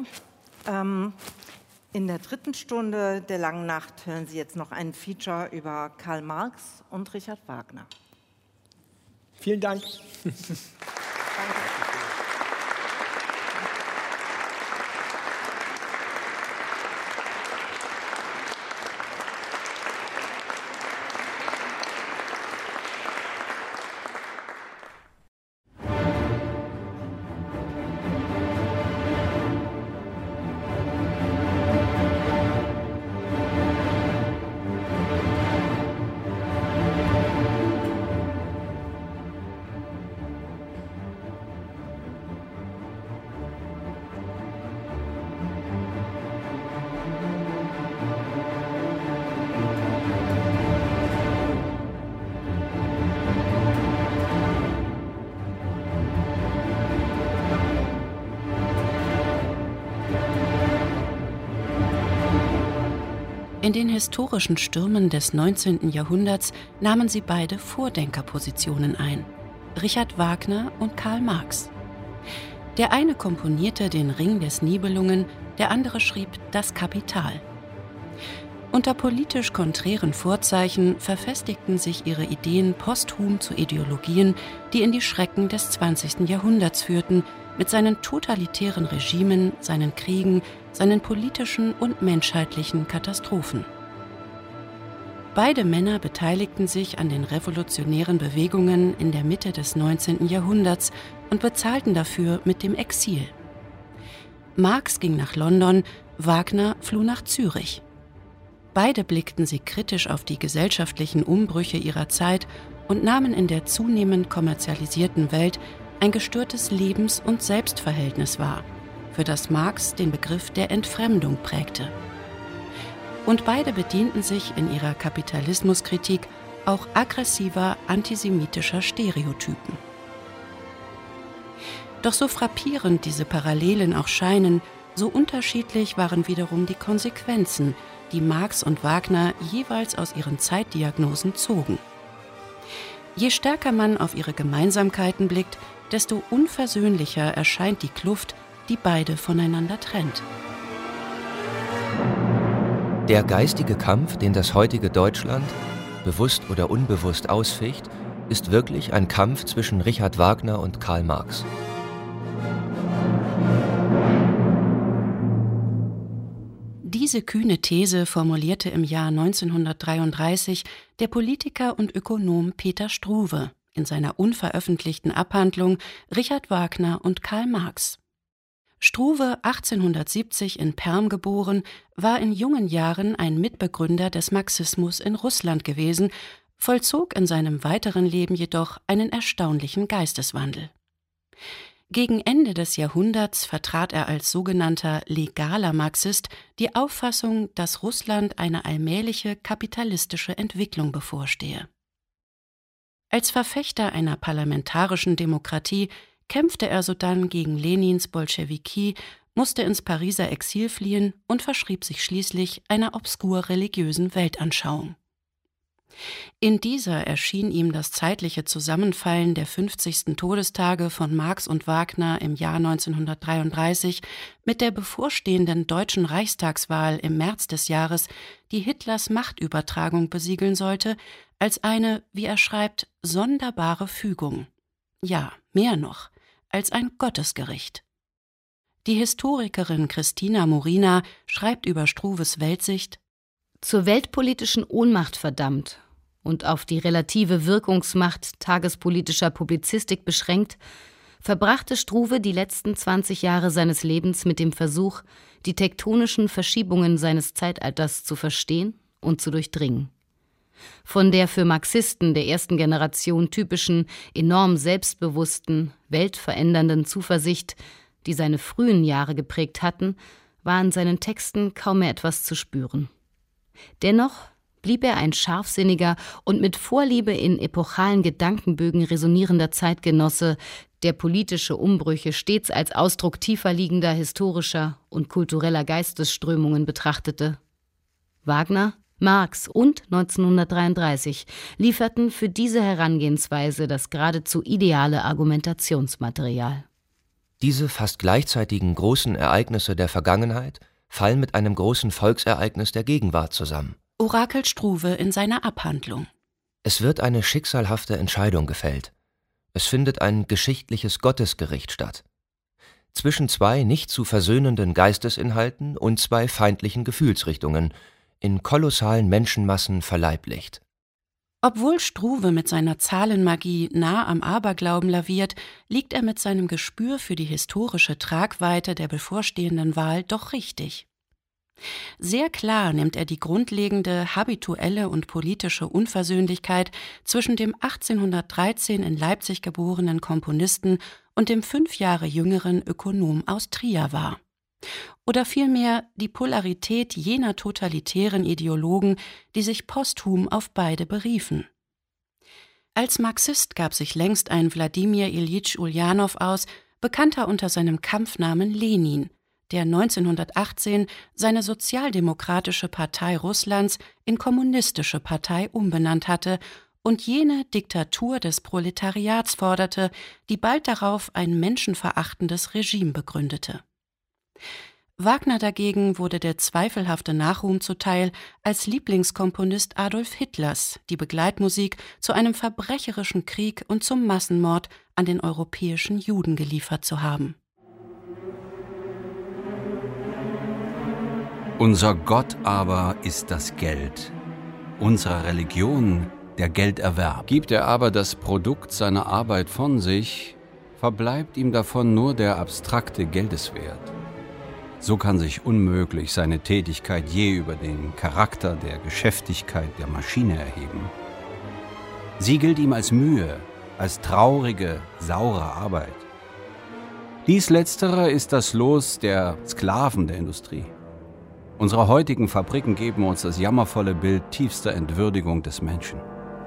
S3: In der 3. Stunde der langen Nacht hören Sie jetzt noch ein Feature über Karl Marx und Richard Wagner.
S2: Vielen Dank.
S3: Danke.
S8: In den historischen Stürmen des 19. Jahrhunderts nahmen sie beide Vordenkerpositionen ein: Richard Wagner und Karl Marx. Der eine komponierte den Ring des Nibelungen, der andere schrieb Das Kapital. Unter politisch konträren Vorzeichen verfestigten sich ihre Ideen posthum zu Ideologien, die in die Schrecken des 20. Jahrhunderts führten, mit seinen totalitären Regimen, seinen Kriegen, seinen politischen und menschheitlichen Katastrophen. Beide Männer beteiligten sich an den revolutionären Bewegungen in der Mitte des 19. Jahrhunderts und bezahlten dafür mit dem Exil. Marx ging nach London, Wagner floh nach Zürich. Beide blickten sie kritisch auf die gesellschaftlichen Umbrüche ihrer Zeit und nahmen in der zunehmend kommerzialisierten Welt ein gestörtes Lebens- und Selbstverhältnis wahr, für das Marx den Begriff der Entfremdung prägte. Und beide bedienten sich in ihrer Kapitalismuskritik auch aggressiver antisemitischer Stereotypen. Doch so frappierend diese Parallelen auch scheinen, so unterschiedlich waren wiederum die Konsequenzen, die Marx und Wagner jeweils aus ihren Zeitdiagnosen zogen. Je stärker man auf ihre Gemeinsamkeiten blickt, desto unversöhnlicher erscheint die Kluft, die beide voneinander trennt.
S9: Der geistige Kampf, den das heutige Deutschland, bewusst oder unbewusst ausficht, ist wirklich ein Kampf zwischen Richard Wagner und Karl Marx.
S8: Diese kühne These formulierte im Jahr 1933 der Politiker und Ökonom Peter Struve in seiner unveröffentlichten Abhandlung Richard Wagner und Karl Marx. Struve, 1870 in Perm geboren, war in jungen Jahren ein Mitbegründer des Marxismus in Russland gewesen, vollzog in seinem weiteren Leben jedoch einen erstaunlichen Geisteswandel. Gegen Ende des Jahrhunderts vertrat er als sogenannter legaler Marxist die Auffassung, dass Russland eine allmähliche kapitalistische Entwicklung bevorstehe. Als Verfechter einer parlamentarischen Demokratie kämpfte er sodann gegen Lenins Bolschewiki, musste ins Pariser Exil fliehen und verschrieb sich schließlich einer obskur religiösen Weltanschauung. In dieser erschien ihm das zeitliche Zusammenfallen der 50. Todestage von Marx und Wagner im Jahr 1933 mit der bevorstehenden deutschen Reichstagswahl im März des Jahres, die Hitlers Machtübertragung besiegeln sollte, als eine, wie er schreibt, sonderbare Fügung. Ja, mehr noch, als ein Gottesgericht. Die Historikerin Christina Morina schreibt über Struves Weltsicht:
S10: Zur weltpolitischen Ohnmacht verdammt und auf die relative Wirkungsmacht tagespolitischer Publizistik beschränkt, verbrachte Struve die letzten 20 Jahre seines Lebens mit dem Versuch, die tektonischen Verschiebungen seines Zeitalters zu verstehen und zu durchdringen. Von der für Marxisten der ersten Generation typischen, enorm selbstbewussten, weltverändernden Zuversicht, die seine frühen Jahre geprägt hatten, war in seinen Texten kaum mehr etwas zu spüren. Dennoch blieb er ein scharfsinniger und mit Vorliebe in epochalen Gedankenbögen resonierender Zeitgenosse, der politische Umbrüche stets als Ausdruck tiefer liegender historischer und kultureller Geistesströmungen betrachtete. Wagner, Marx und 1933 lieferten für diese Herangehensweise das geradezu ideale Argumentationsmaterial.
S9: Diese fast gleichzeitigen großen Ereignisse der Vergangenheit fallen mit einem großen Volksereignis der Gegenwart zusammen.
S8: Orakelt Struve in seiner Abhandlung.
S9: Es wird eine schicksalhafte Entscheidung gefällt. Es findet ein geschichtliches Gottesgericht statt. Zwischen zwei nicht zu versöhnenden Geistesinhalten und zwei feindlichen Gefühlsrichtungen, in kolossalen Menschenmassen verleiblicht.
S8: Obwohl Struve mit seiner Zahlenmagie nah am Aberglauben laviert, liegt er mit seinem Gespür für die historische Tragweite der bevorstehenden Wahl doch richtig. Sehr klar nimmt er die grundlegende habituelle und politische Unversöhnlichkeit zwischen dem 1813 in Leipzig geborenen Komponisten und dem 5 Jahre jüngeren Ökonom aus Trier wahr. Oder vielmehr die Polarität jener totalitären Ideologen, die sich posthum auf beide beriefen. Als Marxist gab sich längst ein Wladimir Iljitsch Uljanow aus, bekannter unter seinem Kampfnamen Lenin, der 1918 seine Sozialdemokratische Partei Russlands in Kommunistische Partei umbenannt hatte und jene Diktatur des Proletariats forderte, die bald darauf ein menschenverachtendes Regime begründete. Wagner dagegen wurde der zweifelhafte Nachruhm zuteil, als Lieblingskomponist Adolf Hitlers die Begleitmusik zu einem verbrecherischen Krieg und zum Massenmord an den europäischen Juden geliefert zu haben.
S11: Unser Gott aber ist das Geld, unsere Religion der Gelderwerb. Gibt er aber das Produkt seiner Arbeit von sich, verbleibt ihm davon nur der abstrakte Geldeswert. So kann sich unmöglich seine Tätigkeit je über den Charakter der Geschäftigkeit der Maschine erheben. Sie gilt ihm als Mühe, als traurige, saure Arbeit. Dies Letztere ist das Los der Sklaven der Industrie. Unsere heutigen Fabriken geben uns das jammervolle Bild tiefster Entwürdigung des Menschen.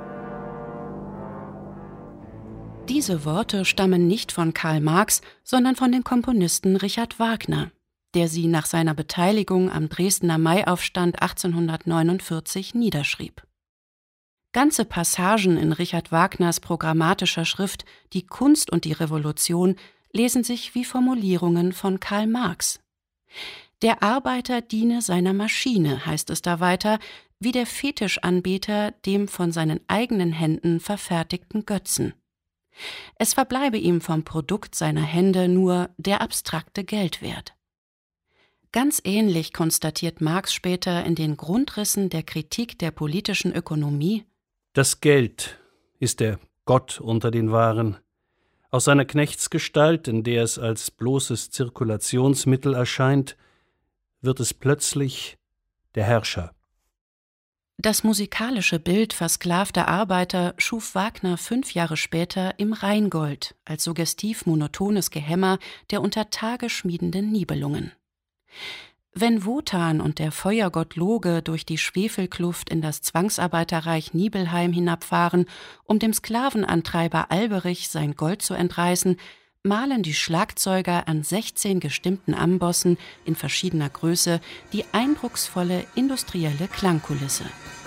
S8: Diese Worte stammen nicht von Karl Marx, sondern von dem Komponisten Richard Wagner, der sie nach seiner Beteiligung am Dresdner Maiaufstand 1849 niederschrieb. Ganze Passagen in Richard Wagners programmatischer Schrift »Die Kunst und die Revolution« lesen sich wie Formulierungen von Karl Marx. Der Arbeiter diene seiner Maschine, heißt es da weiter, wie der Fetischanbeter dem von seinen eigenen Händen verfertigten Götzen. Es verbleibe ihm vom Produkt seiner Hände nur der abstrakte Geldwert. Ganz ähnlich konstatiert Marx später in den Grundrissen der Kritik der politischen Ökonomie:
S12: Das Geld ist der Gott unter den Waren. Aus seiner Knechtsgestalt, in der es als bloßes Zirkulationsmittel erscheint, wird es plötzlich der Herrscher.
S8: Das musikalische Bild versklavter Arbeiter schuf Wagner 5 Jahre später im Rheingold als suggestiv monotones Gehämmer der unter Tage schmiedenden Nibelungen. Wenn Wotan und der Feuergott Loge durch die Schwefelkluft in das Zwangsarbeiterreich Nibelheim hinabfahren, um dem Sklavenantreiber Alberich sein Gold zu entreißen, malen die Schlagzeuger an 16 gestimmten Ambossen in verschiedener Größe die eindrucksvolle industrielle Klangkulisse.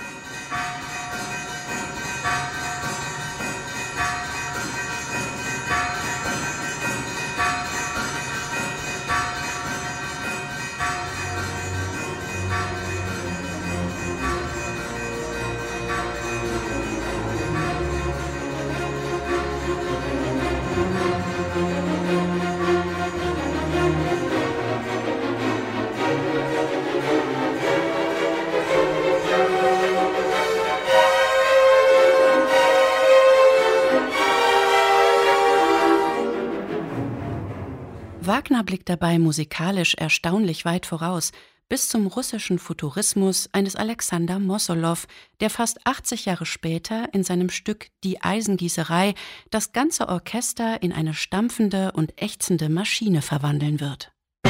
S8: Wagner blickt dabei musikalisch erstaunlich weit voraus, bis zum russischen Futurismus eines Alexander Mossolow, der fast 80 Jahre später in seinem Stück »Die Eisengießerei« das ganze Orchester in eine stampfende und ächzende Maschine verwandeln wird.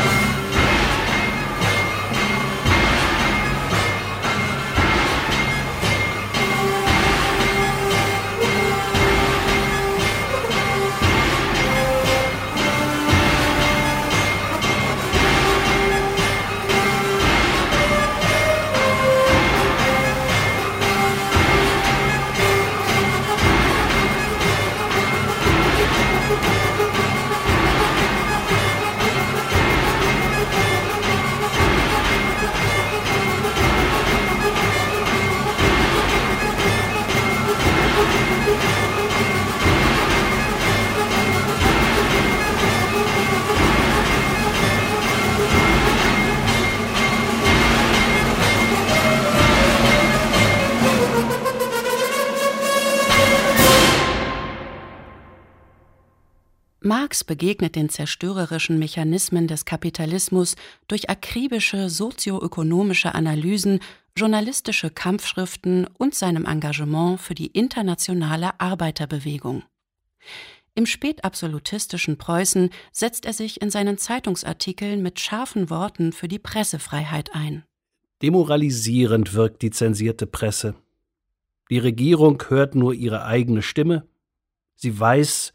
S8: Marx begegnet den zerstörerischen Mechanismen des Kapitalismus durch akribische sozioökonomische Analysen, journalistische Kampfschriften und seinem Engagement für die internationale Arbeiterbewegung. Im spätabsolutistischen Preußen setzt er sich in seinen Zeitungsartikeln mit scharfen Worten für die Pressefreiheit ein.
S12: Demoralisierend wirkt die zensierte Presse. Die Regierung hört nur ihre eigene Stimme. Sie weiß,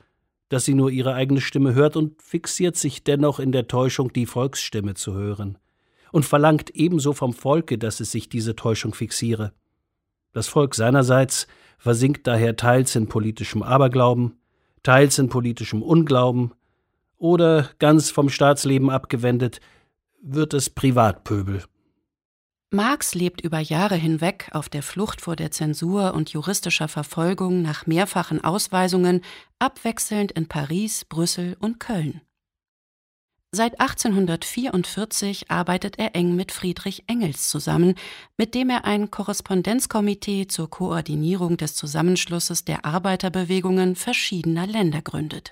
S12: dass sie nur ihre eigene Stimme hört und fixiert sich dennoch in der Täuschung, die Volksstimme zu hören. Und verlangt ebenso vom Volke, dass es sich diese Täuschung fixiere. Das Volk seinerseits versinkt daher teils in politischem Aberglauben, teils in politischem Unglauben oder, ganz vom Staatsleben abgewendet, wird es Privatpöbel.
S8: Marx lebt über Jahre hinweg auf der Flucht vor der Zensur und juristischer Verfolgung nach mehrfachen Ausweisungen, abwechselnd in Paris, Brüssel und Köln. Seit 1844 arbeitet er eng mit Friedrich Engels zusammen, mit dem er ein Korrespondenzkomitee zur Koordinierung des Zusammenschlusses der Arbeiterbewegungen verschiedener Länder gründet.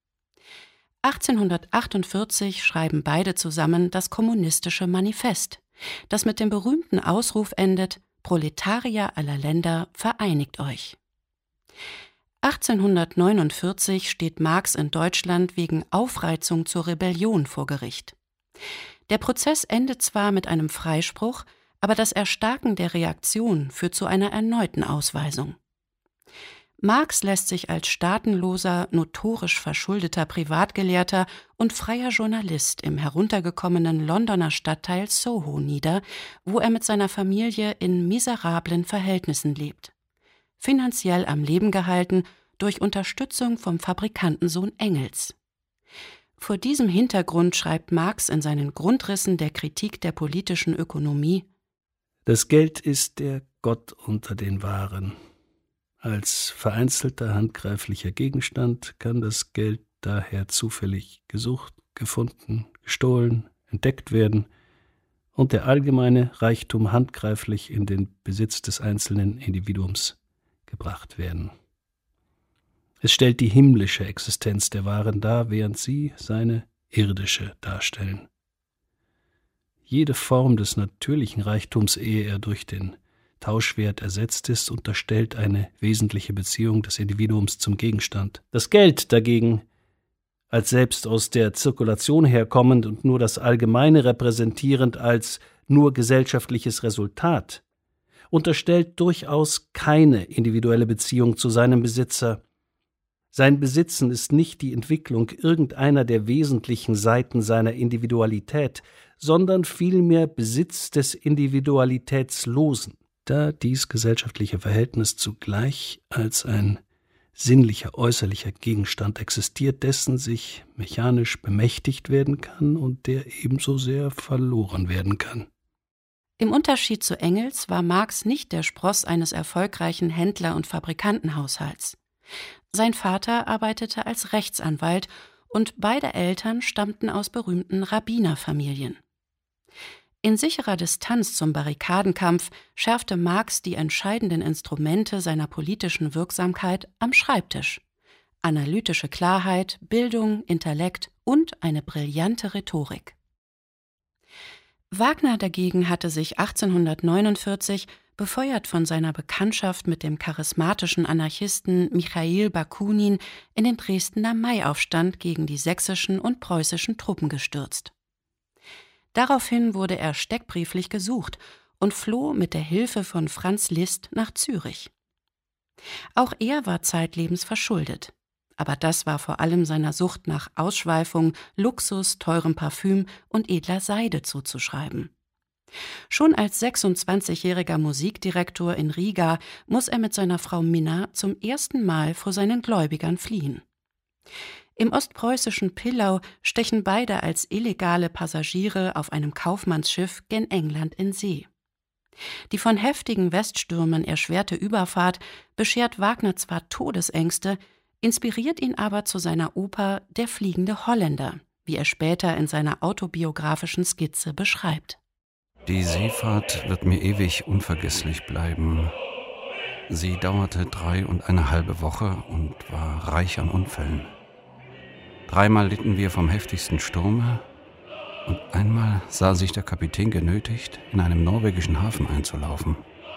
S8: 1848 schreiben beide zusammen das Kommunistische Manifest, das mit dem berühmten Ausruf endet: Proletarier aller Länder, vereinigt euch. 1849 steht Marx in Deutschland wegen Aufreizung zur Rebellion vor Gericht. Der Prozess endet zwar mit einem Freispruch, aber das Erstarken der Reaktion führt zu einer erneuten Ausweisung. Marx lässt sich als staatenloser, notorisch verschuldeter Privatgelehrter und freier Journalist im heruntergekommenen Londoner Stadtteil Soho nieder, wo er mit seiner Familie in miserablen Verhältnissen lebt. Finanziell am Leben gehalten durch Unterstützung vom Fabrikantensohn Engels. Vor diesem Hintergrund schreibt Marx in seinen Grundrissen der Kritik der politischen Ökonomie:
S12: Das Geld ist der Gott unter den Waren. Als vereinzelter handgreiflicher Gegenstand kann das Geld daher zufällig gesucht, gefunden, gestohlen, entdeckt werden und der allgemeine Reichtum handgreiflich in den Besitz des einzelnen Individuums gebracht werden. Es stellt die himmlische Existenz der Waren dar, während sie seine irdische darstellen. Jede Form des natürlichen Reichtums, ehe er durch den Tauschwert ersetzt ist, unterstellt eine wesentliche Beziehung des Individuums zum Gegenstand. Das Geld dagegen, als selbst aus der Zirkulation herkommend und nur das Allgemeine repräsentierend als nur gesellschaftliches Resultat, unterstellt durchaus keine individuelle Beziehung zu seinem Besitzer. Sein Besitzen ist nicht die Entwicklung irgendeiner der wesentlichen Seiten seiner Individualität, sondern vielmehr Besitz des Individualitätslosen, da dies gesellschaftliche Verhältnis zugleich als ein sinnlicher äußerlicher Gegenstand existiert, dessen sich mechanisch bemächtigt werden kann und der ebenso sehr verloren werden kann.
S8: Im Unterschied zu Engels war Marx nicht der Spross eines erfolgreichen Händler- und Fabrikantenhaushalts. Sein Vater arbeitete als Rechtsanwalt und beide Eltern stammten aus berühmten Rabbinerfamilien. In sicherer Distanz zum Barrikadenkampf schärfte Marx die entscheidenden Instrumente seiner politischen Wirksamkeit am Schreibtisch: analytische Klarheit, Bildung, Intellekt und eine brillante Rhetorik. Wagner dagegen hatte sich 1849, befeuert von seiner Bekanntschaft mit dem charismatischen Anarchisten Michail Bakunin, in den Dresdner Maiaufstand gegen die sächsischen und preußischen Truppen gestürzt. Daraufhin wurde er steckbrieflich gesucht und floh mit der Hilfe von Franz Liszt nach Zürich. Auch er war zeitlebens verschuldet. Aber das war vor allem seiner Sucht nach Ausschweifung, Luxus, teurem Parfüm und edler Seide zuzuschreiben. Schon als 26-jähriger Musikdirektor in Riga muss er mit seiner Frau Minna zum ersten Mal vor seinen Gläubigern fliehen. Im ostpreußischen Pillau stechen beide als illegale Passagiere auf einem Kaufmannsschiff gen England in See. Die von heftigen Weststürmen erschwerte Überfahrt beschert Wagner zwar Todesängste, inspiriert ihn aber zu seiner Oper »Der fliegende Holländer«, wie er später in seiner autobiografischen Skizze beschreibt.
S11: Die Seefahrt wird mir ewig unvergesslich bleiben. Sie dauerte 3,5 Wochen und war reich an Unfällen. 3-mal litten wir vom heftigsten Sturme und einmal sah sich der Kapitän genötigt, in einem norwegischen Hafen einzulaufen.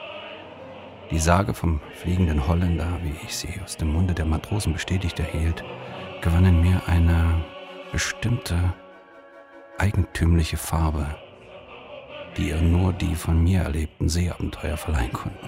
S11: Die Sage vom fliegenden Holländer, wie ich sie aus dem Munde der Matrosen bestätigt erhielt, gewann in mir eine bestimmte, eigentümliche Farbe, die ihr nur die von mir erlebten Seeabenteuer verleihen konnten.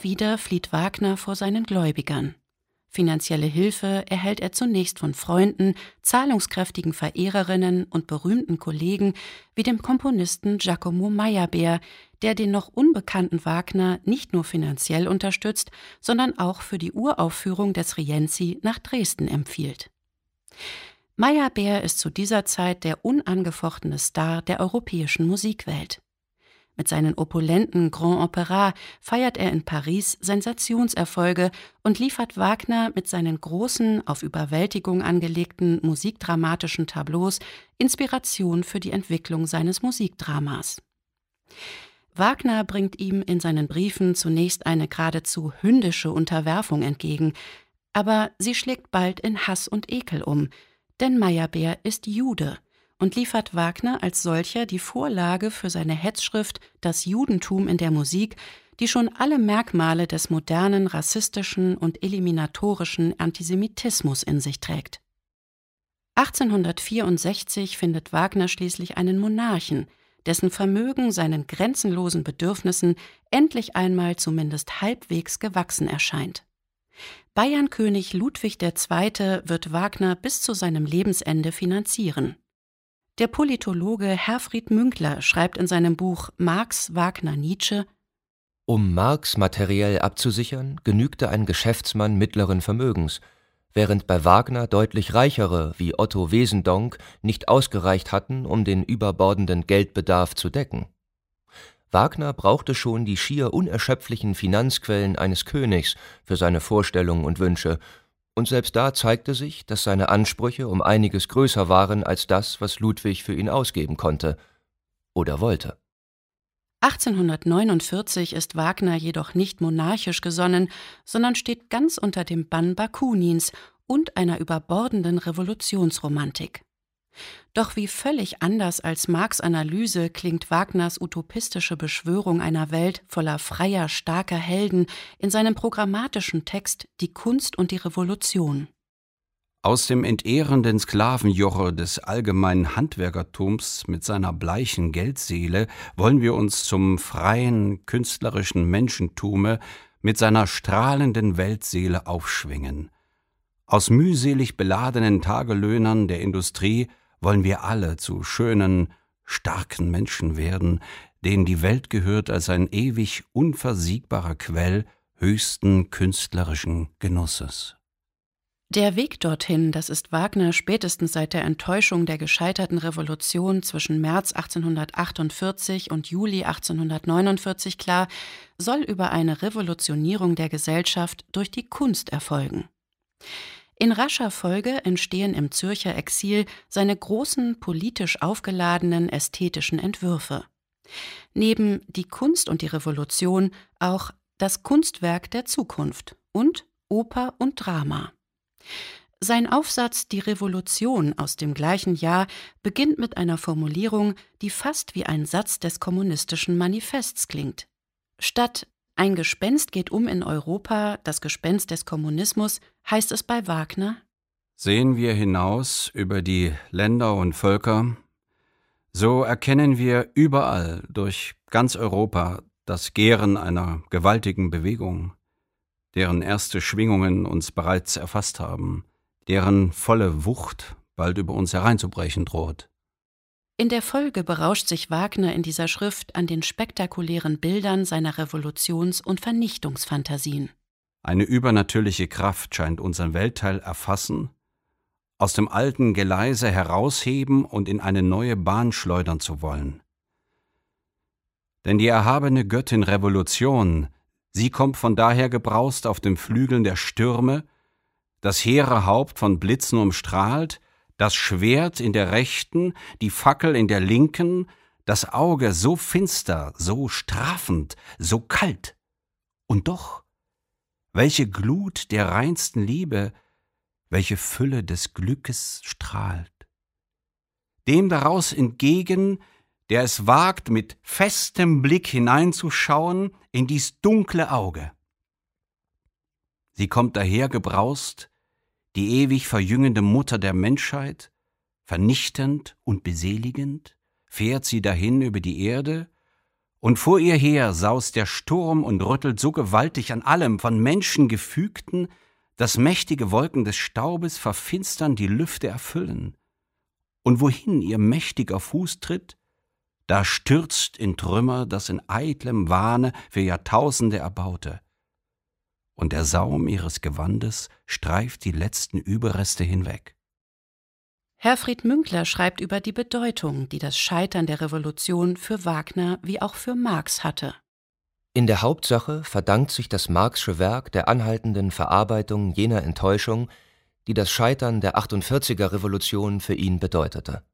S8: Immer wieder flieht Wagner vor seinen Gläubigern. Finanzielle Hilfe erhält er zunächst von Freunden, zahlungskräftigen Verehrerinnen und berühmten Kollegen wie dem Komponisten Giacomo Meyerbeer, der den noch unbekannten Wagner nicht nur finanziell unterstützt, sondern auch für die Uraufführung des Rienzi nach Dresden empfiehlt. Meyerbeer ist zu dieser Zeit der unangefochtene Star der europäischen Musikwelt. Mit seinen opulenten Grand Opéras feiert er in Paris Sensationserfolge und liefert Wagner mit seinen großen, auf Überwältigung angelegten musikdramatischen Tableaus Inspiration für die Entwicklung seines Musikdramas. Wagner bringt ihm in seinen Briefen zunächst eine geradezu hündische Unterwerfung entgegen, aber sie schlägt bald in Hass und Ekel um, denn Meyerbeer ist Jude und liefert Wagner als solcher die Vorlage für seine Hetzschrift »Das Judentum in der Musik«, die schon alle Merkmale des modernen rassistischen und eliminatorischen Antisemitismus in sich trägt. 1864 findet Wagner schließlich einen Monarchen, dessen Vermögen seinen grenzenlosen Bedürfnissen endlich einmal zumindest halbwegs gewachsen erscheint. Bayernkönig Ludwig II. Wird Wagner bis zu seinem Lebensende finanzieren. Der Politologe Herfried Münkler schreibt in seinem Buch Marx, Wagner, Nietzsche:
S9: Um Marx materiell abzusichern, genügte ein Geschäftsmann mittleren Vermögens, während bei Wagner deutlich reichere wie Otto Wesendonck nicht ausgereicht hatten, um den überbordenden Geldbedarf zu decken. Wagner brauchte schon die schier unerschöpflichen Finanzquellen eines Königs für seine Vorstellungen und Wünsche, und selbst da zeigte sich, dass seine Ansprüche um einiges größer waren als das, was Ludwig für ihn ausgeben konnte oder wollte.
S8: 1849 ist Wagner jedoch nicht monarchisch gesonnen, sondern steht ganz unter dem Bann Bakunins und einer überbordenden Revolutionsromantik. Doch wie völlig anders als Marx' Analyse klingt Wagners utopistische Beschwörung einer Welt voller freier, starker Helden in seinem programmatischen Text »Die Kunst und die Revolution«.
S11: Aus dem entehrenden Sklavenjoche des allgemeinen Handwerkertums mit seiner bleichen Geldseele wollen wir uns zum freien, künstlerischen Menschentume mit seiner strahlenden Weltseele aufschwingen. Aus mühselig beladenen Tagelöhnern der Industrie wollen wir alle zu schönen, starken Menschen werden, denen die Welt gehört als ein ewig unversiegbarer Quell höchsten künstlerischen Genusses.
S8: Der Weg dorthin, das ist Wagner spätestens seit der Enttäuschung der gescheiterten Revolution zwischen März 1848 und Juli 1849 klar, soll über eine Revolutionierung der Gesellschaft durch die Kunst erfolgen. In rascher Folge entstehen im Zürcher Exil seine großen, politisch aufgeladenen ästhetischen Entwürfe. Neben Die Kunst und die Revolution auch Das Kunstwerk der Zukunft und Oper und Drama. Sein Aufsatz Die Revolution aus dem gleichen Jahr beginnt mit einer Formulierung, die fast wie ein Satz des kommunistischen Manifests klingt. Statt »Ein Gespenst geht in Europa, das Gespenst des Kommunismus«, heißt es bei Wagner:
S11: Sehen wir hinaus über die Länder und Völker, so erkennen wir überall durch ganz Europa das Gären einer gewaltigen Bewegung, deren erste Schwingungen uns bereits erfasst haben, deren volle Wucht bald über uns hereinzubrechen droht.
S8: In der Folge berauscht sich Wagner in dieser Schrift an den spektakulären Bildern seiner Revolutions- und Vernichtungsfantasien.
S11: Eine übernatürliche Kraft scheint unseren Weltteil erfassen, aus dem alten Geleise herausheben und in eine neue Bahn schleudern zu wollen. Denn die erhabene Göttin Revolution, sie kommt von daher gebraust auf den Flügeln der Stürme, das hehre Haupt von Blitzen umstrahlt, das Schwert in der rechten, die Fackel in der linken, das Auge so finster, so strafend, so kalt. Und doch, welche Glut der reinsten Liebe, welche Fülle des Glückes strahlt. Dem daraus entgegen, der es wagt, mit festem Blick hineinzuschauen in dies dunkle Auge. Sie kommt dahergebraust, die ewig verjüngende Mutter der Menschheit, vernichtend und beseligend, fährt sie dahin über die Erde, Und vor ihr her saust der Sturm und rüttelt so gewaltig an allem von Menschen gefügten, dass mächtige Wolken des Staubes verfinstern die Lüfte erfüllen. Und wohin ihr mächtiger Fuß tritt, da stürzt in Trümmer das in eitlem Wahne für Jahrtausende Erbaute. Und der Saum ihres Gewandes streift die letzten Überreste hinweg.
S8: Herfried Münkler schreibt über die Bedeutung, die das Scheitern der Revolution für Wagner wie auch für Marx hatte.
S9: In der Hauptsache verdankt sich das Marxsche Werk der anhaltenden Verarbeitung jener Enttäuschung, die das Scheitern der 48er-Revolution für ihn bedeutete.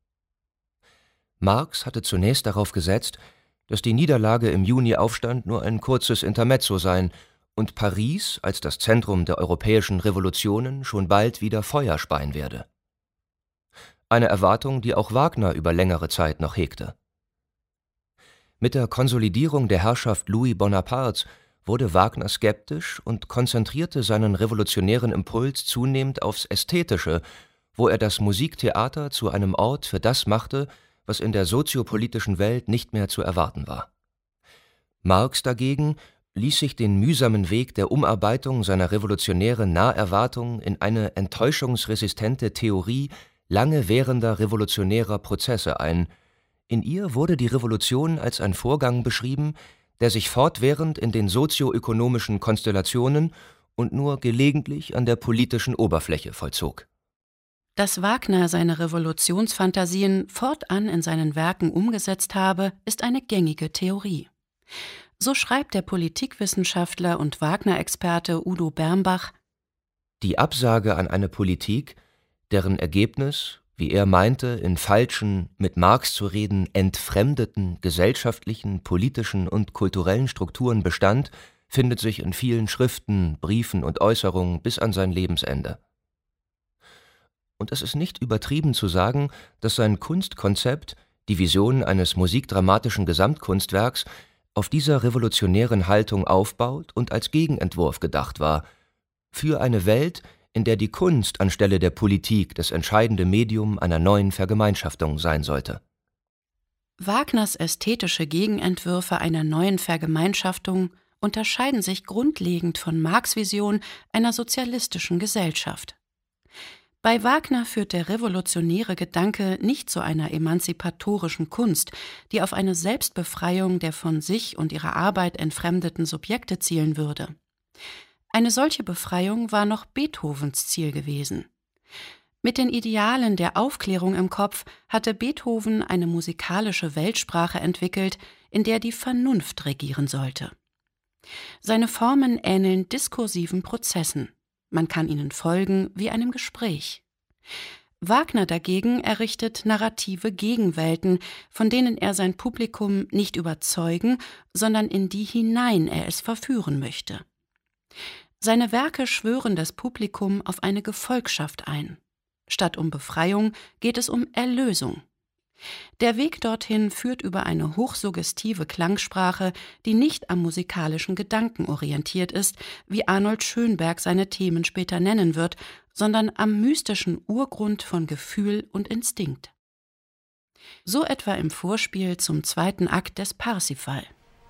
S9: Marx hatte zunächst darauf gesetzt, dass die Niederlage im Juni-Aufstand nur ein kurzes Intermezzo sein und Paris als das Zentrum der europäischen Revolutionen schon bald wieder Feuer speien werde. Eine Erwartung, die auch Wagner über längere Zeit noch hegte. Mit der Konsolidierung der Herrschaft Louis Bonapartes wurde Wagner skeptisch und konzentrierte seinen revolutionären Impuls zunehmend aufs Ästhetische, wo er das Musiktheater zu einem Ort für das machte, was in der soziopolitischen Welt nicht mehr zu erwarten war. Marx dagegen ließ sich den mühsamen Weg der Umarbeitung seiner revolutionären Naherwartung in eine enttäuschungsresistente Theorie lange währender revolutionärer Prozesse ein. In ihr wurde die Revolution als ein Vorgang beschrieben, der sich fortwährend in den sozioökonomischen Konstellationen und nur gelegentlich an der politischen Oberfläche vollzog.
S8: Dass Wagner seine Revolutionsfantasien fortan in seinen Werken umgesetzt habe, ist eine gängige Theorie. So schreibt der Politikwissenschaftler und Wagner-Experte Udo Bernbach:
S9: Die Absage an eine Politik, deren Ergebnis, wie er meinte, in falschen, mit Marx zu reden, entfremdeten gesellschaftlichen, politischen und kulturellen Strukturen bestand, findet sich in vielen Schriften, Briefen und Äußerungen bis an sein Lebensende. Und es ist nicht übertrieben zu sagen, dass sein Kunstkonzept, die Vision eines musikdramatischen Gesamtkunstwerks, auf dieser revolutionären Haltung aufbaut und als Gegenentwurf gedacht war, für eine Welt, in der die Kunst anstelle der Politik das entscheidende Medium einer neuen Vergemeinschaftung sein sollte.
S8: Wagners ästhetische Gegenentwürfe einer neuen Vergemeinschaftung unterscheiden sich grundlegend von Marx' Vision einer sozialistischen Gesellschaft. Bei Wagner führt der revolutionäre Gedanke nicht zu einer emanzipatorischen Kunst, die auf eine Selbstbefreiung der von sich und ihrer Arbeit entfremdeten Subjekte zielen würde. Eine solche Befreiung war noch Beethovens Ziel gewesen. Mit den Idealen der Aufklärung im Kopf hatte Beethoven eine musikalische Weltsprache entwickelt, in der die Vernunft regieren sollte. Seine Formen ähneln diskursiven Prozessen. Man kann ihnen folgen wie einem Gespräch. Wagner dagegen errichtet narrative Gegenwelten, von denen er sein Publikum nicht überzeugen, sondern in die hinein er es verführen möchte. Seine Werke schwören das Publikum auf eine Gefolgschaft ein. Statt um Befreiung geht es um Erlösung. Der Weg dorthin führt über eine hochsuggestive Klangsprache, die nicht am musikalischen Gedanken orientiert ist, wie Arnold Schönberg seine Themen später nennen wird, sondern am mystischen Urgrund von Gefühl und Instinkt. So etwa im Vorspiel zum zweiten Akt des Parsifal.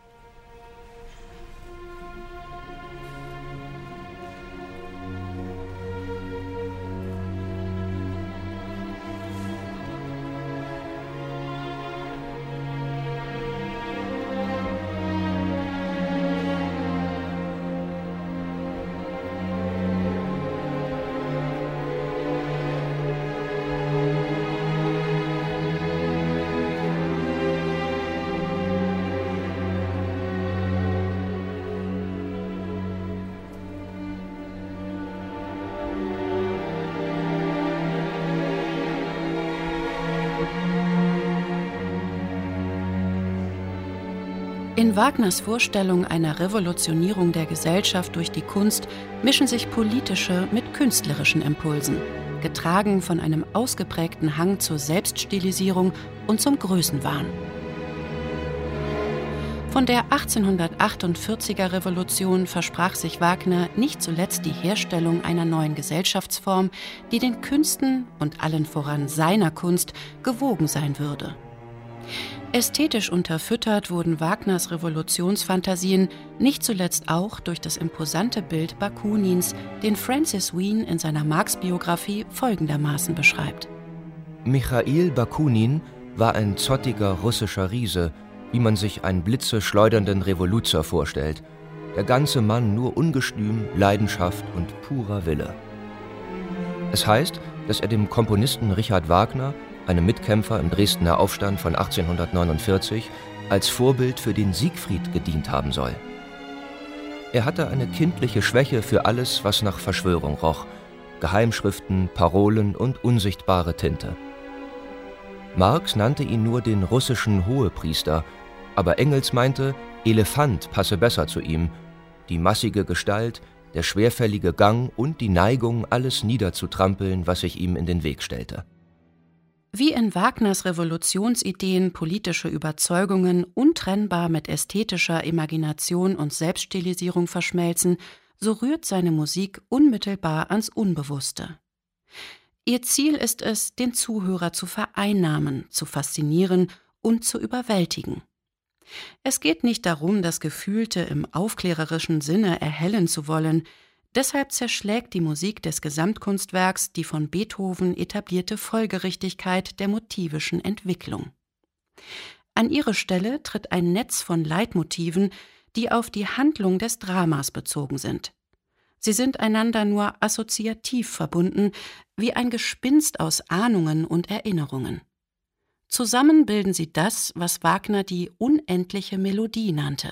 S8: In Wagners Vorstellung einer Revolutionierung der Gesellschaft durch die Kunst mischen sich politische mit künstlerischen Impulsen, getragen von einem ausgeprägten Hang zur Selbststilisierung und zum Größenwahn. Von der 1848er Revolution versprach sich Wagner nicht zuletzt die Herstellung einer neuen Gesellschaftsform, die den Künsten und allen voran seiner Kunst gewogen sein würde. Ästhetisch unterfüttert wurden Wagners Revolutionsfantasien nicht zuletzt auch durch das imposante Bild Bakunins, den Francis Wheen in seiner Marx-Biografie folgendermaßen beschreibt.
S9: Michail Bakunin war ein zottiger russischer Riese, wie man sich einen blitzeschleudernden Revoluzer vorstellt. Der ganze Mann nur Ungestüm, Leidenschaft und purer Wille. Es heißt, dass er dem Komponisten Richard Wagner, einem Mitkämpfer im Dresdner Aufstand von 1849, als Vorbild für den Siegfried gedient haben soll. Er hatte eine kindliche Schwäche für alles, was nach Verschwörung roch: Geheimschriften, Parolen und unsichtbare Tinte. Marx nannte ihn nur den russischen Hohepriester, aber Engels meinte, Elefant passe besser zu ihm: die massige Gestalt, der schwerfällige Gang und die Neigung, alles niederzutrampeln, was sich ihm in den Weg stellte.
S8: Wie in Wagners Revolutionsideen politische Überzeugungen untrennbar mit ästhetischer Imagination und Selbststilisierung verschmelzen, so rührt seine Musik unmittelbar ans Unbewusste. Ihr Ziel ist es, den Zuhörer zu vereinnahmen, zu faszinieren und zu überwältigen. Es geht nicht darum, das Gefühlte im aufklärerischen Sinne erhellen zu wollen. Deshalb zerschlägt die Musik des Gesamtkunstwerks die von Beethoven etablierte Folgerichtigkeit der motivischen Entwicklung. An ihre Stelle tritt ein Netz von Leitmotiven, die auf die Handlung des Dramas bezogen sind. Sie sind einander nur assoziativ verbunden, wie ein Gespinst aus Ahnungen und Erinnerungen. Zusammen bilden sie das, was Wagner die unendliche Melodie nannte.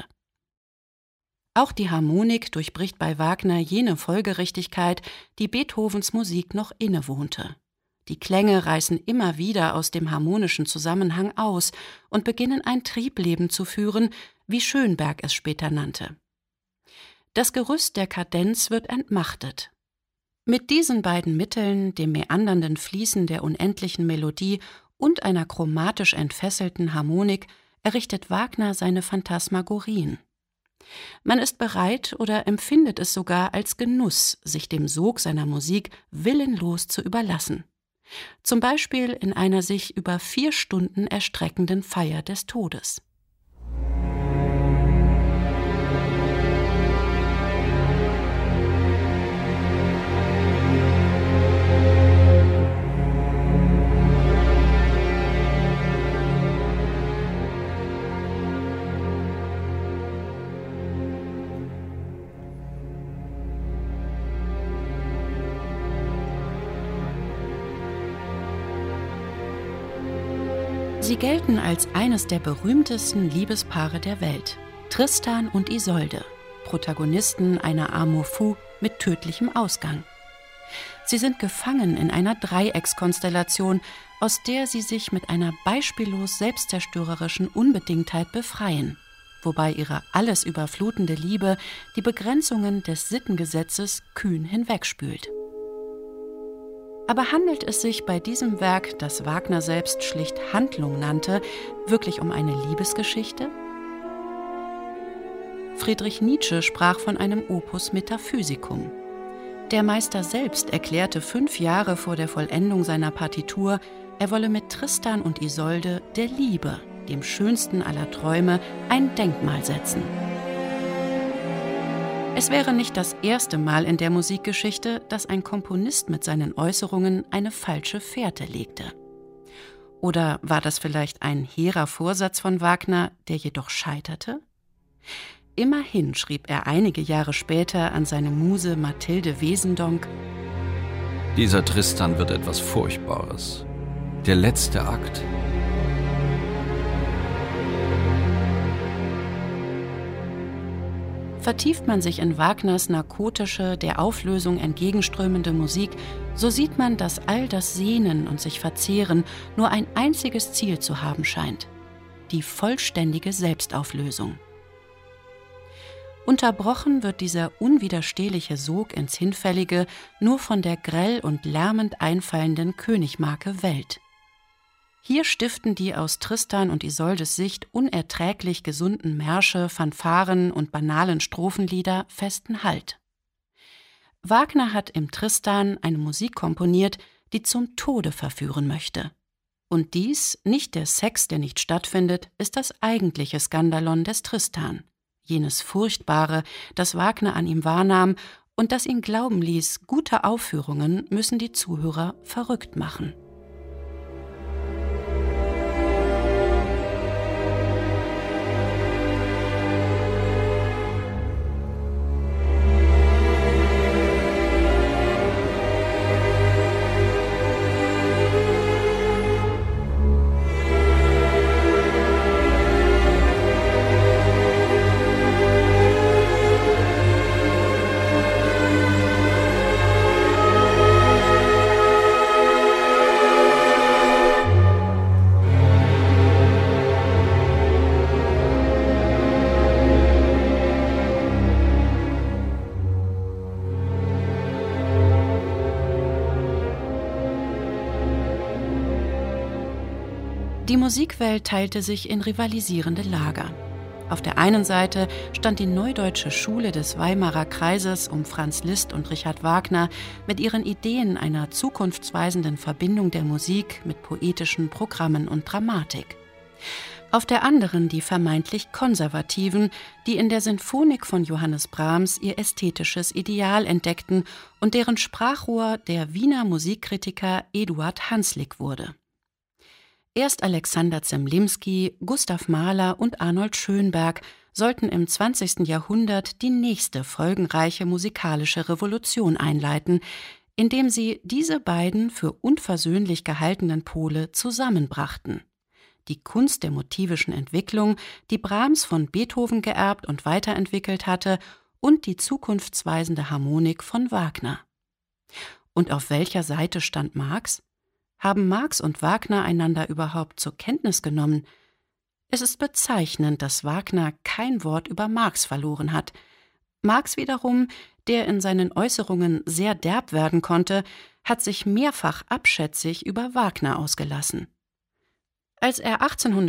S8: Auch die Harmonik durchbricht bei Wagner jene Folgerichtigkeit, die Beethovens Musik noch innewohnte. Die Klänge reißen immer wieder aus dem harmonischen Zusammenhang aus und beginnen ein Triebleben zu führen, wie Schönberg es später nannte. Das Gerüst der Kadenz wird entmachtet. Mit diesen beiden Mitteln, dem meandernden Fließen der unendlichen Melodie und einer chromatisch entfesselten Harmonik, errichtet Wagner seine Phantasmagorien. Man ist bereit oder empfindet es sogar als Genuss, sich dem Sog seiner Musik willenlos zu überlassen. Zum Beispiel in einer sich über 4 Stunden erstreckenden Feier des Todes. Sie gelten als eines der berühmtesten Liebespaare der Welt. Tristan und Isolde, Protagonisten einer Amour fou mit tödlichem Ausgang. Sie sind gefangen in einer Dreieckskonstellation, aus der sie sich mit einer beispiellos selbstzerstörerischen Unbedingtheit befreien, wobei ihre alles überflutende Liebe die Begrenzungen des Sittengesetzes kühn hinwegspült. Aber handelt es sich bei diesem Werk, das Wagner selbst schlicht Handlung nannte, wirklich um eine Liebesgeschichte? Friedrich Nietzsche sprach von einem Opus Metaphysicum. Der Meister selbst erklärte 5 Jahre vor der Vollendung seiner Partitur, er wolle mit Tristan und Isolde der Liebe, dem schönsten aller Träume, ein Denkmal setzen. Es wäre nicht das erste Mal in der Musikgeschichte, dass ein Komponist mit seinen Äußerungen eine falsche Fährte legte. Oder war das vielleicht ein hehrer Vorsatz von Wagner, der jedoch scheiterte? Immerhin schrieb er einige Jahre später an seine Muse Mathilde Wesendonck:
S11: Dieser Tristan wird etwas Furchtbares. Der letzte Akt.
S8: Vertieft man sich in Wagners narkotische, der Auflösung entgegenströmende Musik, so sieht man, dass all das Sehnen und sich Verzehren nur ein einziges Ziel zu haben scheint: die vollständige Selbstauflösung. Unterbrochen wird dieser unwiderstehliche Sog ins Hinfällige nur von der grell und lärmend einfallenden Königmarke Welt. Hier stiften die aus Tristan und Isoldes Sicht unerträglich gesunden Märsche, Fanfaren und banalen Strophenlieder festen Halt. Wagner hat im Tristan eine Musik komponiert, die zum Tode verführen möchte. Und dies, nicht der Sex, der nicht stattfindet, ist das eigentliche Skandalon des Tristan. Jenes Furchtbare, das Wagner an ihm wahrnahm und das ihn glauben ließ, gute Aufführungen müssen die Zuhörer verrückt machen. Die Musikwelt teilte sich in rivalisierende Lager. Auf der einen Seite stand die Neudeutsche Schule des Weimarer Kreises um Franz Liszt und Richard Wagner mit ihren Ideen einer zukunftsweisenden Verbindung der Musik mit poetischen Programmen und Dramatik. Auf der anderen die vermeintlich Konservativen, die in der Sinfonik von Johannes Brahms ihr ästhetisches Ideal entdeckten und deren Sprachrohr der Wiener Musikkritiker Eduard Hanslick wurde. Erst Alexander Zemlinsky, Gustav Mahler und Arnold Schönberg sollten im 20. Jahrhundert die nächste folgenreiche musikalische Revolution einleiten, indem sie diese beiden für unversöhnlich gehaltenen Pole zusammenbrachten. Die Kunst der motivischen Entwicklung, die Brahms von Beethoven geerbt und weiterentwickelt hatte, und die zukunftsweisende Harmonik von Wagner. Und auf welcher Seite stand Marx? Haben Marx und Wagner einander überhaupt zur Kenntnis genommen? Es ist bezeichnend, dass Wagner kein Wort über Marx verloren hat. Marx wiederum, der in seinen Äußerungen sehr derb werden konnte, hat sich mehrfach abschätzig über Wagner ausgelassen. Als er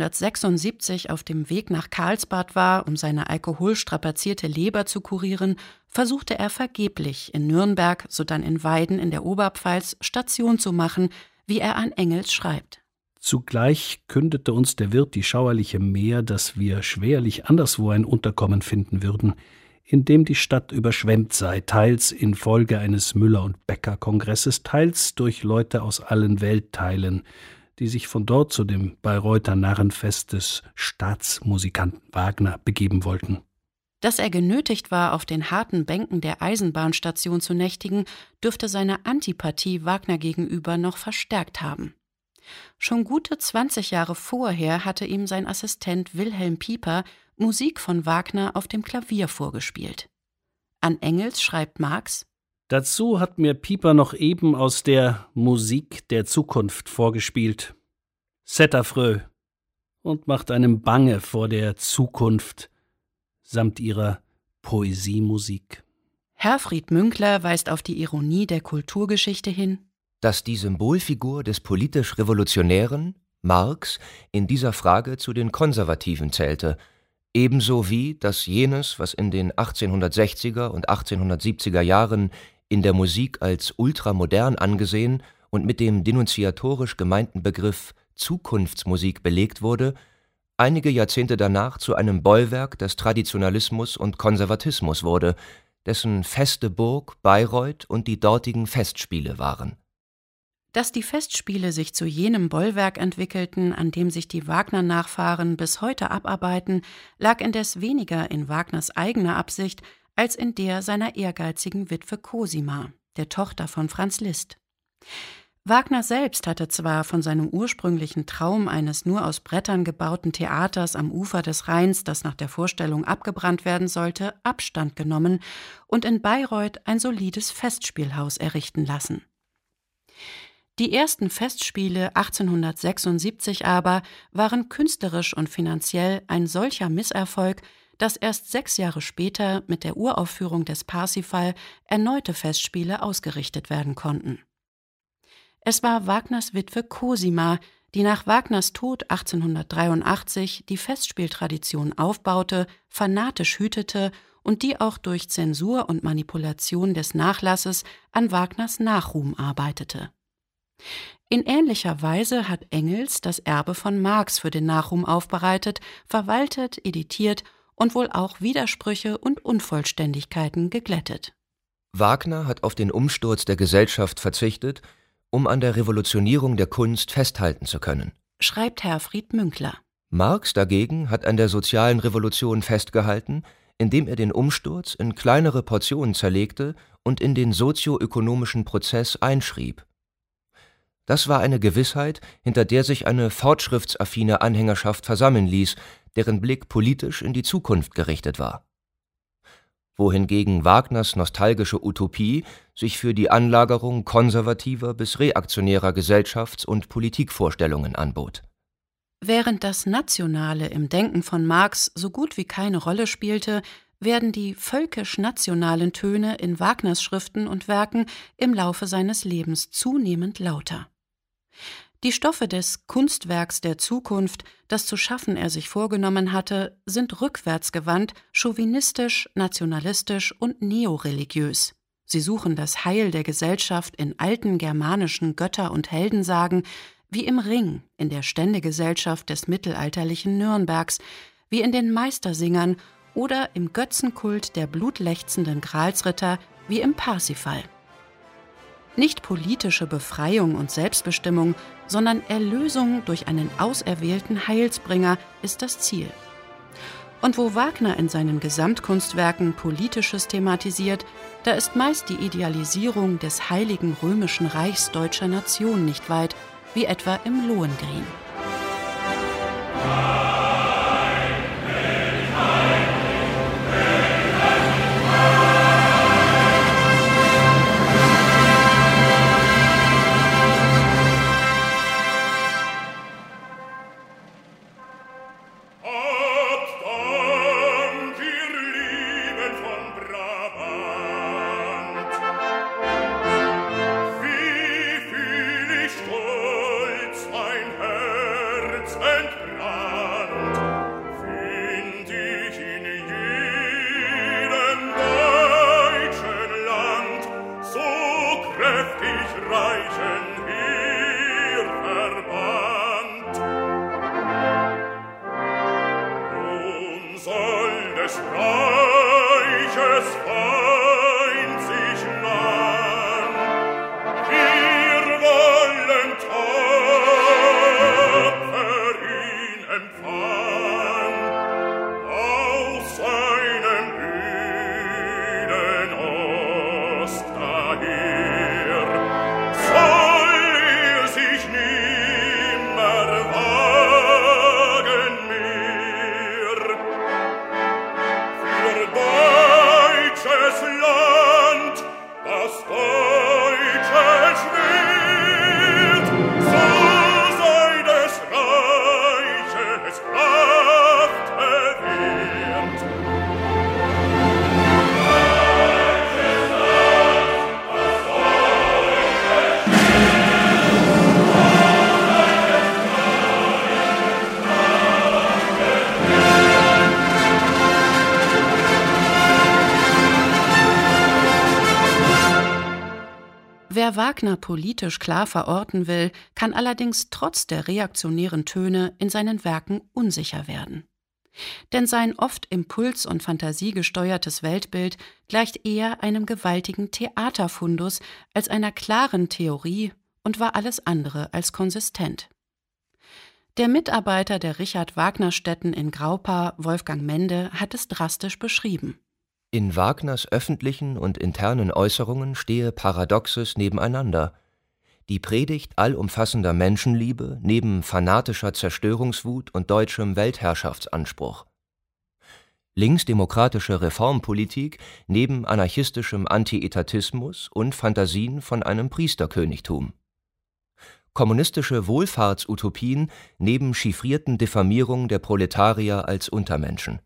S8: 1876 auf dem Weg nach Karlsbad war, um seine alkoholstrapazierte Leber zu kurieren, versuchte er vergeblich in Nürnberg, sodann in Weiden in der Oberpfalz Station zu machen, wie er an Engels schreibt.
S12: Zugleich kündete uns der Wirt die schauerliche Mär, dass wir schwerlich anderswo ein Unterkommen finden würden, in dem die Stadt überschwemmt sei, teils infolge eines Müller- und Bäcker-Kongresses, teils durch Leute aus allen Weltteilen, die sich von dort zu dem Bayreuther Narrenfest des Staatsmusikanten Wagner begeben wollten.
S8: Dass er genötigt war, auf den harten Bänken der Eisenbahnstation zu nächtigen, dürfte seine Antipathie Wagner gegenüber noch verstärkt haben. Schon gute 20 Jahre vorher hatte ihm sein Assistent Wilhelm Pieper Musik von Wagner auf dem Klavier vorgespielt. An Engels schreibt Marx:
S12: Dazu hat mir Pieper noch eben aus der Musik der Zukunft vorgespielt. C'est affreux und macht einem bange vor der Zukunft samt ihrer Poesiemusik.
S8: Herfried Münkler weist auf die Ironie der Kulturgeschichte hin,
S9: dass die Symbolfigur des politisch Revolutionären, Marx, in dieser Frage zu den Konservativen zählte, ebenso wie, dass jenes, was in den 1860er und 1870er Jahren in der Musik als ultramodern angesehen und mit dem denunziatorisch gemeinten Begriff Zukunftsmusik belegt wurde, einige Jahrzehnte danach zu einem Bollwerk des Traditionalismus und Konservatismus wurde, dessen feste Burg Bayreuth und die dortigen Festspiele waren.
S8: Dass die Festspiele sich zu jenem Bollwerk entwickelten, an dem sich die Wagner-Nachfahren bis heute abarbeiten, lag indes weniger in Wagners eigener Absicht als in der seiner ehrgeizigen Witwe Cosima, der Tochter von Franz Liszt. Wagner selbst hatte zwar von seinem ursprünglichen Traum eines nur aus Brettern gebauten Theaters am Ufer des Rheins, das nach der Vorstellung abgebrannt werden sollte, Abstand genommen und in Bayreuth ein solides Festspielhaus errichten lassen. Die ersten Festspiele 1876 aber waren künstlerisch und finanziell ein solcher Misserfolg, dass erst 6 Jahre später mit der Uraufführung des Parsifal erneute Festspiele ausgerichtet werden konnten. Es war Wagners Witwe Cosima, die nach Wagners Tod 1883 die Festspieltradition aufbaute, fanatisch hütete und die auch durch Zensur und Manipulation des Nachlasses an Wagners Nachruhm arbeitete. In ähnlicher Weise hat Engels das Erbe von Marx für den Nachruhm aufbereitet, verwaltet, editiert und wohl auch Widersprüche und Unvollständigkeiten geglättet.
S9: Wagner hat auf den Umsturz der Gesellschaft verzichtet, um an der Revolutionierung der Kunst festhalten zu können,
S8: schreibt Herfried Münkler.
S9: Marx dagegen hat an der sozialen Revolution festgehalten, indem er den Umsturz in kleinere Portionen zerlegte und in den sozioökonomischen Prozess einschrieb. Das war eine Gewissheit, hinter der sich eine fortschrittsaffine Anhängerschaft versammeln ließ, deren Blick politisch in die Zukunft gerichtet war. Wohingegen Wagners nostalgische Utopie sich für die Anlagerung konservativer bis reaktionärer Gesellschafts- und Politikvorstellungen anbot.
S8: Während das Nationale im Denken von Marx so gut wie keine Rolle spielte, werden die völkisch-nationalen Töne in Wagners Schriften und Werken im Laufe seines Lebens zunehmend lauter. Die Stoffe des Kunstwerks der Zukunft, das zu schaffen er sich vorgenommen hatte, sind rückwärtsgewandt, chauvinistisch, nationalistisch und neoreligiös. Sie suchen das Heil der Gesellschaft in alten germanischen Götter- und Heldensagen, wie im Ring in der Ständegesellschaft des mittelalterlichen Nürnbergs, wie in den Meistersingern oder im Götzenkult der blutlechzenden Gralsritter wie im Parsifal. Nicht politische Befreiung und Selbstbestimmung, sondern Erlösung durch einen auserwählten Heilsbringer ist das Ziel. Und wo Wagner in seinen Gesamtkunstwerken Politisches thematisiert, da ist meist die Idealisierung des Heiligen Römischen Reichs deutscher Nation nicht weit, wie etwa im Lohengrin. Wer Wagner politisch klar verorten will, kann allerdings trotz der reaktionären Töne in seinen Werken unsicher werden. Denn sein oft impuls- und fantasiegesteuertes Weltbild gleicht eher einem gewaltigen Theaterfundus als einer klaren Theorie und war alles andere als konsistent. Der Mitarbeiter der Richard-Wagner-Stätten in Graupa, Wolfgang Mende, hat es drastisch beschrieben.
S9: In Wagners öffentlichen und internen Äußerungen stehe Paradoxes nebeneinander. Die Predigt allumfassender Menschenliebe neben fanatischer Zerstörungswut und deutschem Weltherrschaftsanspruch. Linksdemokratische Reformpolitik neben anarchistischem Antietatismus und Fantasien von einem Priesterkönigtum. Kommunistische Wohlfahrtsutopien neben chiffrierten Diffamierungen der Proletarier als Untermenschen.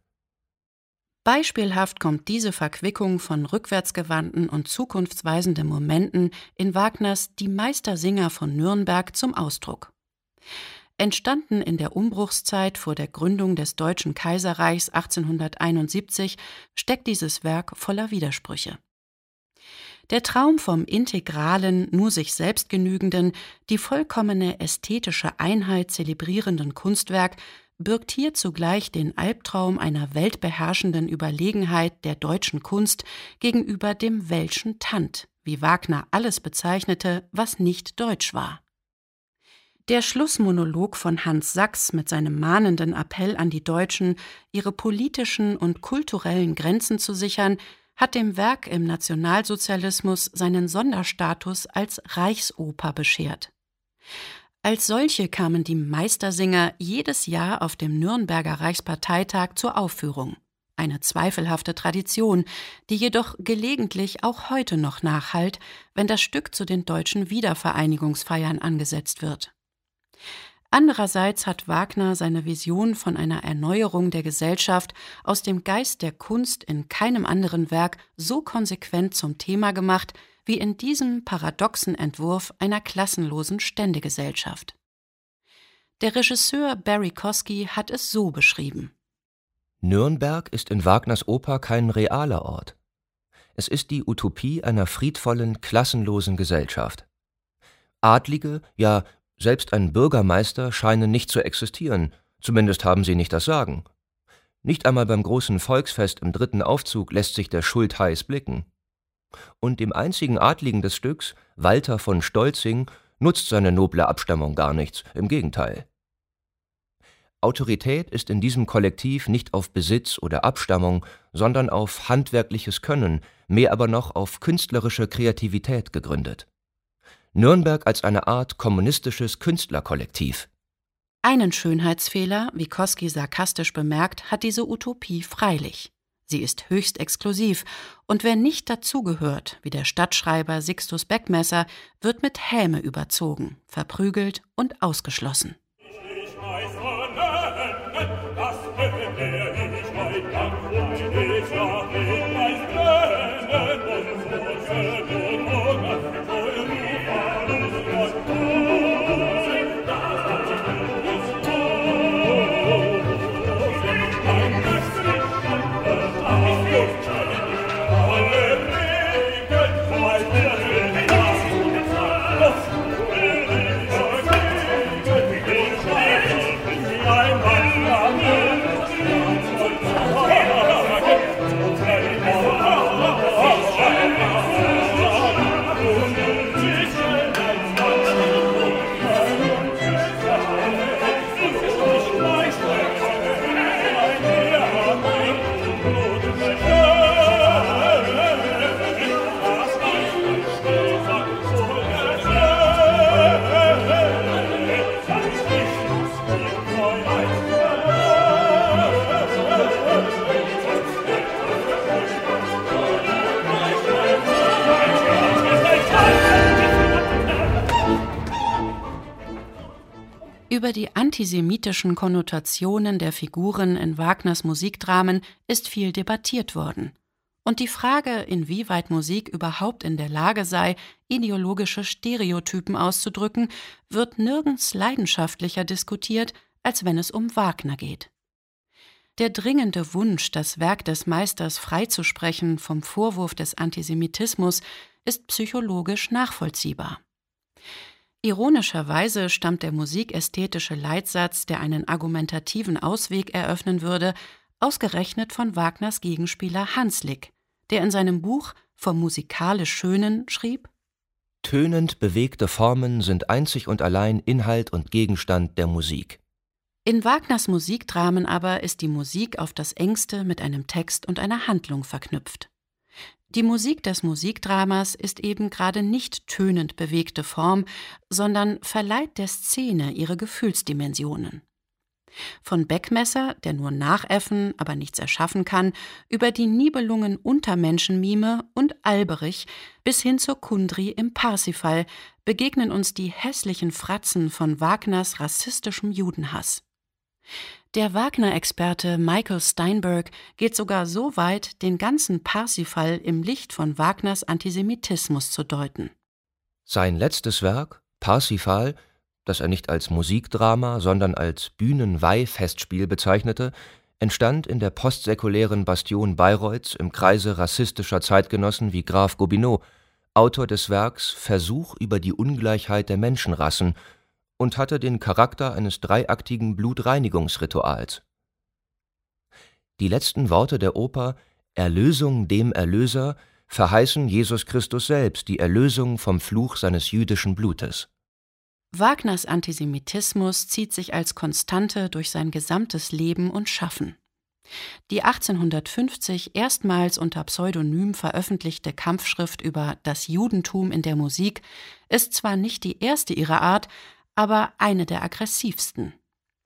S8: Beispielhaft kommt diese Verquickung von rückwärtsgewandten und zukunftsweisenden Momenten in Wagners Die Meistersinger von Nürnberg zum Ausdruck. Entstanden in der Umbruchszeit vor der Gründung des Deutschen Kaiserreichs 1871, steckt dieses Werk voller Widersprüche. Der Traum vom integralen, nur sich selbst genügenden, die vollkommene ästhetische Einheit zelebrierenden Kunstwerk birgt hier zugleich den Albtraum einer weltbeherrschenden Überlegenheit der deutschen Kunst gegenüber dem welschen Tand, wie Wagner alles bezeichnete, was nicht deutsch war. Der Schlussmonolog von Hans Sachs mit seinem mahnenden Appell an die Deutschen, ihre politischen und kulturellen Grenzen zu sichern, hat dem Werk im Nationalsozialismus seinen Sonderstatus als Reichsoper beschert. Als solche kamen die Meistersinger jedes Jahr auf dem Nürnberger Reichsparteitag zur Aufführung. Eine zweifelhafte Tradition, die jedoch gelegentlich auch heute noch nachhallt, wenn das Stück zu den deutschen Wiedervereinigungsfeiern angesetzt wird. Andererseits hat Wagner seine Vision von einer Erneuerung der Gesellschaft aus dem Geist der Kunst in keinem anderen Werk so konsequent zum Thema gemacht wie in diesem paradoxen Entwurf einer klassenlosen Ständegesellschaft. Der Regisseur Barry Kosky hat es so beschrieben:
S9: Nürnberg ist in Wagners Oper kein realer Ort. Es ist die Utopie einer friedvollen, klassenlosen Gesellschaft. Adlige, ja selbst ein Bürgermeister scheinen nicht zu existieren, zumindest haben sie nicht das Sagen. Nicht einmal beim großen Volksfest im 3. Aufzug lässt sich der Schultheiß blicken. Und dem einzigen Adligen des Stücks, Walter von Stolzing, nutzt seine noble Abstammung gar nichts, im Gegenteil. Autorität ist in diesem Kollektiv nicht auf Besitz oder Abstammung, sondern auf handwerkliches Können, mehr aber noch auf künstlerische Kreativität gegründet. Nürnberg als eine Art kommunistisches Künstlerkollektiv.
S8: Einen Schönheitsfehler, wie Kosky sarkastisch bemerkt, hat diese Utopie freilich. Sie ist höchst exklusiv, und wer nicht dazugehört, wie der Stadtschreiber Sixtus Beckmesser, wird mit Häme überzogen, verprügelt und ausgeschlossen. Über die antisemitischen Konnotationen der Figuren in Wagners Musikdramen ist viel debattiert worden. Und die Frage, inwieweit Musik überhaupt in der Lage sei, ideologische Stereotypen auszudrücken, wird nirgends leidenschaftlicher diskutiert, als wenn es um Wagner geht. Der dringende Wunsch, das Werk des Meisters freizusprechen vom Vorwurf des Antisemitismus, ist psychologisch nachvollziehbar. Ironischerweise stammt der musikästhetische Leitsatz, der einen argumentativen Ausweg eröffnen würde, ausgerechnet von Wagners Gegenspieler Hanslick, der in seinem Buch Vom musikalisch Schönen schrieb:
S9: Tönend bewegte Formen sind einzig und allein Inhalt und Gegenstand der Musik.
S8: In Wagners Musikdramen aber ist die Musik auf das Engste mit einem Text und einer Handlung verknüpft. Die Musik des Musikdramas ist eben gerade nicht tönend bewegte Form, sondern verleiht der Szene ihre Gefühlsdimensionen. Von Beckmesser, der nur nachäffen, aber nichts erschaffen kann, über die Nibelungen Untermenschenmime und Alberich bis hin zur Kundry im Parsifal begegnen uns die hässlichen Fratzen von Wagners rassistischem Judenhass. Der Wagner-Experte Michael Steinberg geht sogar so weit, den ganzen Parsifal im Licht von Wagners Antisemitismus zu deuten.
S9: Sein letztes Werk, Parsifal, das er nicht als Musikdrama, sondern als Bühnenweihfestspiel bezeichnete, entstand in der postsäkulären Bastion Bayreuths im Kreise rassistischer Zeitgenossen wie Graf Gobineau, Autor des Werks Versuch über die Ungleichheit der Menschenrassen, und hatte den Charakter eines dreiaktigen Blutreinigungsrituals. Die letzten Worte der Oper »Erlösung dem Erlöser« verheißen Jesus Christus selbst die Erlösung vom Fluch seines jüdischen Blutes.
S8: Wagners Antisemitismus zieht sich als Konstante durch sein gesamtes Leben und Schaffen. Die 1850 erstmals unter Pseudonym veröffentlichte Kampfschrift über das Judentum in der Musik ist zwar nicht die erste ihrer Art, aber eine der aggressivsten.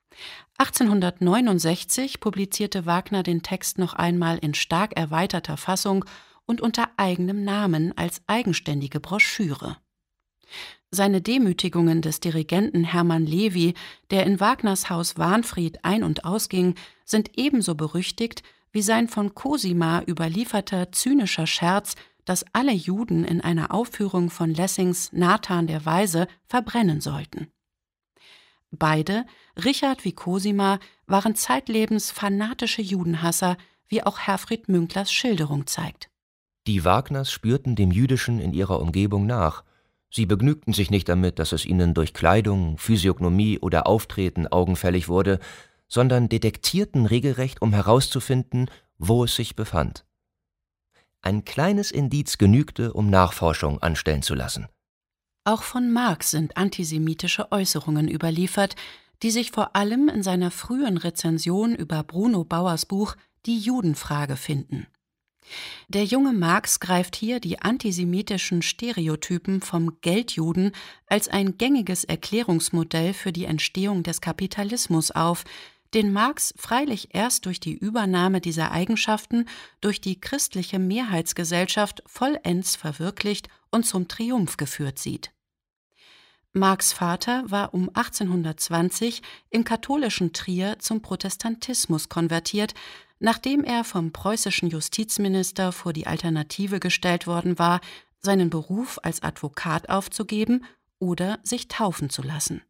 S8: 1869 publizierte Wagner den Text noch einmal in stark erweiterter Fassung und unter eigenem Namen als eigenständige Broschüre. Seine Demütigungen des Dirigenten Hermann Levi, der in Wagners Haus Wahnfried ein- und ausging, sind ebenso berüchtigt wie sein von Cosima überlieferter zynischer Scherz, dass alle Juden in einer Aufführung von Lessings Nathan der Weise verbrennen sollten. Beide, Richard wie Cosima, waren zeitlebens fanatische Judenhasser, wie auch Herfried Münklers Schilderung zeigt.
S9: Die Wagners spürten dem Jüdischen in ihrer Umgebung nach. Sie begnügten sich nicht damit, dass es ihnen durch Kleidung, Physiognomie oder Auftreten augenfällig wurde, sondern detektierten regelrecht, um herauszufinden, wo es sich befand. Ein kleines Indiz genügte, um Nachforschung anstellen zu lassen.
S8: Auch von Marx sind antisemitische Äußerungen überliefert, die sich vor allem in seiner frühen Rezension über Bruno Bauers Buch »Die Judenfrage« finden. Der junge Marx greift hier die antisemitischen Stereotypen vom Geldjuden als ein gängiges Erklärungsmodell für die Entstehung des Kapitalismus auf, den Marx freilich erst durch die Übernahme dieser Eigenschaften durch die christliche Mehrheitsgesellschaft vollends verwirklicht und zum Triumph geführt sieht. Marx' Vater war um 1820 im katholischen Trier zum Protestantismus konvertiert, nachdem er vom preußischen Justizminister vor die Alternative gestellt worden war, seinen Beruf als Advokat aufzugeben oder sich taufen zu lassen.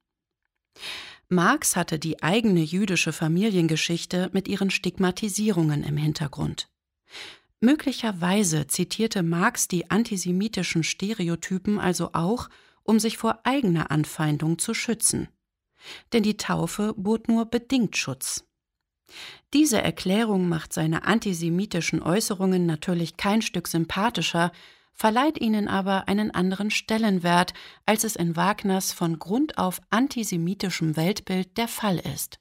S8: Marx hatte die eigene jüdische Familiengeschichte mit ihren Stigmatisierungen im Hintergrund. Möglicherweise zitierte Marx die antisemitischen Stereotypen also auch, um sich vor eigener Anfeindung zu schützen. Denn die Taufe bot nur bedingt Schutz. Diese Erklärung macht seine antisemitischen Äußerungen natürlich kein Stück sympathischer, verleiht ihnen aber einen anderen Stellenwert, als es in Wagners von Grund auf antisemitischem Weltbild der Fall ist.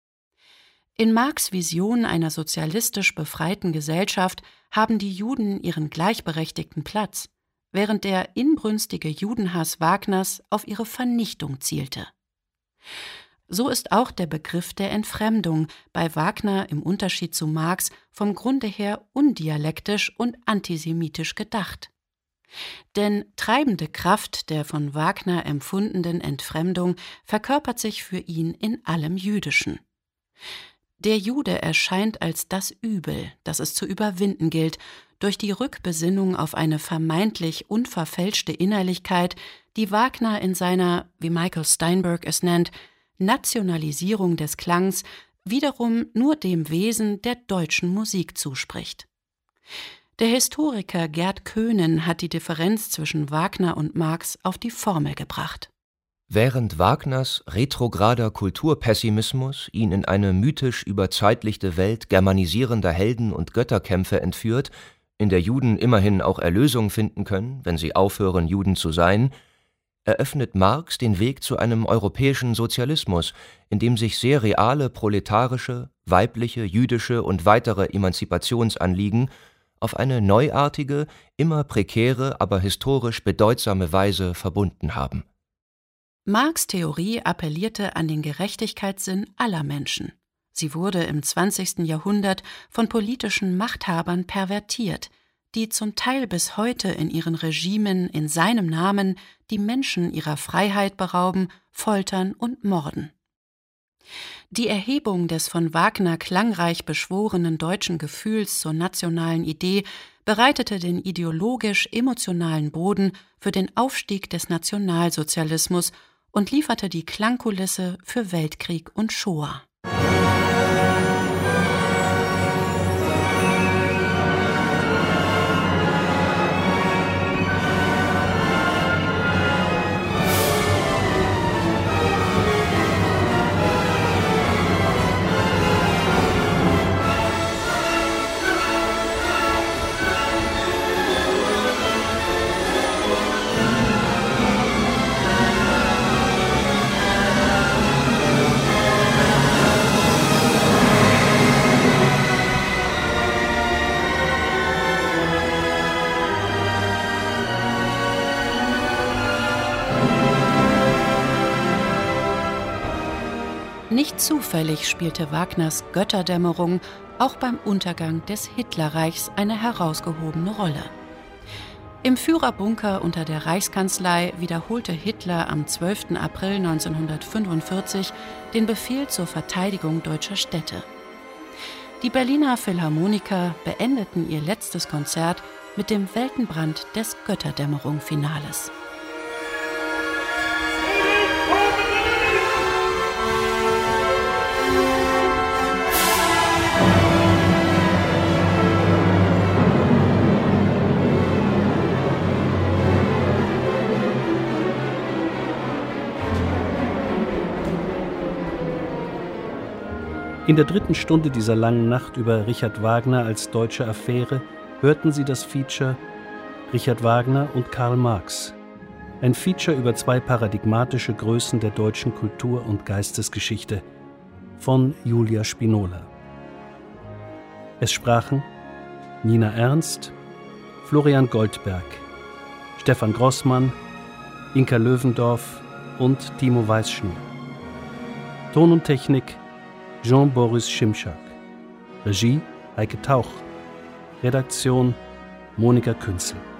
S8: In Marx' Vision einer sozialistisch befreiten Gesellschaft haben die Juden ihren gleichberechtigten Platz, während der inbrünstige Judenhass Wagners auf ihre Vernichtung zielte. So ist auch der Begriff der Entfremdung bei Wagner im Unterschied zu Marx vom Grunde her undialektisch und antisemitisch gedacht. Denn treibende Kraft der von Wagner empfundenen Entfremdung verkörpert sich für ihn in allem Jüdischen. Der Jude erscheint als das Übel, das es zu überwinden gilt, durch die Rückbesinnung auf eine vermeintlich unverfälschte Innerlichkeit, die Wagner in seiner, wie Michael Steinberg es nennt, Nationalisierung des Klangs wiederum nur dem Wesen der deutschen Musik zuspricht. Der Historiker Gerd Köhnen hat die Differenz zwischen Wagner und Marx auf die Formel gebracht.
S9: Während Wagners retrograder Kulturpessimismus ihn in eine mythisch überzeitlichte Welt germanisierender Helden- und Götterkämpfe entführt, in der Juden immerhin auch Erlösung finden können, wenn sie aufhören, Juden zu sein, eröffnet Marx den Weg zu einem europäischen Sozialismus, in dem sich sehr reale proletarische, weibliche, jüdische und weitere Emanzipationsanliegen auf eine neuartige, immer prekäre, aber historisch bedeutsame Weise verbunden haben.
S8: Marx' Theorie appellierte an den Gerechtigkeitssinn aller Menschen. Sie wurde im 20. Jahrhundert von politischen Machthabern pervertiert, die zum Teil bis heute in ihren Regimen in seinem Namen die Menschen ihrer Freiheit berauben, foltern und morden. Die Erhebung des von Wagner klangreich beschworenen deutschen Gefühls zur nationalen Idee bereitete den ideologisch-emotionalen Boden für den Aufstieg des Nationalsozialismus und lieferte die Klangkulisse für Weltkrieg und Shoah. Nicht zufällig spielte Wagners Götterdämmerung auch beim Untergang des Hitlerreichs eine herausgehobene Rolle. Im Führerbunker unter der Reichskanzlei wiederholte Hitler am 12. April 1945 den Befehl zur Verteidigung deutscher Städte. Die Berliner Philharmoniker beendeten ihr letztes Konzert mit dem Weltenbrand des Götterdämmerung-Finales.
S12: In der 3. Stunde dieser langen Nacht über Richard Wagner als deutsche Affäre hörten Sie das Feature Richard Wagner und Karl Marx. Ein Feature über 2 paradigmatische Größen der deutschen Kultur- und Geistesgeschichte von Julia Spinola. Es sprachen Nina Ernst, Florian Goldberg, Stefan Grossmann, Inka Löwendorf und Timo Weißschnur. Ton und Technik Jean-Boris Schimschak. Regie Heike Tauch. Redaktion Monika Künzel.